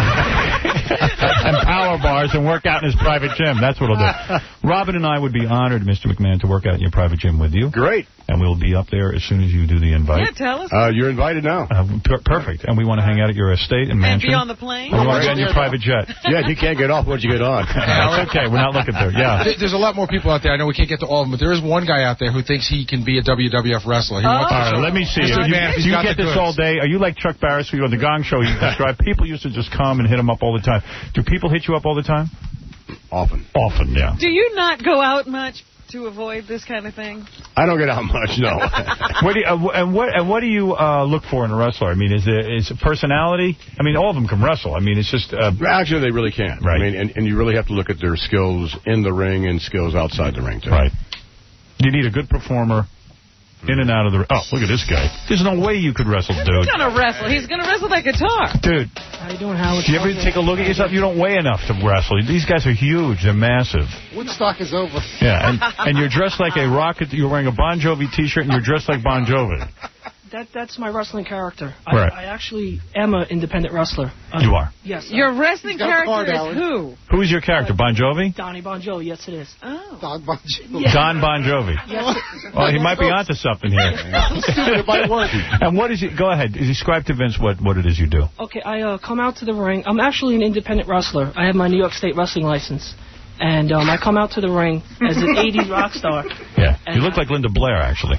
And power bars and work out in his private gym. That's what he'll do. Robin and I would be honored, Mister McMahon, to work out in your private gym with you. Great. And we'll be up there as soon as you do the invite. Yeah, tell us. Uh, you're invited now. Uh, per perfect. And we want to hang out at your estate and And mansion. be on the plane? And we want to get on your private jet. Yeah, you can't get off once you get on. That's okay. We're not looking there. Yeah. There- There's a lot more people out there. I know we can't get to all of them, but there is one guy out there who thinks he can be a W W F wrestler. He All wants to right, show- let me see. Mister You, McMahon, he's you got get the this goods. all day. Are you like Chuck Barris, who on the Gong Show you described? People used to just come and hit him up all the time. Do people hit you up all the time? Often. Often, yeah. Do you not go out much to avoid this kind of thing? I don't get out much, no. What do you, uh, and what and what do you uh, look for in a wrestler? I mean, is it is it personality? I mean, all of them can wrestle. I mean, it's just uh, Actually, they really can. Right. I mean, and, and you really have to look at their skills in the ring and skills outside the ring, too. right. You need a good performer in and out of the. Oh, look at this guy. There's no way you could wrestle, He's dude. going to wrestle. He's going to wrestle that guitar. Dude, How you doing, Howard? do you ever take a look at yourself? You don't weigh enough to wrestle. These guys are huge. They're massive. Woodstock is over. Yeah, and, and you're dressed like a rocket. You're wearing a Bon Jovi T-shirt, and you're dressed like Bon Jovi. That That's my wrestling character. I, Right. I actually am an independent wrestler. Uh, You are. Yes. Your wrestling got a card, character is Howard. who? Who is your character, Bon Jovi? Donnie Bon Jovi, yes it is. Oh. Don Bon Jovi. Yeah. Don Bon Jovi. Yes. Oh, he might be onto something here. It might work. And what is it? Go ahead. Describe to Vince what, what it is you do. Okay, I uh, come out to the ring. I'm actually an independent wrestler. I have my New York State wrestling license. And um, I come out to the ring as an eighties rock star. Yeah. You look like Linda Blair, actually.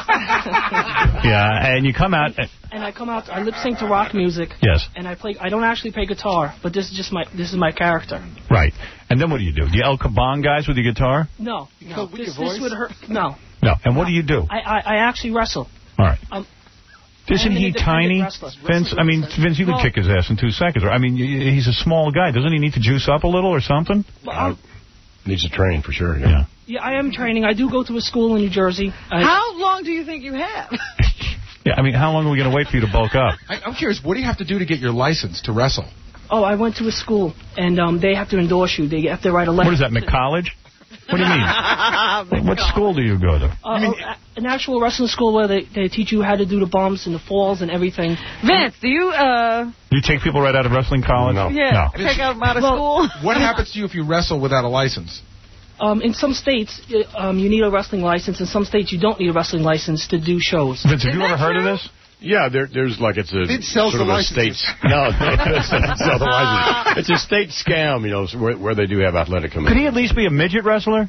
Yeah, and you come out. And I come out, I lip sync to rock music. Yes. And I play, I don't actually play guitar, but this is just my, this is my character. Right. And then what do you do? Do you El Caban guys with your guitar? No, no. with This, your this voice? would hurt. No. No. And what do you do? I, I, I actually wrestle. All right. Um, Isn't I'm an he independent tiny, wrestler. Vince? I mean, Vince, you could Well- kick his ass in two seconds. I mean, y- he's a small guy. Doesn't he need to juice up a little or something? Well, I'm- Needs to train, for sure. Yeah. Yeah. yeah, I am training. I do go to a school in New Jersey. I, How long do you think you have? Yeah, I mean, how long are we going to wait for you to bulk up? I, I'm curious, what do you have to do to get your license to wrestle? Oh, I went to a school, and um, they have to endorse you. They have to write a letter. What is that, McCollege? What do you mean? What school do you go to? Uh, oh, an actual wrestling school where they, they teach you how to do the bumps and the falls and everything. Vince, do you, uh... You take people right out of wrestling college? No. Yeah, No. take them out of Well, school? What happens to you if you wrestle without a license? Um, in some states, uh, um, you need a wrestling license. In some states, you don't need a wrestling license to do shows. Vince, have you ever heard of this? Yeah, there, there's like it's a Vince sells sort the of a state. licenses. No, Vince doesn't sell the license. It's a state scam, you know, where, where they do have athletic Could committees. he at least be a midget wrestler?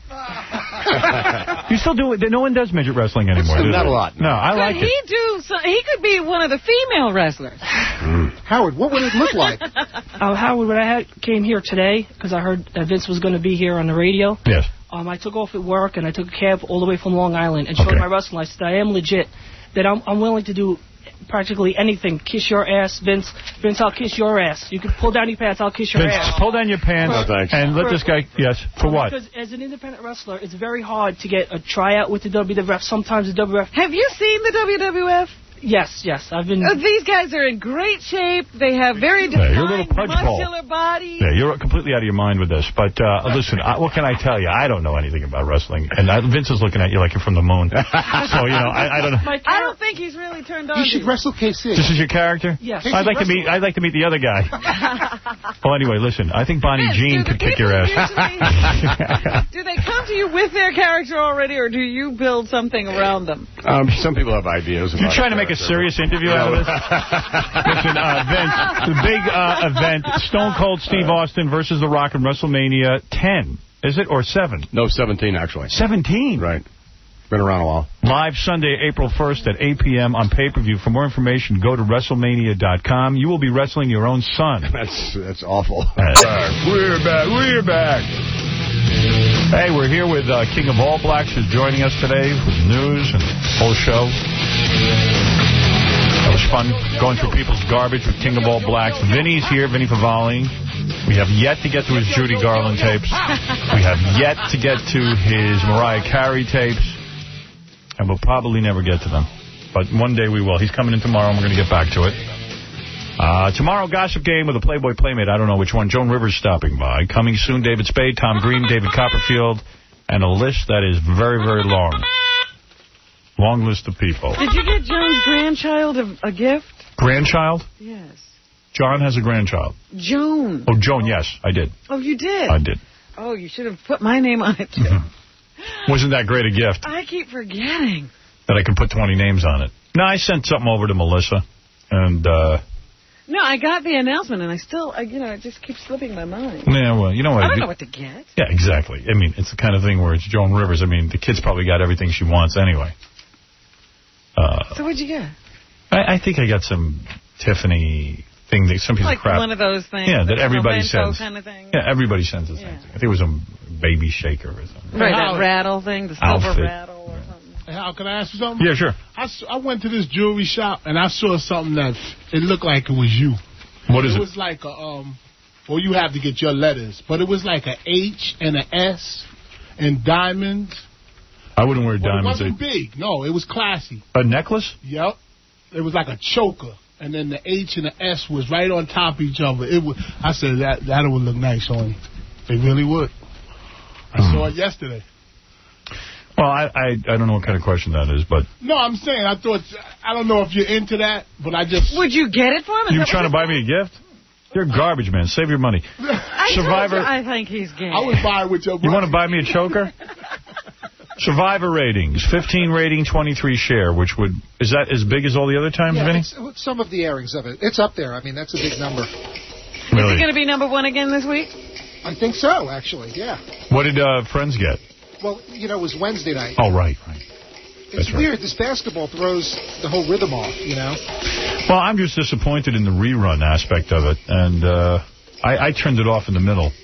You still do it? No one does midget wrestling anymore. do Not they? a lot, No, I Could like he it. do some, he could be one of the female wrestlers. Howard, what would it look like? Uh, Howard, when I had, came here today, because I heard that Vince was going to be here on the radio, Yes. um, I took off at work and I took a cab all the way from Long Island and showed Okay. my wrestling license that I am legit, that I'm, I'm willing to do practically anything. Kiss your ass, Vince. Vince, I'll kiss your ass. You can pull down your pants, I'll kiss your Vince, ass. pull down your pants No, thanks. and let this guy... Yes, for Um, what? Because as an independent wrestler, it's very hard to get a tryout with the W W F. Sometimes the W W F... Have you seen the W W F? Yes, yes. I've been... Uh, these guys are in great shape. They have very Yeah, defined, you're a little pudge ball. muscular bodies. Yeah, you're completely out of your mind with this. But uh, listen, I, what can I tell you? I don't know anything about wrestling. And I, Vince is looking at you like you're from the moon. So, you know, I, I don't know. I don't think he's really turned on You to should wrestle K C. This is your character? Yes. I'd like to meet. I'd like to meet the other guy. Well, anyway, listen. I think Bonnie Vince, Jean do the could kick your people ass. Do they come to you with their character already, or do you build something around them? Um, some people have ideas. You're about trying to a make a character. serious interview out of this? Listen, uh, Vince, the big uh, event, Stone Cold Steve Austin versus The Rock in WrestleMania ten. Is it? Or seven? No, seventeen, actually. seventeen? Right. Been around a while. Live Sunday, April first at eight p.m. on pay-per-view. For more information, go to WrestleMania dot com. You will be wrestling your own son. That's that's awful. We're back. We're back. Hey, we're here with uh, King of All Blacks, who's joining us today with news and whole show. That was fun going through people's garbage with King of All Blacks. Vinny's here, Vinny Favale. We have yet to get to his Judy Garland tapes. We have yet to get to his Mariah Carey tapes. And we'll probably never get to them. But one day we will. He's coming in tomorrow, and we're going to get back to it. Uh, tomorrow, Gossip Game with a Playboy Playmate. I don't know which one. Joan Rivers stopping by. Coming soon, David Spade, Tom Green, David Copperfield, and a list that is very, very long. Long list of people. Did you get Joan's grandchild a, a gift? Grandchild? Yes. John has a grandchild. Joan. Oh, Joan, yes, I did. Oh, you did? I did. Oh, you should have put my name on it, too. Mm-hmm. Wasn't that great a gift? I keep forgetting. That I could put twenty names on it. No, I sent something over to Melissa, and... uh No, I got the announcement, and I still, I, you know, it just keeps slipping my mind. Yeah, well, you know what? I don't know what to get. Yeah, exactly. I mean, it's the kind of thing where it's Joan Rivers. I mean, the kid's probably got everything she wants anyway. Uh, so what'd you get? I, I think I got some Tiffany thing, that some piece like of crap. one of those things. Yeah, that everybody sends. sends. Kind of thing. Yeah, everybody sends the same Yeah. thing. I think it was a baby shaker or something. Right, that rattle thing, the silver Outfit. rattle or something. Hey, Hal, can I ask you something? Yeah, sure. I, s- I went to this jewelry shop, and I saw something that it looked like it was you. What is it? It was like a, um, well, you have to get your letters, but it was like an H and an S and diamonds. I wouldn't wear Well, it diamonds. wasn't big. No, it was classy. A necklace? Yep. It was like a choker, and then the H and the S was right on top of each other. It was. I said that that would look nice on you. It really would. I Hmm. saw it yesterday. Well, I, I I don't know what kind of question that is, but... No, I'm saying, I thought, I don't know if you're into that, but I just... Would you get it for him? Is You that trying to buy me a gift? You're garbage, man. Save your money. I Survivor... told you I think he's gay. I would buy it with your You want to buy me a choker? Survivor ratings, fifteen rating, twenty-three share, which would... Is that as big as all the other times, Yeah, Vinny? it's, it's some of the airings of it. It's up there. I mean, that's a big number. Is Really? it going to be number one again this week? I think so, actually, yeah. What did uh, Friends get? Well, you know, it was Wednesday night. Oh, right, right. It's That's right. weird. This basketball throws the whole rhythm off, you know? Well, I'm just disappointed in the rerun aspect of it, and uh, I, I turned it off in the middle.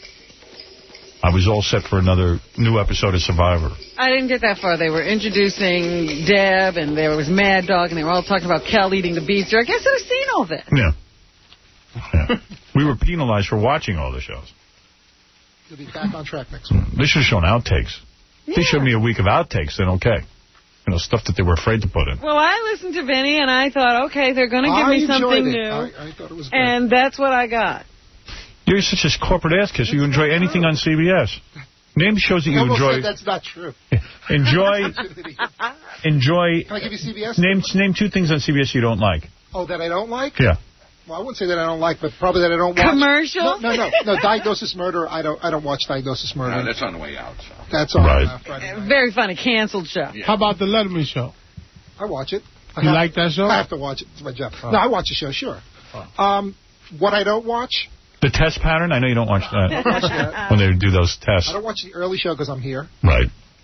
I was all set for another new episode of Survivor. I didn't get that far. They were introducing Deb, and there was Mad Dog, and they were all talking about Kel eating the beef jerky. I guess I've seen all that. Yeah. yeah. We were penalized for watching all the shows. You'll be back on track next week. They should have shown outtakes. If they showed me a week of outtakes, then okay. You know, stuff that they were afraid to put in. Well, I listened to Vinny, and I thought, okay, they're going to give I me something enjoyed it. new. I, I thought it was good. And that's what I got. You're such a corporate ass kisser. You enjoy anything on C B S. Name shows that you almost enjoy. said that's not true. Enjoy. enjoy. Can I give you C B S? Name name two things on C B S you don't like. Oh, that I don't like? Yeah. Well, I wouldn't say that I don't like, but probably that I don't watch. Commercials? No, no, no. no Diagnosis Murder. I don't. I don't watch Diagnosis Murder. No, that's on the way out. So. That's on Right. uh, Friday night. Very funny, canceled show. How about the Letterman show? I watch it. I You have- like that show? I have to watch it. It's my job. Oh. No, I watch the show, sure. Um, what I don't watch, The test pattern. I know you don't watch that. I don't watch that. When they do those tests. I don't watch the early show because I'm here. Right.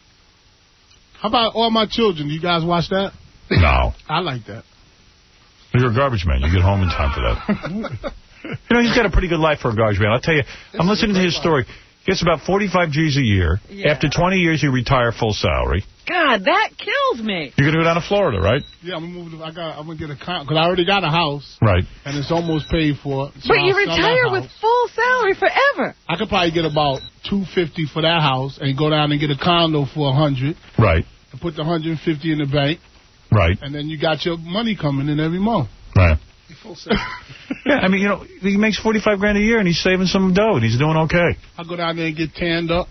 How about All My Children? You guys watch that? No. I like that. You're a garbage man. You get home in time for that. You know, he's got a pretty good life for a garbage man. I'll tell you, I'm listening to his story. He gets about forty-five G's a year. Yeah. After twenty years, you retire full salary. God, that kills me. You're going to go down to Florida, right? Yeah, I'm gonna move. To, I got. I'm gonna get a because I already got a house Right. and it's almost paid for. So But you I'll sell that retire with house. full salary forever. I could probably get about two fifty for that house and go down and get a condo for a hundred Right. and put the hundred fifty in the bank, Right. and then you got your money coming in every month. Right. Full salary. Yeah, I mean, you know, he makes forty-five grand a year and he's saving some dough and he's doing okay. I go down there and get tanned up.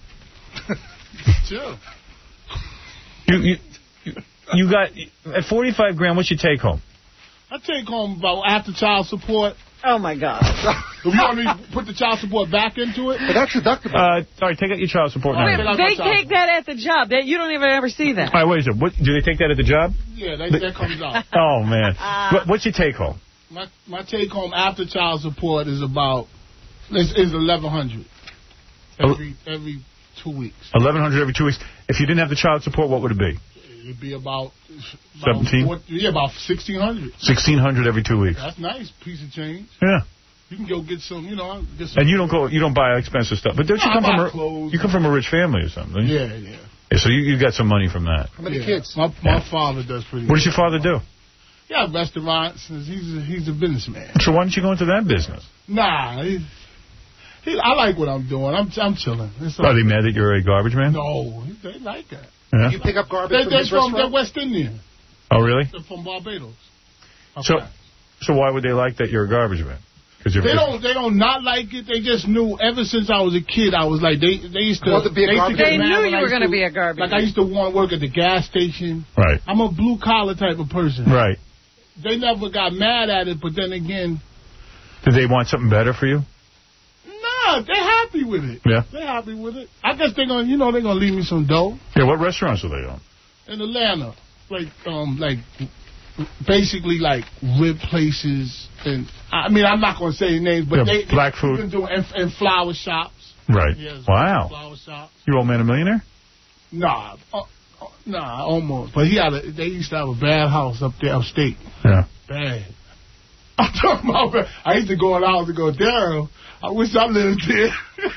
Sure. You, you, you, you got, at forty-five grand, what's your take home? I take home about after child support. Oh, my God. If you want me to put the child support back into it? But that's deductible. Uh, all right, take out your child support now. Wait, Take out they my child take that at the job. That you don't even ever see that. All right, wait a second. What, do they take that at the job? Yeah, that, that comes out. Oh, man. What, what's your take home? My my take home after child support is about is, is eleven hundred every every two weeks. eleven hundred every two weeks. If you didn't have the child support, what would it be? It'd be about, about seventeen? four, yeah, about sixteen hundred. sixteen hundred every two weeks. That's nice, piece of change. Yeah. You can go get some, you know, get some. And you don't go, you don't buy expensive stuff. But don't you No, come I from buy a, clothes. you come from a rich family or something? don't you? Yeah, yeah. Yeah, so you, you got some money from that. How many yeah. kids? My my father does pretty. What does good. your father do? Yeah, restaurants. He's a, he's a businessman. So why don't you go into that business? Nah, he, he, I like what I'm doing. I'm I'm chilling. It's Are all- they mad that you're a garbage man? No, they like that. Yeah. You pick up garbage They, from they're his from they're restaurant? West Indian. Oh, really? They're from Barbados. So, so why would they like that you're a garbage man? Because They don't. They don't not like it. They just knew. Ever since I was a kid, I was like they. They used to. Want to be a they used to garbage get They mad knew when you I were used going to to- be a garbage Like I man. used to want to work at the gas station. Right. I'm a blue collar type of person. Right. They never got mad at it, but then again, Did they want something better for you? nah, they're happy with it. Yeah. They're happy with it. I guess they're gonna, you know, they're gonna leave me some dough Yeah, what restaurants are they on? in Atlanta, like um, like basically like rib places, and I mean I'm not gonna say names, but Yeah, they black they, food. been doing and, and flower shops. Right. Yes, Wow. flower shops. Your old man a millionaire? Nah, uh, uh, nah, almost. But he had a, they used to have a bad house up there upstate. Yeah. Bad. I'm talking about. I used to go out and go, damn, I wish I lived there.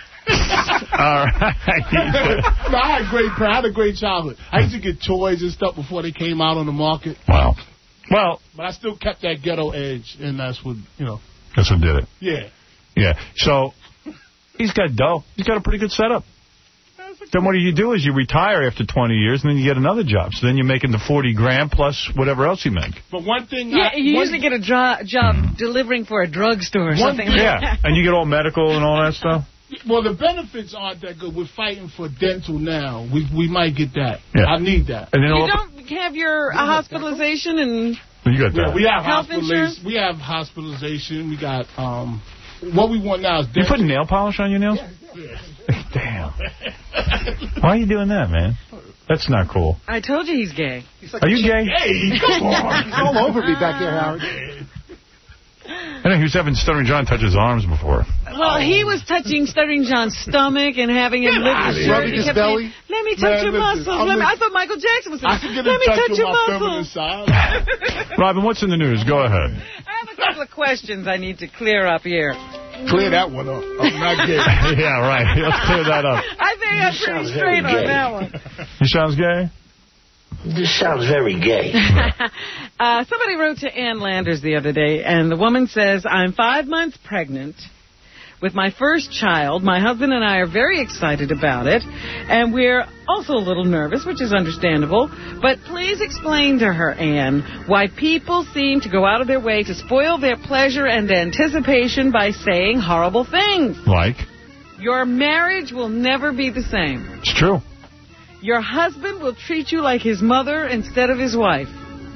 All right. No, I had great. I had a great childhood. I used to get toys and stuff before they came out on the market. Wow. Well, but I still kept that ghetto edge, and that's what you know. That's what did it. Yeah. Yeah. So he's got dough. He's got a pretty good setup. Then what do you do is you retire after twenty years, and then you get another job. So then you're making the forty grand plus whatever else you make. But one thing, Yeah, I, you one, usually get a jo- job delivering for a drugstore or One something thing- like Yeah. that. And you get all medical and all that stuff? Well, the benefits aren't that good. We're fighting for dental now. We we might get that. Yeah. I need that. And then You all don't have your uh, hospitalization and you got Yeah, that. we have Health hospitalization. We have hospitalization. We got um. What we want now is You dental. putting nail polish on your nails? Damn. Why are you doing that, man? That's not cool. I told you he's gay. Are you gay? Hey, come on. He's all over me back there, Howard. I know he was having Stuttering John touch his arms before. Well, he was touching Stuttering John's stomach and having him lift his shirt. Rubbing He his kept belly. saying, let me touch Man, your listen, muscles. I'm Let me, in- I thought Michael Jackson was saying, I can get let in me touch touch with your my feminine muscles. side. Robin, what's in the news? Go ahead. I have a couple of questions I need to clear up here. Clear that one up. I'm not gay. Yeah, right. Let's clear that up. I think I'm pretty straight on that one. He sounds gay? This sounds very gay. uh, somebody wrote to Ann Landers the other day, and the woman says, I'm five months pregnant with my first child. My husband and I are very excited about it, and we're also a little nervous, which is understandable. But please explain to her, Ann, why people seem to go out of their way to spoil their pleasure and anticipation by saying horrible things. Like? Your marriage will never be the same. It's true. Your husband will treat you like his mother instead of his wife.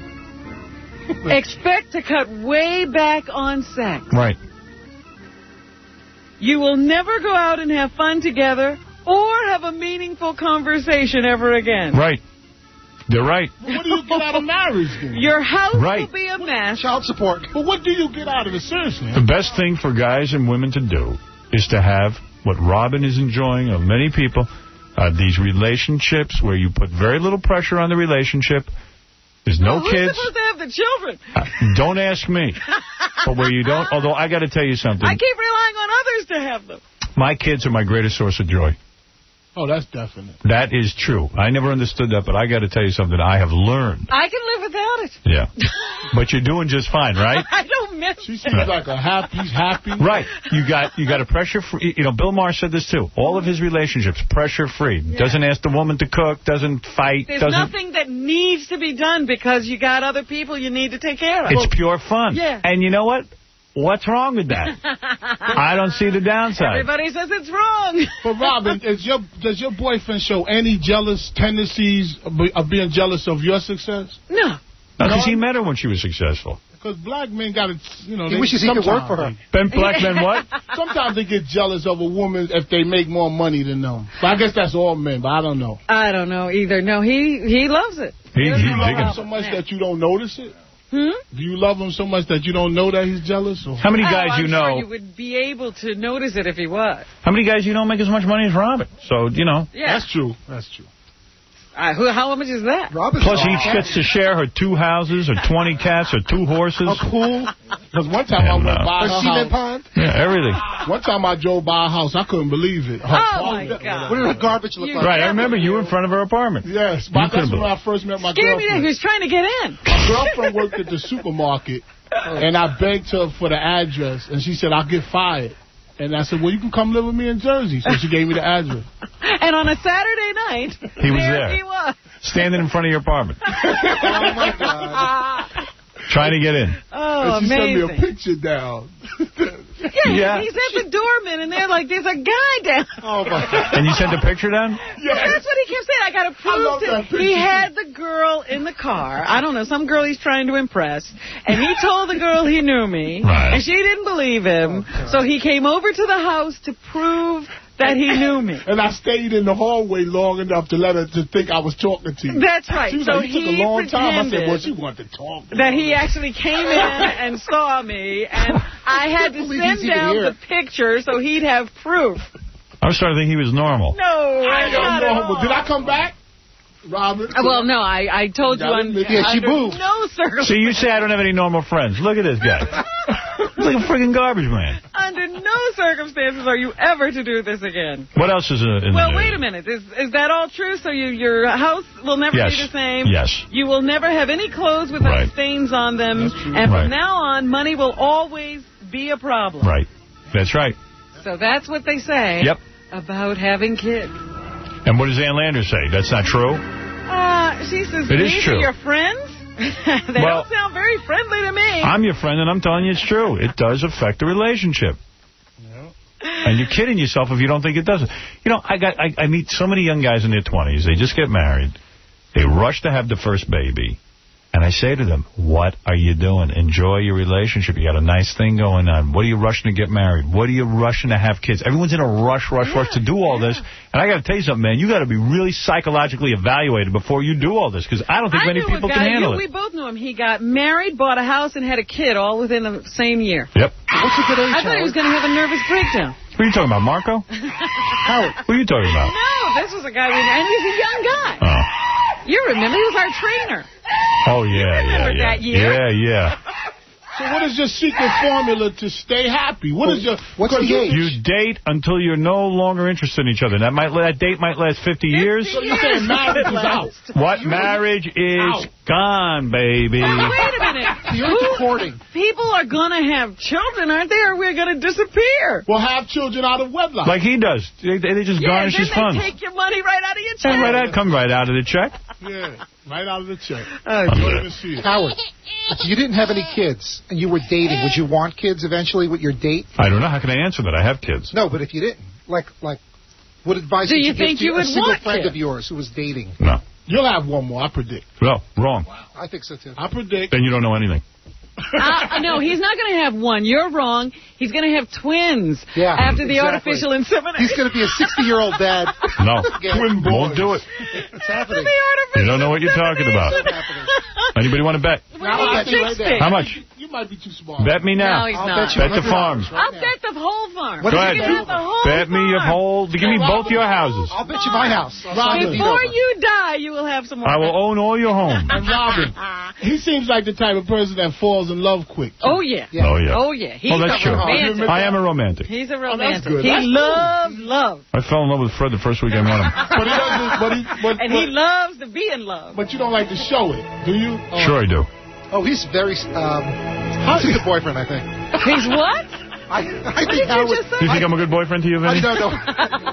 Expect to cut way back on sex. Right. You will never go out and have fun together or have a meaningful conversation ever again. Right. They're right. But what do you get out of marriage then? Your house Right. will be a mess. Child support. But what do you get out of it? Seriously. The best thing for guys and women to do is to have what Robin is enjoying of many people, uh, these relationships where you put very little pressure on the relationship. There's no well, who's kids. supposed to have the children? Uh, don't ask me. But where you don't, although I got to tell you something. I keep relying on others to have them. My kids are my greatest source of joy. Oh, that's definite. That is true. I never understood that, but I got to tell you something I have learned. I can live without it. Yeah. But you're doing just fine, right? I don't miss She seems like a happy, he's happy. Right. You got you got a pressure free. You know, Bill Maher said this too. All of his relationships pressure free. Yeah. Doesn't ask the woman to cook. Doesn't fight. There's doesn't. nothing that needs to be done because you got other people you need to take care of. It's pure fun. Yeah. And you know what? What's wrong with that? I don't see the downside. Everybody says it's wrong. But Robin, is your, does your boyfriend show any jealous tendencies of, be- of being jealous of your success? No. Because he met her when she was successful. Because black men got to, you know. He they, wishes he could work for her. Ben black men what? Sometimes they get jealous of a woman if they make more money than them. But I guess that's all men, but I don't know. I don't know either. No, he he loves it. He, Do he you love digging. him so much that you don't notice it? Hmm? Do you love him so much that you don't know that he's jealous? Or? How many Oh, guys I'm you know? Sure you would be able to notice it if he was. How many guys you know make as much money as Robin? So you know. Yeah. That's true. That's true. Uh, who, how much is that? Robin's Plus, all each cat. gets to share her two houses, or twenty cats, or two horses. A pool. Because one time I And, went uh, by A her cement house. pond. Yeah, everything. One time I drove by her house. I couldn't believe it. Her Oh, my apartment- God. What did her garbage look You- like? Right, I remember you in front of her apartment. Yes, You but that's couldn't when I first met my Scared me that he girlfriend. was trying to get in. My girlfriend worked at the supermarket, and I begged her for the address, and she said, I'll get fired. And I said, well, you can come live with me in Jersey. So she gave me the address. And on a Saturday night, He was there there. he was. standing in front of your apartment. Oh, my God. Trying to get in. Oh, and she amazing. sent me a picture down. Yeah, Yeah. he's at the doorman, and they're like, there's a guy down. Oh, my God. And you sent a picture down? Yeah. That's what he kept saying. I got to prove to him. He had the girl in the car. I don't know, some girl he's trying to impress. And he told the girl he knew me. Right. And she didn't believe him. Oh, so he came over to the house to prove that he knew me. And I stayed in the hallway long enough to let her to think I was talking to you. That's right. She was so like, it took he a long time. I said, well, pretended she wanted to talk. To that me. he actually came in and saw me, and I had to believe send he's even down here. the picture so he'd have proof. I was starting to think he was normal. No, I not don't at know. all. Did I come back, Robin? Uh, Well, no, I, I told you on, Yeah, she under moved. no circumstances. See, you say I don't have any normal friends. Look at this guy. He's like a friggin' garbage man. Under no circumstances are you ever to do this again. What else is uh, in Well, the wait a minute. Is is that all true? So you, your house will never Yes. be the same? Yes. You will never have any clothes without Right. stains on them. And from Right. now on, money will always be a problem. Right. That's right. So that's what they say Yep. about having kids. And what does Ann Landers say? That's not true? Uh, she says, It is these true. are your friends? They Well, don't sound very friendly to me. I'm your friend, and I'm telling you it's true. It does affect the relationship. And you're kidding yourself if you don't think it doesn't. You know, I got I, I meet so many young guys in their twenties. They just get married. They rush to have the first baby. And I say to them, what are you doing? Enjoy your relationship. You got a nice thing going on. What are you rushing to get married? What are you rushing to have kids? Everyone's in a rush, rush, yeah, rush to do all yeah. this. And I got to tell you something, man. You got to be really psychologically evaluated before you do all this, because I don't think I many people guy, can handle you, it. We both knew him. He got married, bought a house, and had a kid all within the same year. Yep. What's a good age, I thought he was going to have a nervous breakdown. What are you talking about, Marco? Howard. What are you talking about? No, this was a guy, we, and he's a young guy. Oh. You remember, he was our trainer. Oh, yeah, yeah, remember yeah. that year? Yeah, yeah. So what is your secret formula to stay happy? What is your... What's the age? You date until you're no longer interested in each other. That might that date might last fifty years. So you're saying marriage is out. What? Marriage is out. gone, baby. Oh, wait a minute. You're courting. People are going to have children, aren't they, or we're going to disappear? Well, have children out of wedlock. Like he does. They, they just yeah, garnish his funds. they take your money right out of your check. And right out, come right out of the check. Yeah, right out of the check. Oh, don't even see it. Howard, if you didn't have any kids and you were dating, would you want kids eventually with your date? I don't know. How can I answer that? I have kids. No, but if you didn't, like, like, what advice Do would you you think give to you a would single want friend kids? of yours who was dating? No. You'll have one more, I predict. No, wrong. I think so, too. I predict. Then you don't know anything. uh, no, he's not going to have one. You're wrong. He's going to have twins Yeah, after the exactly. artificial insemination. He's going to be a sixty-year-old dad. No. Yeah. Twin Won't boys. do it. It's happening. You don't know what you're talking about. Anybody want to bet? Now, I think right there. How much? You might be too smart. Bet me now. No, he's I'll not. bet you Bet the farm. Right I'll bet the whole farm. What Go is ahead. it? You can have the whole Bet me your farm. whole... Give me both your houses. I'll bet you my house. I'll sign the deed Before over. you die, you will have some more. I will own all your homes. And Robin, he seems like the type of person that falls in love quick. Oh, yeah. Yeah. Oh, yeah. Oh, yeah. He's Oh, that's a true. romantic. I am a romantic. He's a that's romantic. good. He That's loves love. I fell in love with Fred the first week I met him. But he doesn't. But he. But, And but, he loves to be in love. but you don't like to show it, do you? Oh. Sure I do. Oh, he's very, um, he's a good boyfriend, I think. He's what? I, I What think did you Howard, just say? You think I'm a good boyfriend to you, I Vinny? don't know.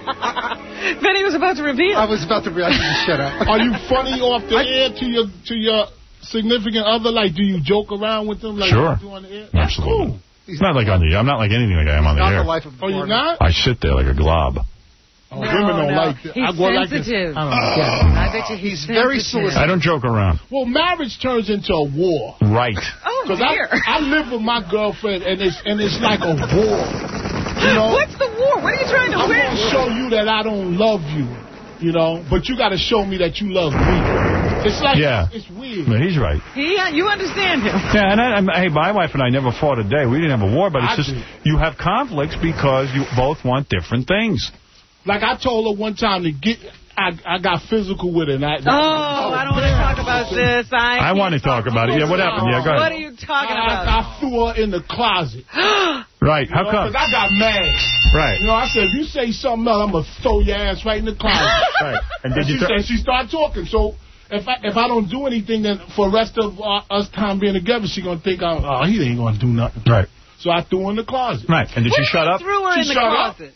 Benny was about to reveal. I was about to realize you shut up. Are you funny off the air to your to your significant other? Like, do you joke around with them? Like Sure. you do on the air? That's Absolutely. cool. It's not like on the... I'm not like anything like I am on the Not air. the life of Oh, you're not? I sit there like a glob. Oh, No, women don't no. like that. He's I go like this. sensitive. I don't know. I bet you he's, He's very sensitive. solicited. I don't joke around. Well, marriage turns into a war. Right. Oh, Because dear. I, I live with my girlfriend, and it's and it's like a war. You know? What's the war? What are you trying to I'm win? going to show you that I don't love you, you know, but you got to show me that you love me. It's like, Yeah. it's weird. No, he's right. He, you understand him. Yeah, and I, I'm, hey, my wife and I never fought a day. We didn't have a war, but it's I just do. you have conflicts because you both want different things. Like I told her one time to get, I, I got physical with her. And I, Oh, I don't want to talk about this. I, I want to talk about it. Yeah, what happened? Yeah, go What ahead. are you talking I, about? I threw her in the closet. Right, how come? Because I got mad. Right. You know, I said, if you say something else, I'm going to throw your ass right in the closet. Right. And And did she you... said, she started talking. So if I if I don't do anything, then for the rest of uh, us time being together, she going to think, I'm, oh, he ain't going to do nothing. Right. So I threw her in the closet. Right. And did she shut up? Threw her She in the shut up. closet.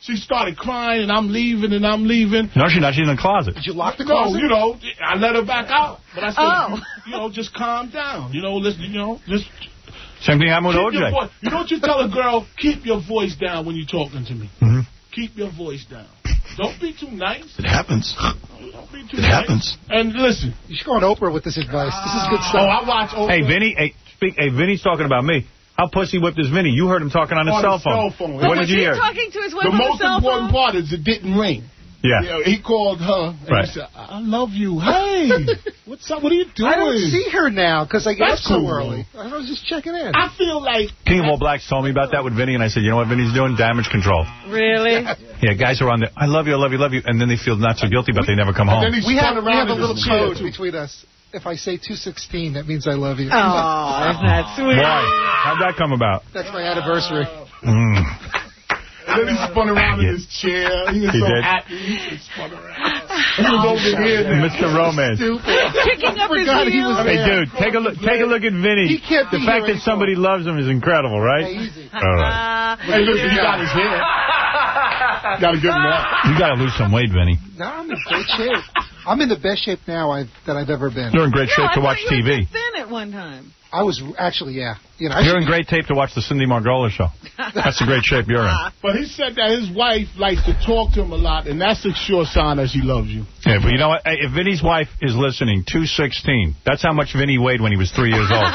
she started crying, and I'm leaving, and I'm leaving. No, she's not. She's in the closet. Did you lock the No, closet? you know, I let her back out. But I said, Oh. you, you know, just calm down. You know, listen, you know, just... Same thing happened with keep O J. your voice- You know what you tell a girl? Keep your voice down when you're talking to me. Mm-hmm. Keep your voice down. Don't be too nice. It happens. Don't be too It nice. happens. And listen. You should go on Oprah with this advice. This is good Oh, stuff. I watch Oprah. Hey, Vinny. Hey, speak. Hey, Vinny's talking about me. How pussy whipped is Vinny? You heard him talking on his On cell his phone. cell phone. What was did you he hear? talking to his wife The on most the cell important phone? part is it didn't ring. Yeah. You know, he called her and Right. he said, I love you. Hey, what's up? What are you doing? I don't see her now because I get up That's so cool, early. I was just checking in. I feel like... King of All Blacks told me about that with Vinny, and I said, you know what Vinny's doing? Damage control. Really? Yeah, guys are on there. I love you, I love you, love you. And then they feel not so guilty, but they never come home. We have, we have a in little his chair, code too. between us. If I say two sixteen, that means I love you. Oh, isn't that sweet? Why? How'd that come about? That's my anniversary. Mm. And then he spun around in his chair. He was He so did? happy. He just spun around. He was over here now. Mister Romance. Kicking up his forgot he heels. was Hey, there. dude, take a look. Take a look at Vinny. He can't the be fact here that somebody loves him is incredible, right? Yeah, easy. All right. Uh, Hey, listen, he got his hair. Gotta give him that. You got to lose some weight, Vinny. No, I'm in great shape. I'm in the best shape now I've, that I've ever been. You're in great no, shape to I watch thought you T were V. just thin at one time. I was actually, yeah. You know, I You're should in great tape to watch the Cindy Margolis show. That's the great shape you're in. But he said that his wife likes to talk to him a lot, and that's a sure sign that she loves you. Yeah, but you know what? Hey, if Vinny's wife is listening, two sixteen. That's how much Vinny weighed when he was three years old.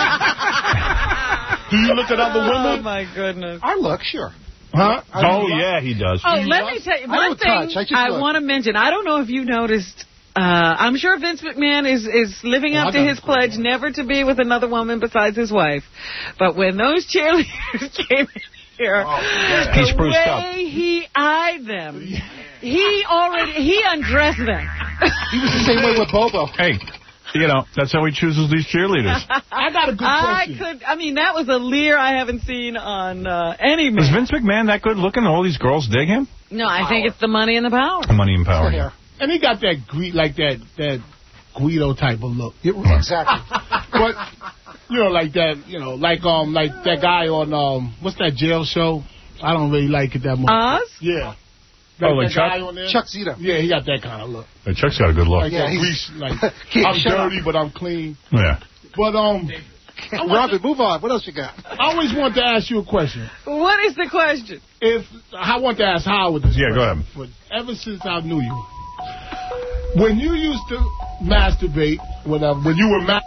Do you look at other Oh, women? my goodness. I look, sure. Huh? Oh, yeah, he does. Oh, let me tell you, I one don't thing touch, I just I look. want to mention. I don't know if you noticed. Uh, I'm sure Vince McMahon is, is living Oh, up I to got his it. pledge never to be with another woman besides his wife. But when those cheerleaders came in here, He the spruced way up. he eyed them, he already, he undressed them. He was the same way with Bobo. Hey, you know, that's how he chooses these cheerleaders. I got a good I question. could, I mean, that was a leer I haven't seen on uh, any Is man. Vince McMahon that good looking? All these girls dig him? No, I think it's the money and the power. Money and power. Yeah. And he got that Gre- like that that Guido type of look. Exactly. But you know, like that, you know, like um, like that guy on um, what's that jail show? I don't really like it that much. Oz? Yeah. Oh, like that Chuck? guy on there? Chuck Zito. Yeah, he got that kind of look. Hey, Chuck's got a good look. Like Yeah, that he's- grease, like Kid, I'm shut up. dirty, but I'm clean. Yeah. But um, Robin, move on. What else you got? I always want to ask you a question. What is the question? If I want to ask Howard this. Yeah, go question, ahead. But ever since I knew you, when you used to masturbate, whatever, when you were ma-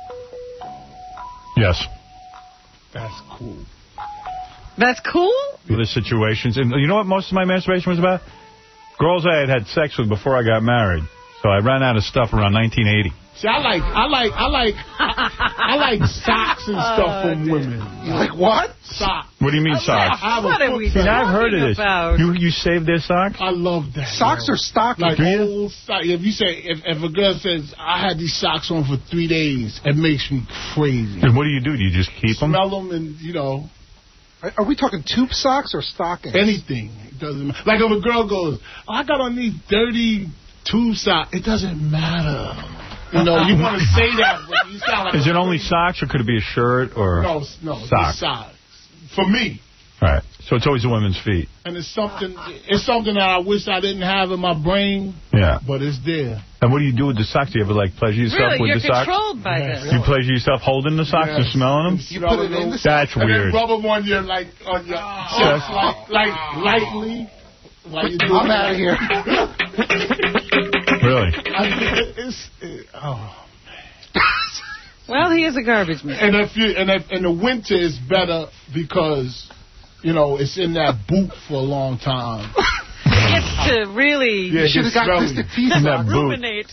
Yes. that's cool. That's cool? The situations. And you know what most of my masturbation was about? Girls I had had sex with before I got married. So I ran out of stuff around nineteen eighty. See, I like, I like, I like, I, I like socks and stuff from women. You like what? Socks. What do you mean I socks? have a What are foot we See, now I've heard of talking this. about? You you save their socks? I love that. Socks yo. are stockings. Like Do you? old socks. If you say, if, if a girl says, I had these socks on for three days, it makes me crazy. And what do you do? Do you just keep them? Smell them and, you know, Are, are we talking tube socks or stockings? anything. It doesn't matter. Like if a girl goes, oh, I got on these dirty tube socks, it doesn't matter. You know, you want to say that, but you sound like Is a it only socks, or could it be a shirt or No, no, socks? it's socks. For me. All right. So it's always the women's feet. And it's something, it's something that I wish I didn't have in my brain, Yeah. but it's there. And what do you do with the socks? Do you ever like pleasure yourself Really? with You're the socks? controlled by this. You pleasure yourself holding the socks and Yes. smelling them? You put it in the That's and weird. then rub them on your, like, on your chest, like, like, lightly. While you do I'm it. out of here. Really? I, it's, it, oh. Well, he is a garbage man. And if you and if, in the winter it's better because, you know, it's in that boot for a long time. It gets to really Yeah, it Should have gets got smelly. Mystic Teeth In that on. boot. ruminate.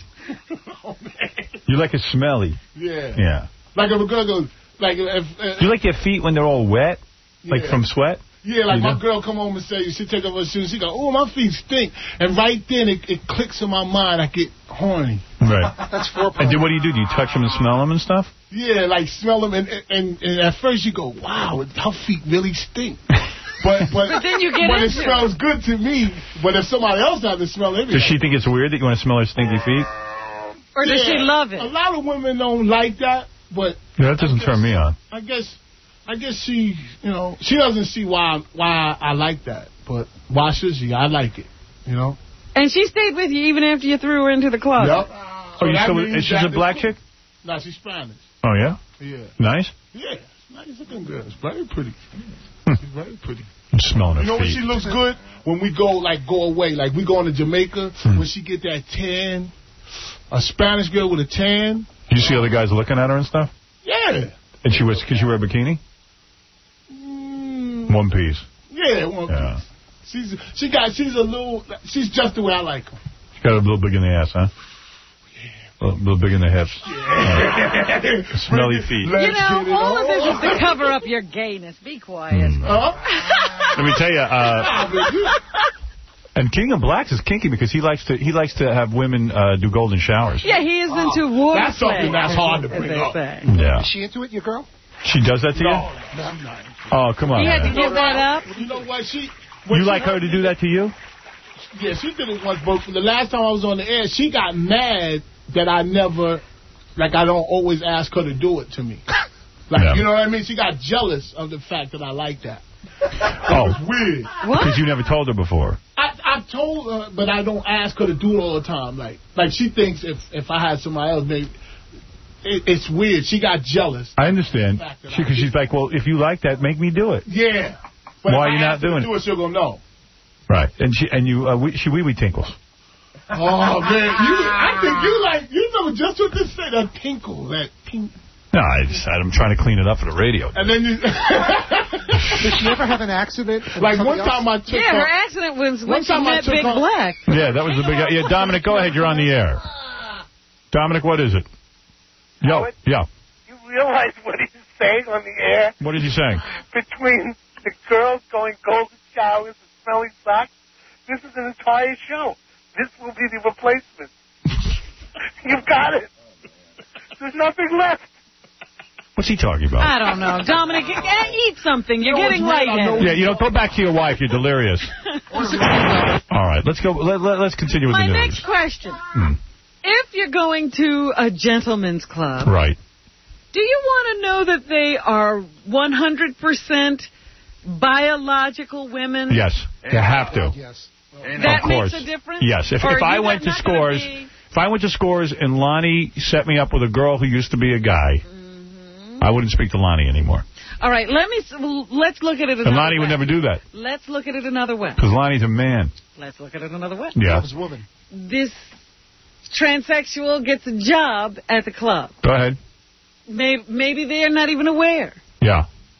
You like it smelly. Yeah. Yeah. Like if a girl goes, like if. Uh, Do you like your feet when they're all wet? Like Yeah. from sweat? Yeah, like You my do? girl come home and say, she take off her shoes, she go, oh, my feet stink. And right then, it, it clicks in my mind, I get horny. Right. That's foreplay. And then what do you do? Do you touch them and smell them and stuff? Yeah, like smell them, and, and, and at first you go, wow, her feet really stink. But, but, But then you get but it into it. smells good to me. But if somebody else has to smell it, Does she think it's weird that you want to smell her stinky feet? Or does she love it? A lot of women don't like that, but Yeah, that doesn't turn me on. I guess I guess she, you know, she doesn't see why why I like that. But why should she? I like it, you know. And she stayed with you even after you threw her into the closet. Yep. Oh, So you that still, means is she that a black the- chick? No, she's Spanish. Oh, yeah? Yeah. Nice? Yeah, nice looking girl. She's very pretty. Hmm. She's very pretty. I'm smelling her You know when feet. she looks good? When we go, like, go away. Like, we going to Jamaica, Hmm. when she get that tan, a Spanish girl with a tan. You see other guys looking at her and stuff? Yeah. And she was, could she wear a bikini? Mm, One piece. yeah, one Yeah. piece. She's, she got, she's a little, she's just the way I like her. She got a little big in the ass, huh? A little, little big in the hips. Uh, smelly feet. You know, all of this is to cover up your gayness. Be quiet. Let me tell you, uh, and King of Blacks is kinky because he likes to he likes to have women uh, do golden showers. Yeah, he is into water That's something that's hard to as bring they up. say. Yeah. Is she into it, your girl? She does that to you? No, I'm not. Oh, come on. He had to man. give that up. You know what? She. You like her to do that to you? Yeah, she did it once, but the last time I was on the air, she got mad that I never, like, I don't always ask her to do it to me. Like, Yeah. you know what I mean? She got jealous of the fact that I like that. Oh. It's weird. Because you never told her before. I I told her, but I don't ask her to do it all the time. Like, like she thinks if if I had somebody else, maybe it, it's weird. She got jealous. I understand. She, because she's like, well, if you like that, make me do it. Yeah. But Why if are you I not ask her doing to it? do it? She'll go no. Right. And she and you uh, we, she wee wee tinkles. Oh man, you! I think you like you know just what this said, that tinkle, that tink. No, I just, I'm trying to clean it up for the radio. And then you. Did she ever have an accident? Like one time I took Yeah, her. her accident was One when she time I met took Big her- Black. Yeah, that was the big. Yeah, Dominic, go ahead. You're on the air. Dominic, what is it? Yo, Howard? yeah. You realize what he's saying on the air? What is he saying? Between the girls going golden showers and smelling socks, this is an entire show. This will be the replacement. You've got it. There's nothing left. What's he talking about? I don't know. Dominic, eh, eat something. You're You know getting what's weird? I know- lightheaded. Yeah, you know, go back to your wife. You're delirious. All right, let's go. Let, let, let's continue with My the news. next question. Hmm. If you're going to a gentleman's club, Right. do you want to know that they are one hundred percent biological women? Yes, you have to. Yes. That Of course. makes a difference? Yes. If, Or if I you went to not gonna Scores, be- if I went to Scores and Lonnie set me up with a girl who used to be a guy, I wouldn't speak to Lonnie anymore. All right, let me. s- well, let's look at it another And Lonnie way. would never do that Let's look at it another way. because Lonnie's a man. Let's look at it another way. Yeah. Loves woman. This transsexual gets a job at the club. Go ahead. Maybe, maybe they're not even aware. Yeah.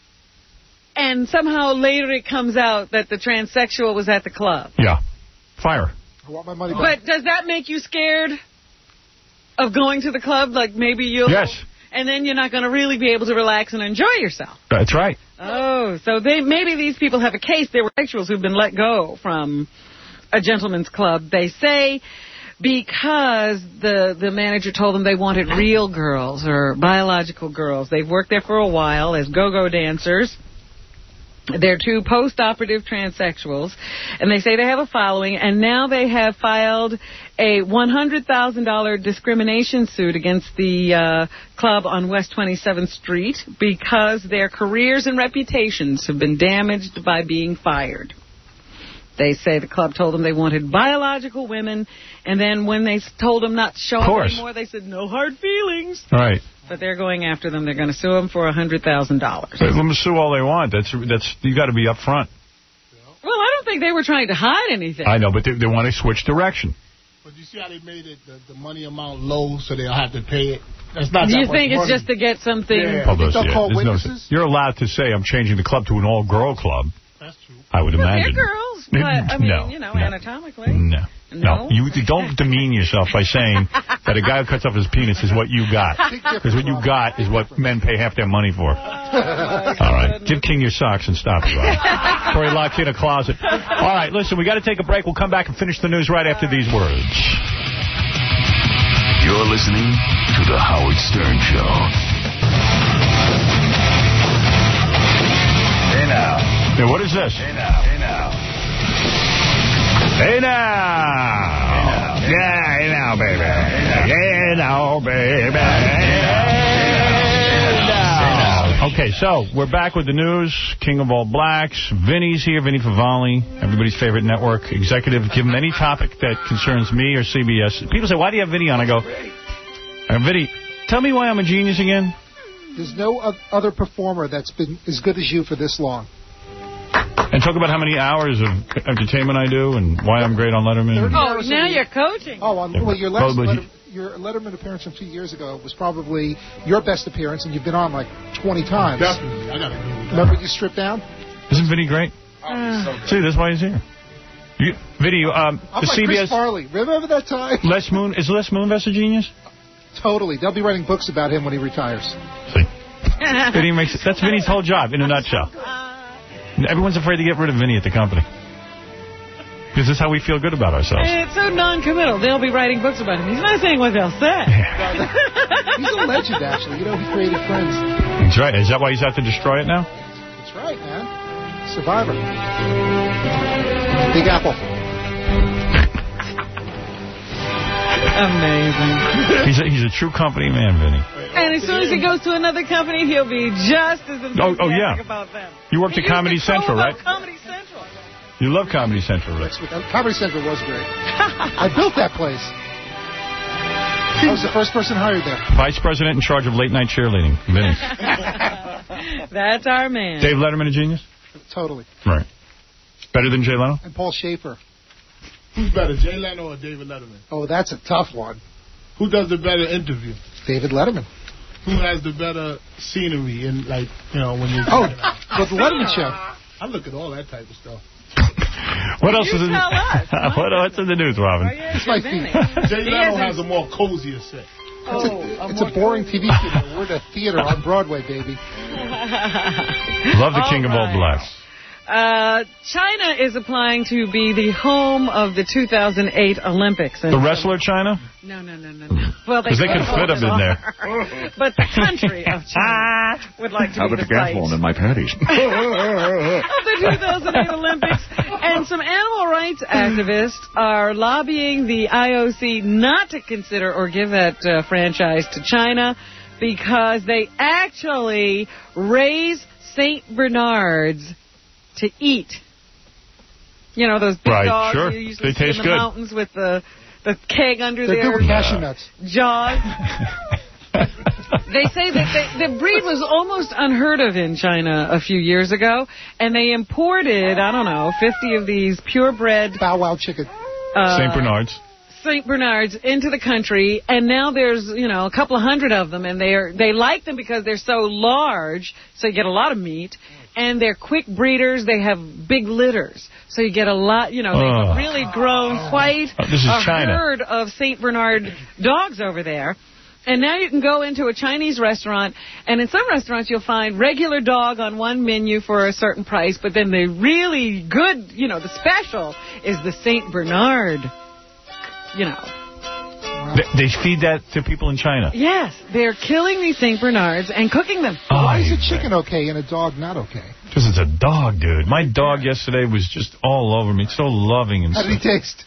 And somehow later it comes out that the transsexual was at the club. Yeah. Fire. I want my money back. But does that make you scared of going to the club? Like maybe you'll... Yes. And then you're not going to really be able to relax and enjoy yourself. That's right. Oh, so they maybe these people have a case. There were sexuals who've been let go from a gentleman's club. They say because the the manager told them they wanted real girls or biological girls. They've worked there for a while as go-go dancers. They're two post-operative transsexuals, and they say they have a following, and now they have filed a one hundred thousand dollars discrimination suit against the uh, club on West twenty-seventh Street because their careers and reputations have been damaged by being fired. They say the club told them they wanted biological women, and then when they told them not to show up course. anymore, they said, no hard feelings. Right. But they're going after them. They're going to sue them for one hundred thousand dollars. Let them sue all they want. That's that's you got to be up front. Well, I don't think they were trying to hide anything. I know, but they, they want to switch direction. But you see how they made it the, the money amount low so they'll have to pay it. That's not. Do that you much think it's money. just to get something? Yeah. Publicity. They'll call There's no- witnesses? you're allowed to say I'm changing the club to an all-girl club. That's true. I would Well, imagine. they're girls, but I mean, No, you know, no. anatomically. No. No? No, you don't demean yourself by saying that a guy who cuts off his penis is what you got. Because what you got is what men pay half their money for. All right. Give King your socks and stop it. Right? Before he locks you in a closet. All right, listen, we got to take a break. We'll come back and finish the news right after these words. You're listening to The Howard Stern Show. Hey now. Yeah, what is this? Hey now. Hey now. Hey now. Yeah, hey now, baby. Hey now, baby. Hey now. Okay, Okay, so we're back with the news. King of all blacks. Vinny's here. Vinny Favale, everybody's favorite network executive. Give him any topic that concerns me or C B S. People say, why do you have Vinny on? I go, uh, Vinny, tell me why I'm a genius again. There's no other performer that's been as good as you for this long. And talk about how many hours of entertainment I do and why I'm great on Letterman. Oh, now you're coaching. Oh, on, well, your last Probably. Letter, your Letterman appearance from two years ago was probably your best appearance, and you've been on like twenty times. Definitely. I gotta do Remember you stripped down? Isn't Vinny great? Uh, See, that's why he's here. You, Vinny, um, I'm the like C B S... Chris Farley. Remember that time? Les Moon, is Les Moonves a genius? Totally. They'll be writing books about him when he retires. See? Vinny makes, that's Vinny's whole job, in a nutshell. Everyone's afraid to get rid of Vinny at the company. Because this is how we feel good about ourselves. It's so non-committal. They'll be writing books about him. He's not saying what they'll say. He's a legend, actually. You know, he created Friends. That's right. Is that why he's out to destroy it now? That's right, man. Survivor. Big Apple. Amazing. He's a, he's a true company man, Vinny. And as soon as he goes to another company, he'll be just as enthusiastic Oh, oh yeah. about them. You worked He at Comedy used to Central, call right? about Comedy Central. You love Comedy Central, Rick. Comedy Central was great. I built that place. I was the first person hired there. Vice President in charge of late-night cheerleading, Vinny. That's our man. Dave Letterman a genius? Totally. Right. Better than Jay Leno? And Paul Schaefer. Who's better, Jay Leno or David Letterman? Oh, that's a tough one. Who does the better interview? David Letterman. Who has the better scenery and, like, you know, when you're... Oh, with the Letterman show. I look at all that type of stuff. What else You is in tell us. what else in the news, Robin? It's my feet. Jay Leno has a more cozier set. Oh, it's a, it's a boring T V theater. We're at a theater on Broadway, baby. Love the King of all blacks. Uh, China is applying to be the home of the two thousand eight Olympics. The wrestler China? No, no, no, no, no. Well, Because they could fit him in there. But the country of China would like to How be about the the site gasoline in my panties? of the two thousand eight Olympics. And some animal rights activists are lobbying the I O C not to consider or give that uh, franchise to China because they actually raise Saint Bernards to eat. You know, those big Right, dogs sure. you usually They see taste in the good. mountains with the, the keg under They're their good with cashew nuts. jaws. They say that they, the breed was almost unheard of in China a few years ago, and they imported, I don't know, fifty of these purebred... Bow Wow chicken. Uh, Saint Bernards. Saint Bernards into the country, and now there's, you know, a couple of hundred of them, and they are they like them because they're so large, so you get a lot of meat, and they're quick breeders. They have big litters, so you get a lot, you know, Oh. they've really grown quite Oh, this is a China. herd of Saint Bernard dogs over there. And now you can go into a Chinese restaurant, and in some restaurants you'll find regular dog on one menu for a certain price, but then the really good, you know, the special is the Saint Bernard. You know. They, they feed that to people in China. Yes, they're killing these Saint Bernards and cooking them. Why is a chicken okay and a dog not okay? Because it's a dog, dude. My dog yesterday was just all over me. It's so loving and How did he stuff. taste?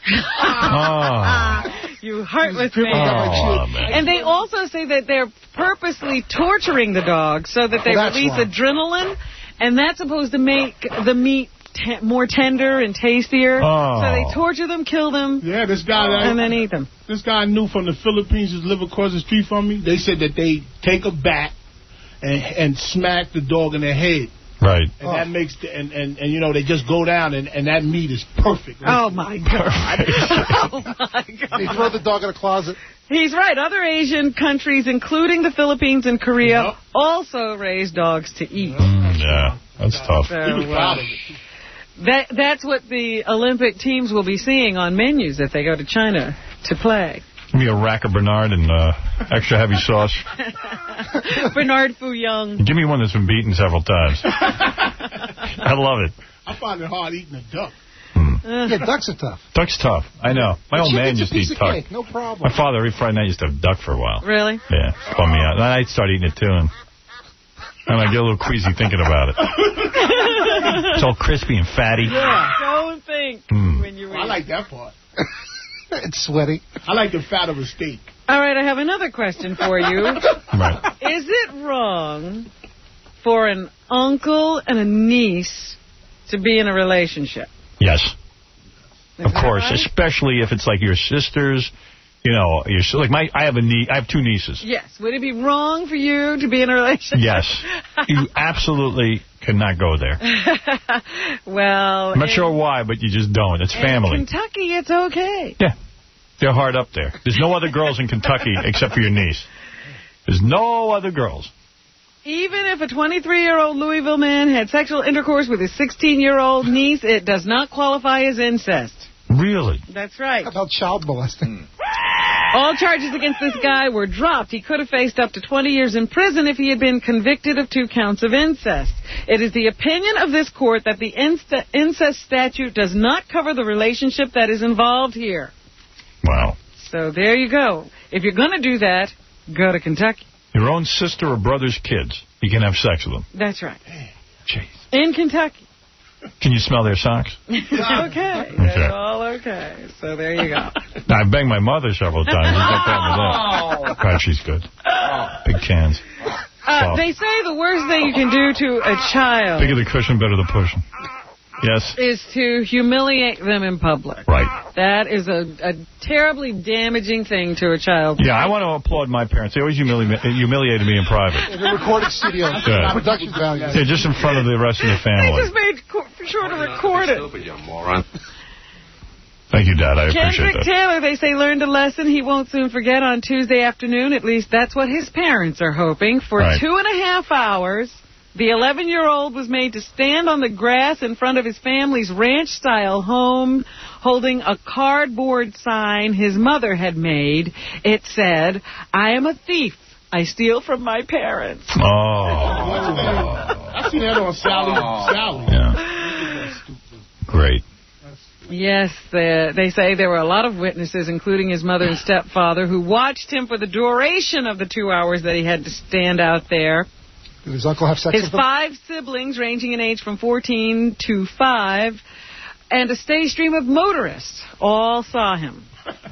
Oh. You heartless man. Oh, man. And they also say that they're purposely torturing the dog so that they Well, that's release wrong. adrenaline, and that's supposed to make the meat te- more tender and tastier. Oh. So they torture them, kill them, Yeah, this guy... and then eat them. This guy I knew from the Philippines just live across the street from me. They said that they take a bat and and smack the dog in the head. Right. And that makes the, and, and and you know they just go down and, and that meat is perfect. Oh my God! Oh my God! They throw the dog in a closet. He's right. Other Asian countries, including the Philippines and Korea, also raise dogs to eat. Mm, yeah, that's tough. So, uh, that that's what the Olympic teams will be seeing on menus if they go to China to play. Give me a rack of Bernard and uh, extra heavy sauce. Bernard Fouillon. Give me one that's been beaten several times. I love it. I find it hard eating a duck. Yeah, ducks are tough. Duck's tough. I know. My But old man chicken's a used to piece eat of duck. cake, no problem. My father, every Friday night, used to have duck for a while. Really? Yeah, spun me out. Then I'd start eating it, too, and, and I get a little queasy thinking about it. It's all crispy and fatty. Yeah. Don't think Mm. when you eat. I like that part. It's sweaty. I like the fat of a steak. All right, I have another question for you. Right. Is it wrong for an uncle and a niece to be in a relationship? Yes. Is of that course, right? especially if it's like your sisters. You know, your like my. I have a nie- I have two nieces. Yes. Would it be wrong for you to be in a relationship? Yes. You absolutely cannot go there. Well, I'm not in, sure why, but you just don't. It's family. In Kentucky, it's okay. Yeah. They're hard up there. There's no other girls in Kentucky except for your niece. There's no other girls. Even if a twenty-three-year-old Louisville man had sexual intercourse with his sixteen-year-old niece, it does not qualify as incest. Really? That's right. How about child molesting? All charges against this guy were dropped. He could have faced up to twenty years in prison if he had been convicted of two counts of incest. It is the opinion of this court that the inst- incest statute does not cover the relationship that is involved here. Wow. So there you go. If you're going to do that, go to Kentucky. Your own sister or brother's kids, you can have sex with them. That's right. Jeez. In Kentucky. Can you smell their socks? okay. Okay. That's all okay. So there you go. I banged my mother several times. There's no problem with that. God, she's good. Big cans. Uh, they say the worst thing you can do to a child Bigger the cushion, better the pushing. Yes. is to humiliate them in public. Right. That is a, a terribly damaging thing to a child. Yeah, I want to applaud my parents. They always humili- humiliated me in private. The recording studio. Good. Production value. Yeah, just in front of the rest of the They family. just made co- sure to record it. Thank you, Dad. I appreciate Kendrick that. Taylor, they say, learned a lesson he won't soon forget on Tuesday afternoon. At least that's what his parents are hoping. For Right. two and a half hours, the eleven-year-old was made to stand on the grass in front of his family's ranch-style home, holding a cardboard sign his mother had made. It said, "I am a thief. I steal from my parents." Oh. I seen that on Sally. Sally. Yeah. Great. Yes, the, they say there were a lot of witnesses, including his mother and stepfather, who watched him for the duration of the two hours that he had to stand out there. Did his uncle have sex His with him? five siblings, ranging in age from fourteen to five, and a steady stream of motorists all saw him.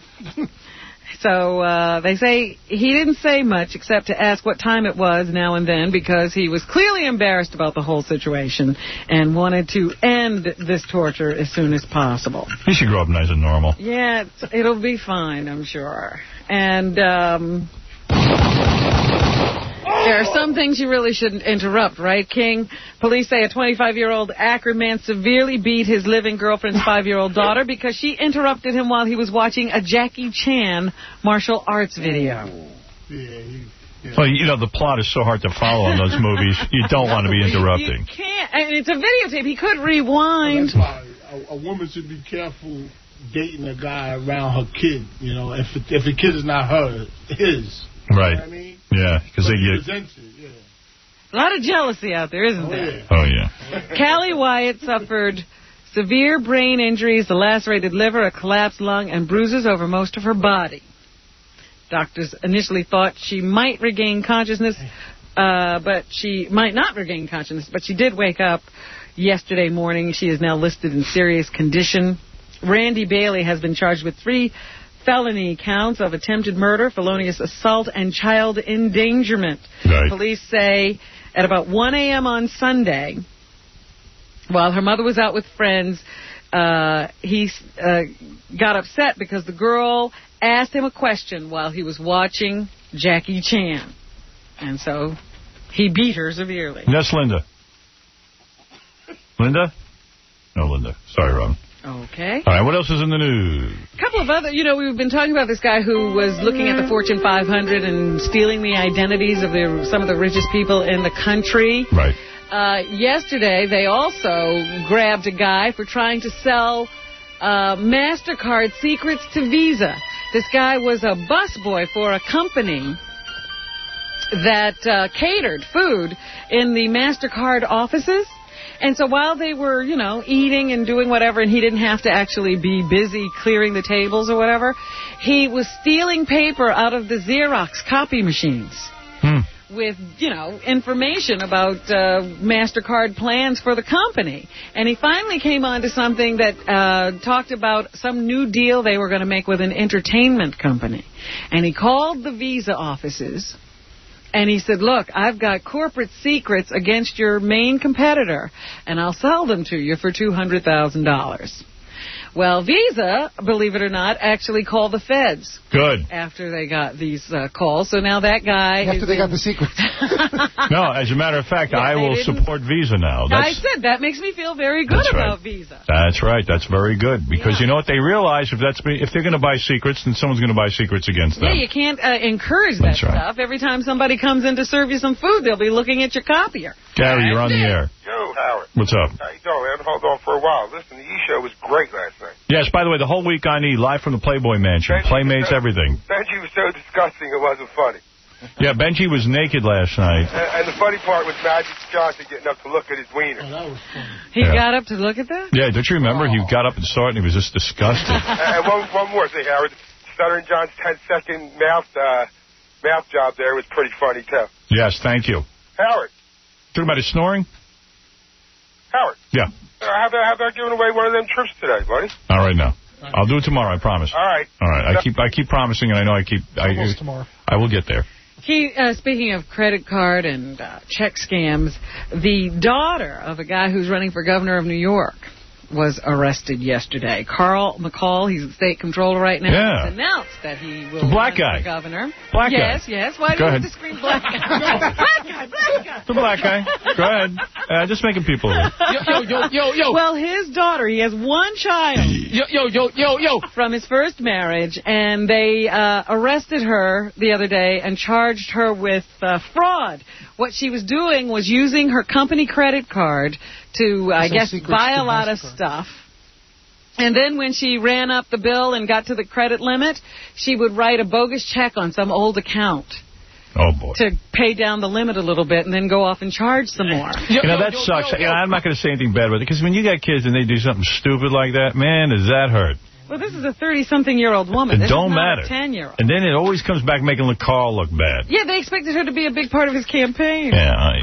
So uh, they say he didn't say much except to ask what time it was now and then, because he was clearly embarrassed about the whole situation and wanted to end this torture as soon as possible. He should grow up nice and normal. Yeah, it's, it'll be fine, I'm sure. And um, there are some things you really shouldn't interrupt, right, King? Police say a twenty-five-year-old Akron man severely beat his living girlfriend's five-year-old daughter because she interrupted him while he was watching a Jackie Chan martial arts video. Well, you know, the plot is so hard to follow in those movies. You don't want to be interrupting. You can't. I mean, it's a videotape. He could rewind. That's why a, a woman should be careful dating a guy around her kid. You know, if it, if the kid is not her, his. Right. You know what I mean? Yeah, because they He get... resents it, yeah. A lot of jealousy out there, isn't there? Oh, yeah. Callie Wyatt suffered severe brain injuries, a lacerated liver, a collapsed lung, and bruises over most of her body. Doctors initially thought she might regain consciousness, uh, but she might not regain consciousness, but she did wake up yesterday morning. She is now listed in serious condition. Randy Bailey has been charged with three felony counts of attempted murder, felonious assault, and child endangerment. Right. Police say at about one a.m. on Sunday, while her mother was out with friends, uh, he uh, got upset because the girl asked him a question while he was watching Jackie Chan. And so he beat her severely. Yes, Linda. Linda? No, Linda. Sorry, Robin. Okay. All right, what else is in the news? A couple of other, you know, we've been talking about this guy who was looking at the Fortune five hundred and stealing the identities of the, some of the richest people in the country. Right. Uh, yesterday, they also grabbed a guy for trying to sell uh, MasterCard secrets to Visa. This guy was a busboy for a company that uh, catered food in the MasterCard offices. And so while they were, you know, eating and doing whatever, and he didn't have to actually be busy clearing the tables or whatever, he was stealing paper out of the Xerox copy machines Hmm. with, you know, information about uh, MasterCard plans for the company. And he finally came on to something that uh, talked about some new deal they were going to make with an entertainment company. And he called the Visa offices And he said, look, I've got corporate secrets against your main competitor, and I'll sell them to you for two hundred thousand dollars. Well, Visa, believe it or not, actually called the feds. Good. After they got these uh, calls. So now that guy... After they in... got the secrets. No, as a matter of fact, Yeah, I will didn't... support Visa now. That's... I said that makes me feel very good That's about right. Visa. That's right. That's very good. Because yeah. you know what? They realize if that's if they're going to buy secrets, then someone's going to buy secrets against them. Yeah, you can't uh, encourage that That's right. stuff. Every time somebody comes in to serve you some food, they'll be looking at your copier. Gary, you're on the air. Yo, Howard. What's up? How you doing? I haven't held on for a while. Listen, the E-show was great last night. Yes, by the way, the whole week on E! Live from the Playboy Mansion. Benji Playmates, so, everything. Benji was so disgusting it wasn't funny. Yeah, Benji was naked last night. And, and the funny part was Magic Johnson getting up to look at his wiener. Oh, that was funny. He yeah. got up to look at that? Yeah, don't you remember? Oh. He got up and saw it, and he was just disgusted. And one, one more thing, Howard. Stuttering John's ten-second mouth, uh, mouth job there was pretty funny, too. Yes, thank you. Howard. Talking about his snoring? Howard. Yeah. Uh, how about, how about giving away one of them trips today, buddy? All right, now. I'll do it tomorrow, I promise. All right. All right. I keep I keep promising, and I know I keep... I, Almost tomorrow. I will get there. He, uh, speaking of credit card and uh, check scams, the daughter of a guy who's running for governor of New York was arrested yesterday. Carl McCall, he's the state controller right now. Yeah. He's announced that he will the black run guy. for governor. Black yes, guy. Yes, yes. Why do Go you ahead. have to scream black guy? Black guy, black guy. The black guy. Go ahead. Uh, just making people... Yo, yo, yo, yo. Well, his daughter, he has one child. Yo, yo, yo, yo, yo. From his first marriage, and they uh, arrested her the other day and charged her with uh, fraud. What she was doing was using her company credit card to, I guess, buy a lot of stuff. And then when she ran up the bill and got to the credit limit, she would write a bogus check on some old account. Oh, boy. To pay down the limit a little bit and then go off and charge some more. You know, that sucks. You know, I'm not going to say anything bad about it, because when you got kids and they do something stupid like that, man, does that hurt. Well, this is a thirty-something-year-old woman. It this don't is not matter. a ten-year-old. And then it always comes back making Carl look bad. Yeah, they expected her to be a big part of his campaign. Yeah, I,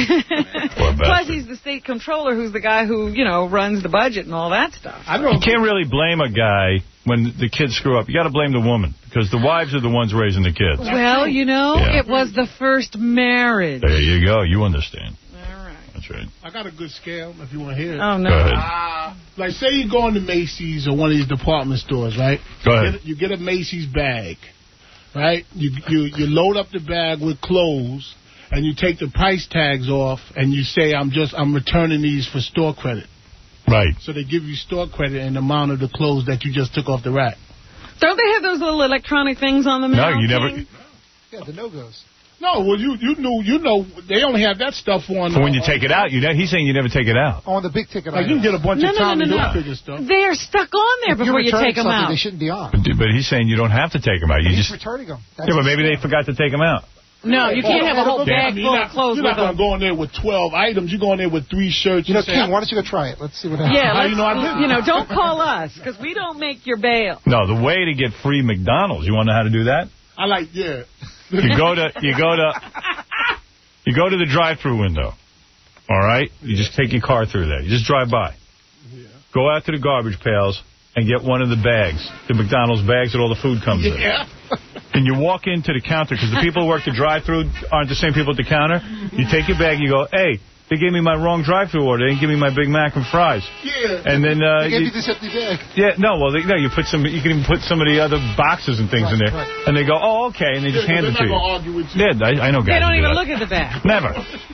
I poor Plus, bastard. he's the state controller, who's the guy who, you know, runs the budget and all that stuff. I know. You can't really blame a guy when the kids screw up. You got to blame the woman, because the wives are the ones raising the kids. Well, you know, Yeah. it was the first marriage. There you go. You understand. That's right. I got a good scale if you want to hear it. Oh, no. Go ahead. Uh, like, say you go into Macy's or one of these department stores, right? Go you ahead. Get, you get a Macy's bag, right? You, you you load up the bag with clothes, and you take the price tags off, and you say, I'm just I'm returning these for store credit. Right. So they give you store credit and the amount of the clothes that you just took off the rack. Don't they have those little electronic things on the mail? No, you never... thing? Yeah, the no-goes. No, well, you you knew, you know, they only have that stuff on... For when you uh, take it out, you know, he's saying you never take it out. On the big ticket Like, you can get a bunch No, of no, Tommy no, no, no. Hilfiger stuff. They are stuck on there If you're before you returning take them something, out. They shouldn't be on. But, but he's saying you don't have to take them out. You He's just... returning them. That's Yeah, but maybe they forgot to take them out. No, you can't have a whole bag You're full not, of clothes You're with not going them. to go in there with twelve items. You're going there with three shirts. You know, say, King, why don't you go try it? Let's see what happens. Yeah, How let's, you know I didn't? you know, don't call us, because we don't make your bail. No, the way to get free McDonald's, you want to know how to do that? I like, yeah. You go to... You go to... You go to the drive-thru window, all right? You just take your car through there. You just drive by. Yeah. Go out to the garbage pails and get one of the bags, the McDonald's bags that all the food comes in. Yeah. And you walk into the counter, because the people who work the drive-thru aren't the same people at the counter. You take your bag, you go, hey, they gave me my wrong drive-thru order. They didn't give me my Big Mac and fries. Yeah. And then... Uh, They gave you, you this empty bag. Yeah, no, well, they, no, you put some, you can even put some of the other boxes and things Right, in there. right. And they go, oh, okay, and they just Yeah, hand it they're to not you. gonna argue with you. Yeah, I, I know guys They don't who do even that. look at the bag. Never.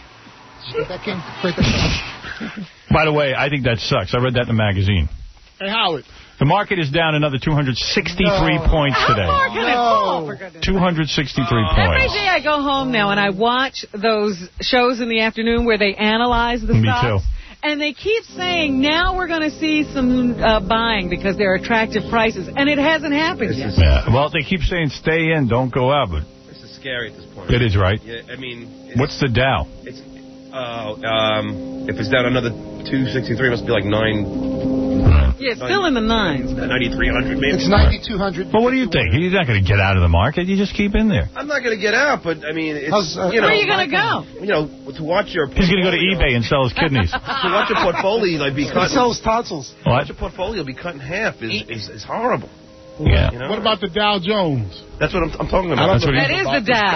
That King, break that down. By the way, I think that sucks. I read that in the magazine. Hey, Howard. The market is down another two hundred sixty-three No. points today. How far can it fall, for goodness two hundred sixty-three Every points. day I go home now and I watch those shows in the afternoon where they analyze the Me stocks. too. And they keep saying, now we're going to see some uh, buying because they're attractive prices. And it hasn't happened yet. Yeah. Well, they keep saying stay in, don't go out, but This is scary at this point. it is, right? Yeah, I mean... It's, What's the Dow? It's, uh, um, if it's down another two sixty-three, it must be like nine... Yeah, it's still in the nines. ninety-three hundred, maybe. It's ninety-two hundred. Well, what do you think? You're not going to get out of the market. You just keep in there. I'm not going to get out, but, I mean, it's, How's, uh, you know... Where are you going to go? You know, to watch your... He's going to go to eBay and sell his kidneys. To watch your portfolio like, be He cut... sells tonsils. To watch your portfolio be cut in half is, is, is horrible. Yeah. You know? What about the Dow Jones? That's what I'm, I'm talking about. That's what That is the Dow.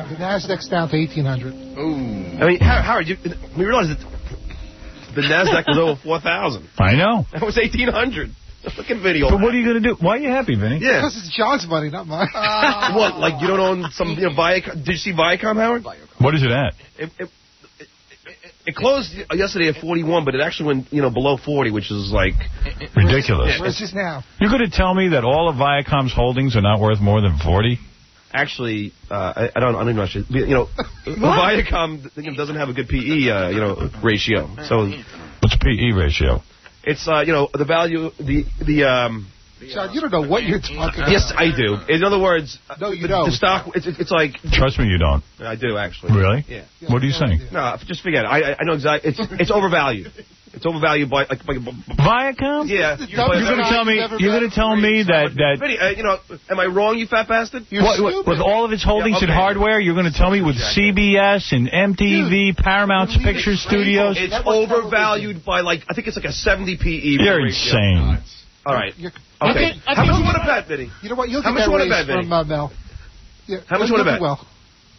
The Nasdaq's down to eighteen hundred. I mean, Har- Howard, you, we realize that the Nasdaq was over four thousand. I know. That was eighteen hundred. Look at video. But what are you going to do? Why are you happy, Vinny? Yeah. Because it's John's money, not mine. Uh, what, like you don't own some, you know, Viacom? Did you see Viacom, Howard? What is it at? It, it, it, it closed yesterday at forty-one, but it actually went, you know, below forty, which is like... Ridiculous. Where's this now? You're going to tell me that all of Viacom's holdings are not worth more than forty? Actually, uh, I, I don't, I don't know. You know, Viacom doesn't have a good P E, uh, you know, ratio. So, what's P E ratio? It's, uh, you know, the value, the the. Um, John, you don't know what you're talking about. Yes, I do. In other words, no, you the, don't. the stock. It's, it's like. Trust me, you don't. I do actually. Really? Yeah. What are you saying? No, just forget it. I I know exactly. It's it's overvalued. It's overvalued by like by, Viacom? Yeah. You're going to tell me. You're going to tell me that that. Vinny, uh, you know, am I wrong, you fat bastard? What, what, with all of its holdings Yeah, okay. in hardware, you're going to tell me with C B S and M T V, Paramount Picture Studios? It's overvalued by like I think it's like a seventy P E. You're ratio. insane. All right. You're, Okay. I How think much you you want to get- bet, Vinny? You know what? You'll How get much that you wanna raise bet, Vinny? from uh, Mel. Yeah, How much you you'll wanna do bet? Well,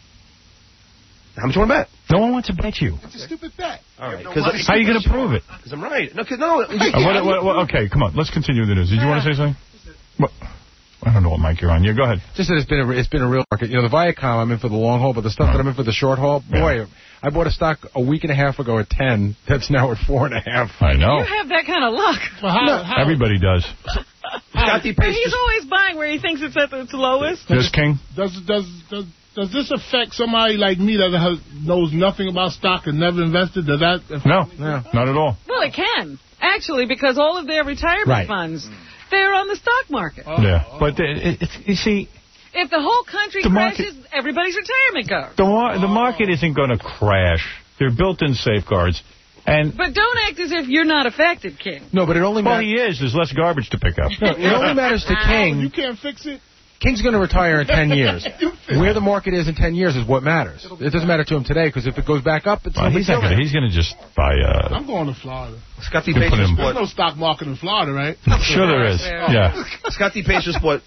How much you want to bet? No one wants to bet you. it's a stupid bet. All right. How are you going to prove it? Because I'm right. No, cause, no. Uh, what, what, what, okay, come on. Let's continue the news. Did you want to say something? What? I don't know what mic you're on. Yeah, go ahead. Just that it's been a, it's been a real market. You know, the Viacom, I'm in for the long haul, but the stuff that I'm in for the short haul, boy, I bought a stock a week and a half ago at ten. That's now at four and a half. I know. You have that kind of luck. Well, how, No, how, everybody does. Scotty But Pace he's just- always buying where he thinks it's at its lowest. This King? does does does does this affect somebody like me that has, knows nothing about stock and never invested? Does that? Affect No, No. not at all. Well, it can, actually, because all of their retirement Right. funds, they're on the stock market. Yeah, but the, it, it's you see, If the whole country The market- crashes, everybody's retirement goes. the mar- the market isn't going to crash. There are built-in safeguards, and But don't act as if you're not affected, King. No, but it only well, matters. he is. There's less garbage to pick up. No, it only matters to you King. can't fix it. King's going to retire in ten years. Where the market is in ten years is what matters. It doesn't matter to him today because if it goes back up, it's Well, no big he's not deal. gonna, he's going to just buy. Uh, I'm going to Florida. Scotty You Pace put just him- There's bought. no stock market in Florida, right? sure, there is. Yeah. Scotty Pace just bought.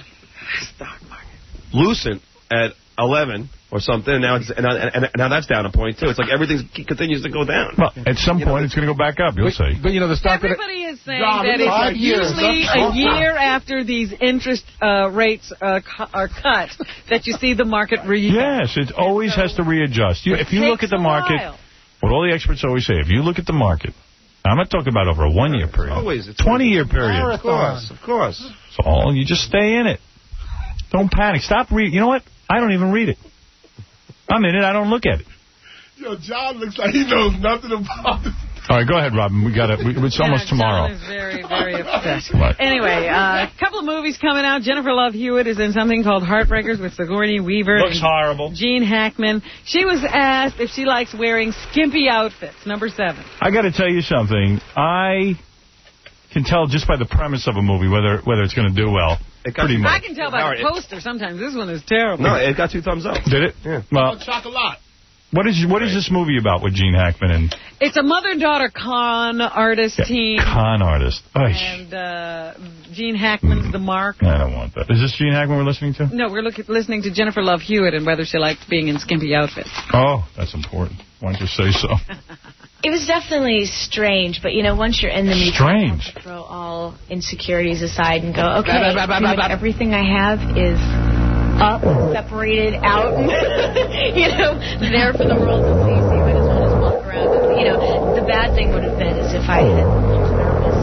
Lucent at eleven or something, and now it's and now, and now that's down a point too. It's like everything continues to go down. Well, at some point, it's going to go back up. You'll But, see. but you know the stock that Everybody is saying John, that in it's five years, usually that's a short year term. after these interest uh, rates uh, cu- are cut that you see the market rebound. Yes, it always has to readjust. You, if you look at Takes the a market, while. what all the experts always say, if you look at the market, I'm not talking about over a one-year period, Always, it's twenty-year period. Of course, of course. So you just stay in it. Don't panic. Stop reading. You know what? I don't even read it. I'm in it. I don't look at it. Yo, John looks like he knows nothing about this. All right, go ahead, Robin. We got it. We, it's almost Yeah, tomorrow. John is very, very upset. What? Anyway, a uh, couple of movies coming out. Jennifer Love Hewitt is in something called Heartbreakers with Sigourney Weaver. Looks and horrible. Gene Hackman. She was asked if she likes wearing skimpy outfits. Number seven. I got to tell you something. I can tell just by the premise of a movie whether whether it's going to do well. It got Pretty you- much. I can tell by Howard, the poster sometimes. This one is terrible. No, it got two thumbs up. Did it? Yeah. Well, Chocolate. what is what is this movie about with Gene Hackman and It's a mother-daughter con artist yeah, team. con artist? Oy. And uh, Gene Hackman's the mark. I don't want that. Is this Gene Hackman we're listening to? No, we're looking, listening to Jennifer Love Hewitt and whether she liked being in skimpy outfits. Oh, that's important. Why don't you say so? It was definitely strange, but you know, once you're in the meeting, Strange. you have to throw all insecurities aside and go, okay, you know, everything I have is up, separated out, you know, there for the world to see. So you might as well just walk around. And, you know, the bad thing would have been is if I had looked nervous.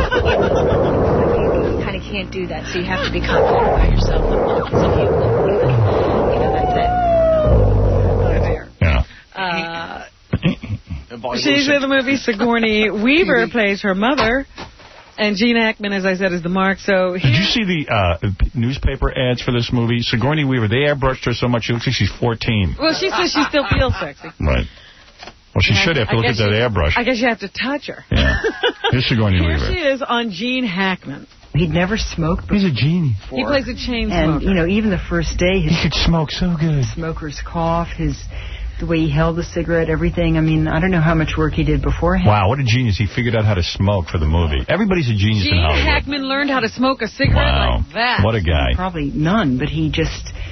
You kind of can't do that, so you have to be confident about yourself and walk as if you look good. You know, that's it. Yeah. Uh, she's in the movie Sigourney Weaver plays her mother, and Gene Hackman, as I said, is the mark. So Did you see the uh, p- newspaper ads for this movie? Sigourney Weaver, they airbrushed her so much she looks like she's fourteen. well, she says she still feels sexy. Right. Well, she should have to I look at guess that you- airbrush. I guess you have to touch her. Yeah. Here's Sigourney Here Weaver. she is on Gene Hackman. He'd never smoked before. He's a genie. He plays a chain And, smoker. you know, even the first day, his He could smoke so good. smoker's cough, his the way he held the cigarette, everything. I mean, I don't know how much work he did beforehand. Wow, what a genius. He figured out how to smoke for the movie. Everybody's a genius in Gene Hollywood. Hackman learned how to smoke a cigarette Wow. like that. What a guy. Probably none, but he just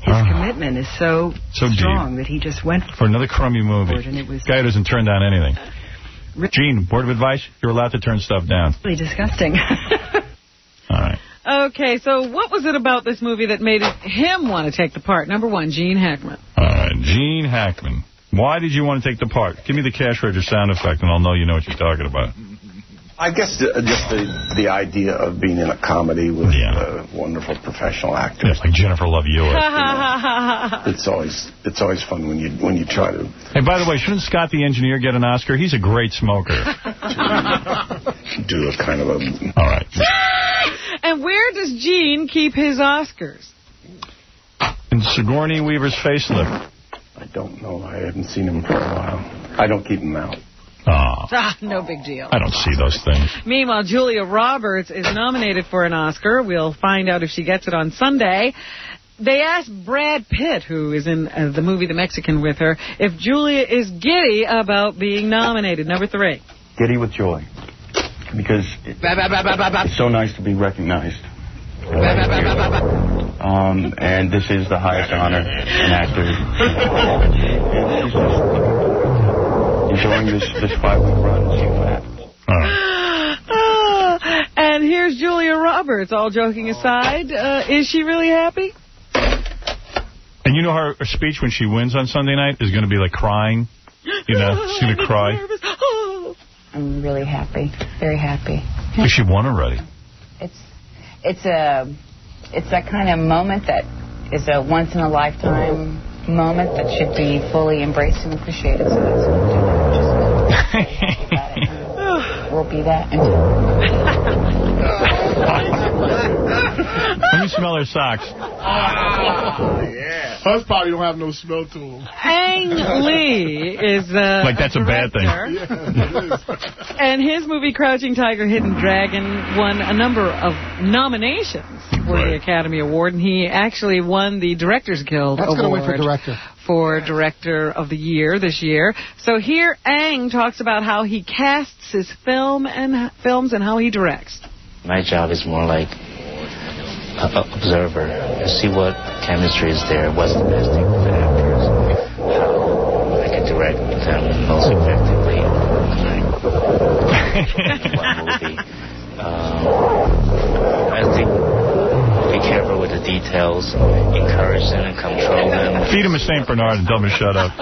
his commitment is so, so strong deep. that he just went for another crummy movie. And it was Guy who doesn't turn down anything. Gene, word of advice: you're allowed to turn stuff down. really disgusting. All right. Okay, so what was it about this movie that made it, him want to take the part? Number one, Gene Hackman. All right, Gene Hackman. Why did you want to take the part? Give me the cash register sound effect, and I'll know you know what you're talking about. I guess the, just the the idea of being in a comedy with yeah. uh, wonderful professional actors. Yeah, like Jennifer Love Hewitt. You know, it's always it's always fun when you when you try to. Hey, by the way, shouldn't Scott the engineer get an Oscar? He's a great smoker. Do a kind of a. All right. And where does Gene keep his Oscars? In Sigourney Weaver's facelift. I don't know. I haven't seen him for a while. I don't keep him out. Oh. Ah, no big deal. I don't see those things. Meanwhile, Julia Roberts is nominated for an Oscar. We'll find out if she gets it on Sunday. They asked Brad Pitt, who is in uh, the movie The Mexican with her, if Julia is giddy about being nominated. Number three. Giddy with joy. Because it, it's so nice to be recognized. Um, and this is the highest honor an actor. Enjoying this, this five-week run and see what happens. Oh, and here's Julia Roberts, all joking aside. Uh, is she really happy? And you know her, her speech when she wins on Sunday night is going to be like crying. You know, she's going to cry. I'm really happy, very happy. Because she won already. It's it's a it's that kind of moment that is a once in a lifetime moment that should be fully embraced and appreciated. So that's what I'm doing. Just we'll be that. Let me smell her socks. Oh, yeah. Hers probably don't have no smell to them. Ang Lee is uh, like that's a, a bad thing. Yeah, and his movie Crouching Tiger, Hidden Dragon won a number of nominations for right. the Academy Award, and he actually won the Directors Guild That's Award. That's going to win for director. For Director of the Year this year. So here Ang talks about how he casts his film and films and how he directs. My job is more like an observer, to see what chemistry is there, what's the best thing with the actors, how I can direct them most effectively. Like one movie. Um, I think be careful with the details, encourage them and control them. Feed him a Saint Bernard and tell him to shut up.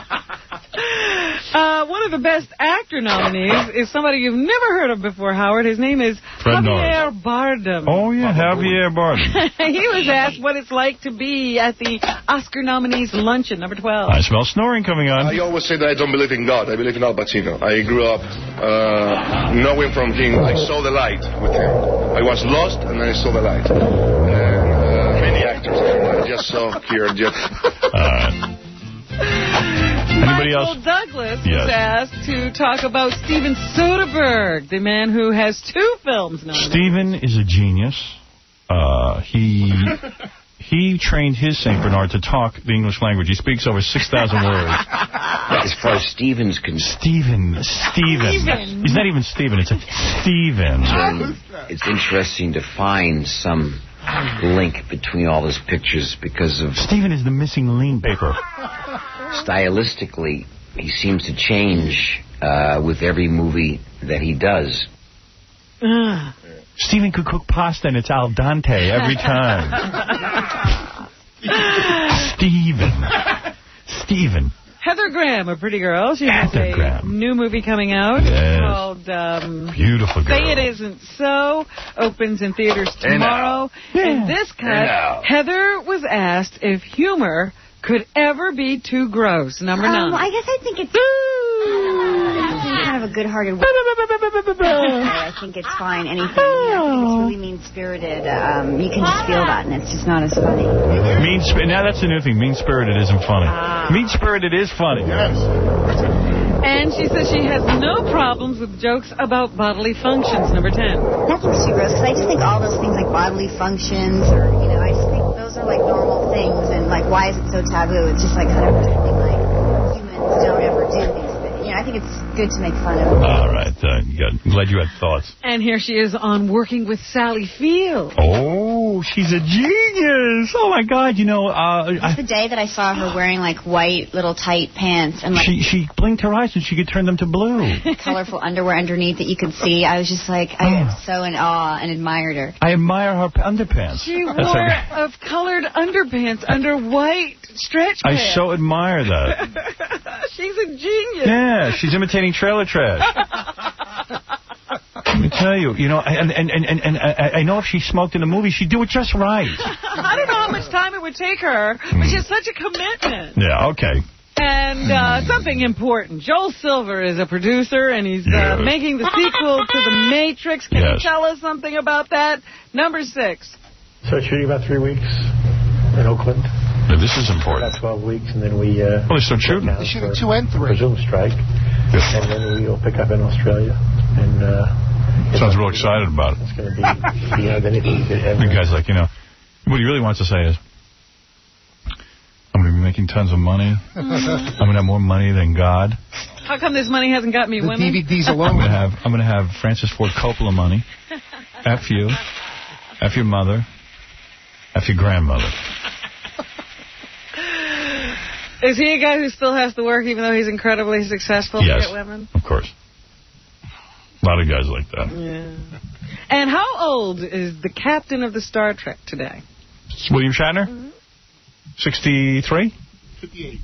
Uh, one of the best actor nominees is somebody you've never heard of before, Howard. His name is Fred Javier Norris. Bardem. Oh, yeah, Javier Bardem. He was asked what it's like to be at the Oscar nominees luncheon, number twelve. I smell snoring coming on. I always say that I don't believe in God. I believe in Al Pacino. I grew up uh, knowing from him. I saw the light with him. I was lost, and I saw the light. And uh, many actors I just saw here. Just uh, Anybody Michael else? Douglas yes. was asked to talk about Steven Soderbergh, the man who has two films nominated. Steven is a genius. Uh, he he trained his Saint Bernard to talk the English language. He speaks over six thousand words. As far as Steven's concerned. Steven. Steven. Steven. He's not even Steven. It's a Steven. Um, it's interesting to find some link between all those pictures because of... Steven is the missing link paper. Stylistically, he seems to change uh, with every movie that he does. Uh. Steven could cook pasta and it's al dente every time. Steven. Steven. Heather Graham, a pretty girl. She has Heather a Graham. new movie coming out yes. called um, Beautiful Girl. Say It Isn't So. Opens in theaters tomorrow. Yeah. In this cut, Heather was asked if humor could ever be too gross. Number um, nine. I guess I think it's uh, kind of a good-hearted way. I think it's fine. Anything. You know, I think it's really mean-spirited. Um, you can just feel that, and it's just not as funny. Mean spirited. Now that's the new thing. Mean-spirited isn't funny. Ah. Mean-spirited is funny. Yes. And she says she has no problems with jokes about bodily functions. Number ten. Nothing's too gross, because I just think all those things like bodily functions, or, you know, I just think those are like normal things, and like, why is it so taboo? It's just like kind of pretending like humans don't ever do these things. You know, I think it's good to make fun of. All right. Uh, you got, I'm glad you had thoughts. And here she is on Working with Sally Field. Oh. Oh, she's a genius. Oh, my God. You know, uh... It's I, the day that I saw her wearing, like, white little tight pants and, like... She, she blinked her eyes and she could turn them to blue. colorful underwear underneath that you could see. I was just like, I was so in awe and admired her. I admire her underpants. She That's wore like, of colored underpants under white stretch pants. I so admire that. She's a genius. Yeah, she's imitating trailer trash. Let me tell you, you know, and and and and, and I, I know if she smoked in the movie, she'd do it just right. I don't know how much time it would take her, but she has such a commitment. Yeah, okay. And uh, something important. Joel Silver is a producer, and he's uh, Yes. making the sequel to The Matrix. Can Yes. you tell us something about that? Number six. So shooting about three weeks in Oakland. Yeah, this is important. About twelve weeks, and then we... Uh, well, they start shooting. They're shooting two and three. Presume strike. And then we'll pick up in Australia. And... Uh, Sounds real excited about it. It's going to be beyond anything you could ever... The guy's like, you know, what he really wants to say is, I'm going to be making tons of money. I'm going to have more money than God. How come this money hasn't got me The women? D V Ds alone. I'm going to have I'm going to have Francis Ford Coppola money. F you. F your mother. F your grandmother. Is he a guy who still has to work even though he's incredibly successful Yes, to get women? of course. A lot of guys like that. Yeah. And how old is the captain of the Star Trek today? It's William Shatner? Mm-hmm. sixty-three? fifty-eight.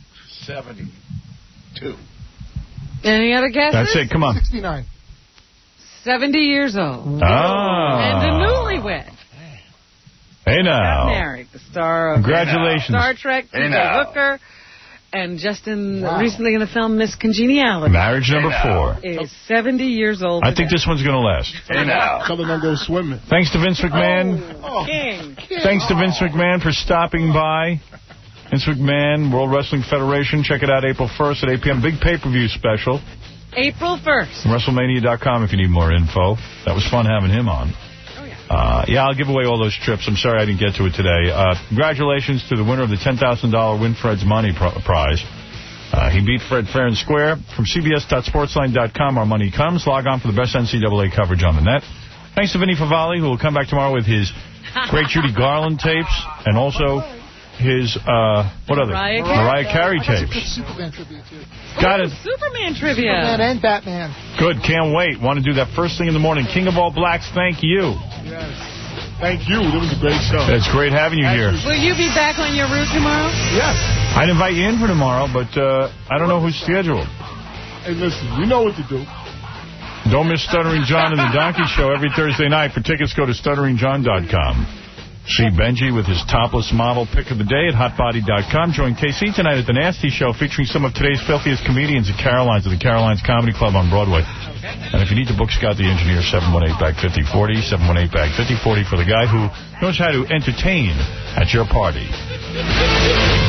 seventy-two. Any other guesses? That's it. Come on. sixty-nine. seventy years old. Ah. And a newlywed. Hey Got now. married. The star of Congratulations. Star Trek, Hey T J now. Hooker, and just in Wow. recently in the film Miss Congeniality. Marriage number four. Is seventy years old. I think this one's going to last. Hey now. Color don't go swimming. Thanks to Vince McMahon. Oh, King. Thanks to Vince McMahon for stopping by. Vince McMahon, World Wrestling Federation. Check it out April first at eight p m Big pay-per-view special. April first. WrestleMania dot com if you need more info. That was fun having him on. Uh, yeah, I'll give away all those trips. I'm sorry I didn't get to it today. Uh, congratulations to the winner of the ten thousand dollars Win Fred's Money pro prize. Uh, he beat Fred fair and square. From C B S dot sportsline dot com, our money comes. Log on for the best N C double A coverage on the net. Thanks to Vinny Favale, who will come back tomorrow with his great Judy Garland tapes and also his, uh, what other? Mariah Carey, Mariah Carey tapes. Superman tribute, too. Got it. Superman trivia. Superman and Batman. Good. Can't wait. Want to do that first thing in the morning. King of all blacks, thank you. Yes. Thank you. That was a great show. It's great having you here. Will you be back on your route tomorrow? Yes. I'd invite you in for tomorrow, but uh, I don't know who's scheduled. Hey, listen, you know what to do. Don't miss Stuttering John and the Donkey Show every Thursday night. For tickets, go to stuttering john dot com. See Benji with his topless model pick of the day at hot body dot com. Join K C tonight at the Nasty Show, featuring some of today's filthiest comedians at Caroline's at the Caroline's Comedy Club on Broadway. And if you need to book Scott the Engineer, seven one eight, B A G, fifty forty, seven one eight, B A G, fifty forty for the guy who knows how to entertain at your party.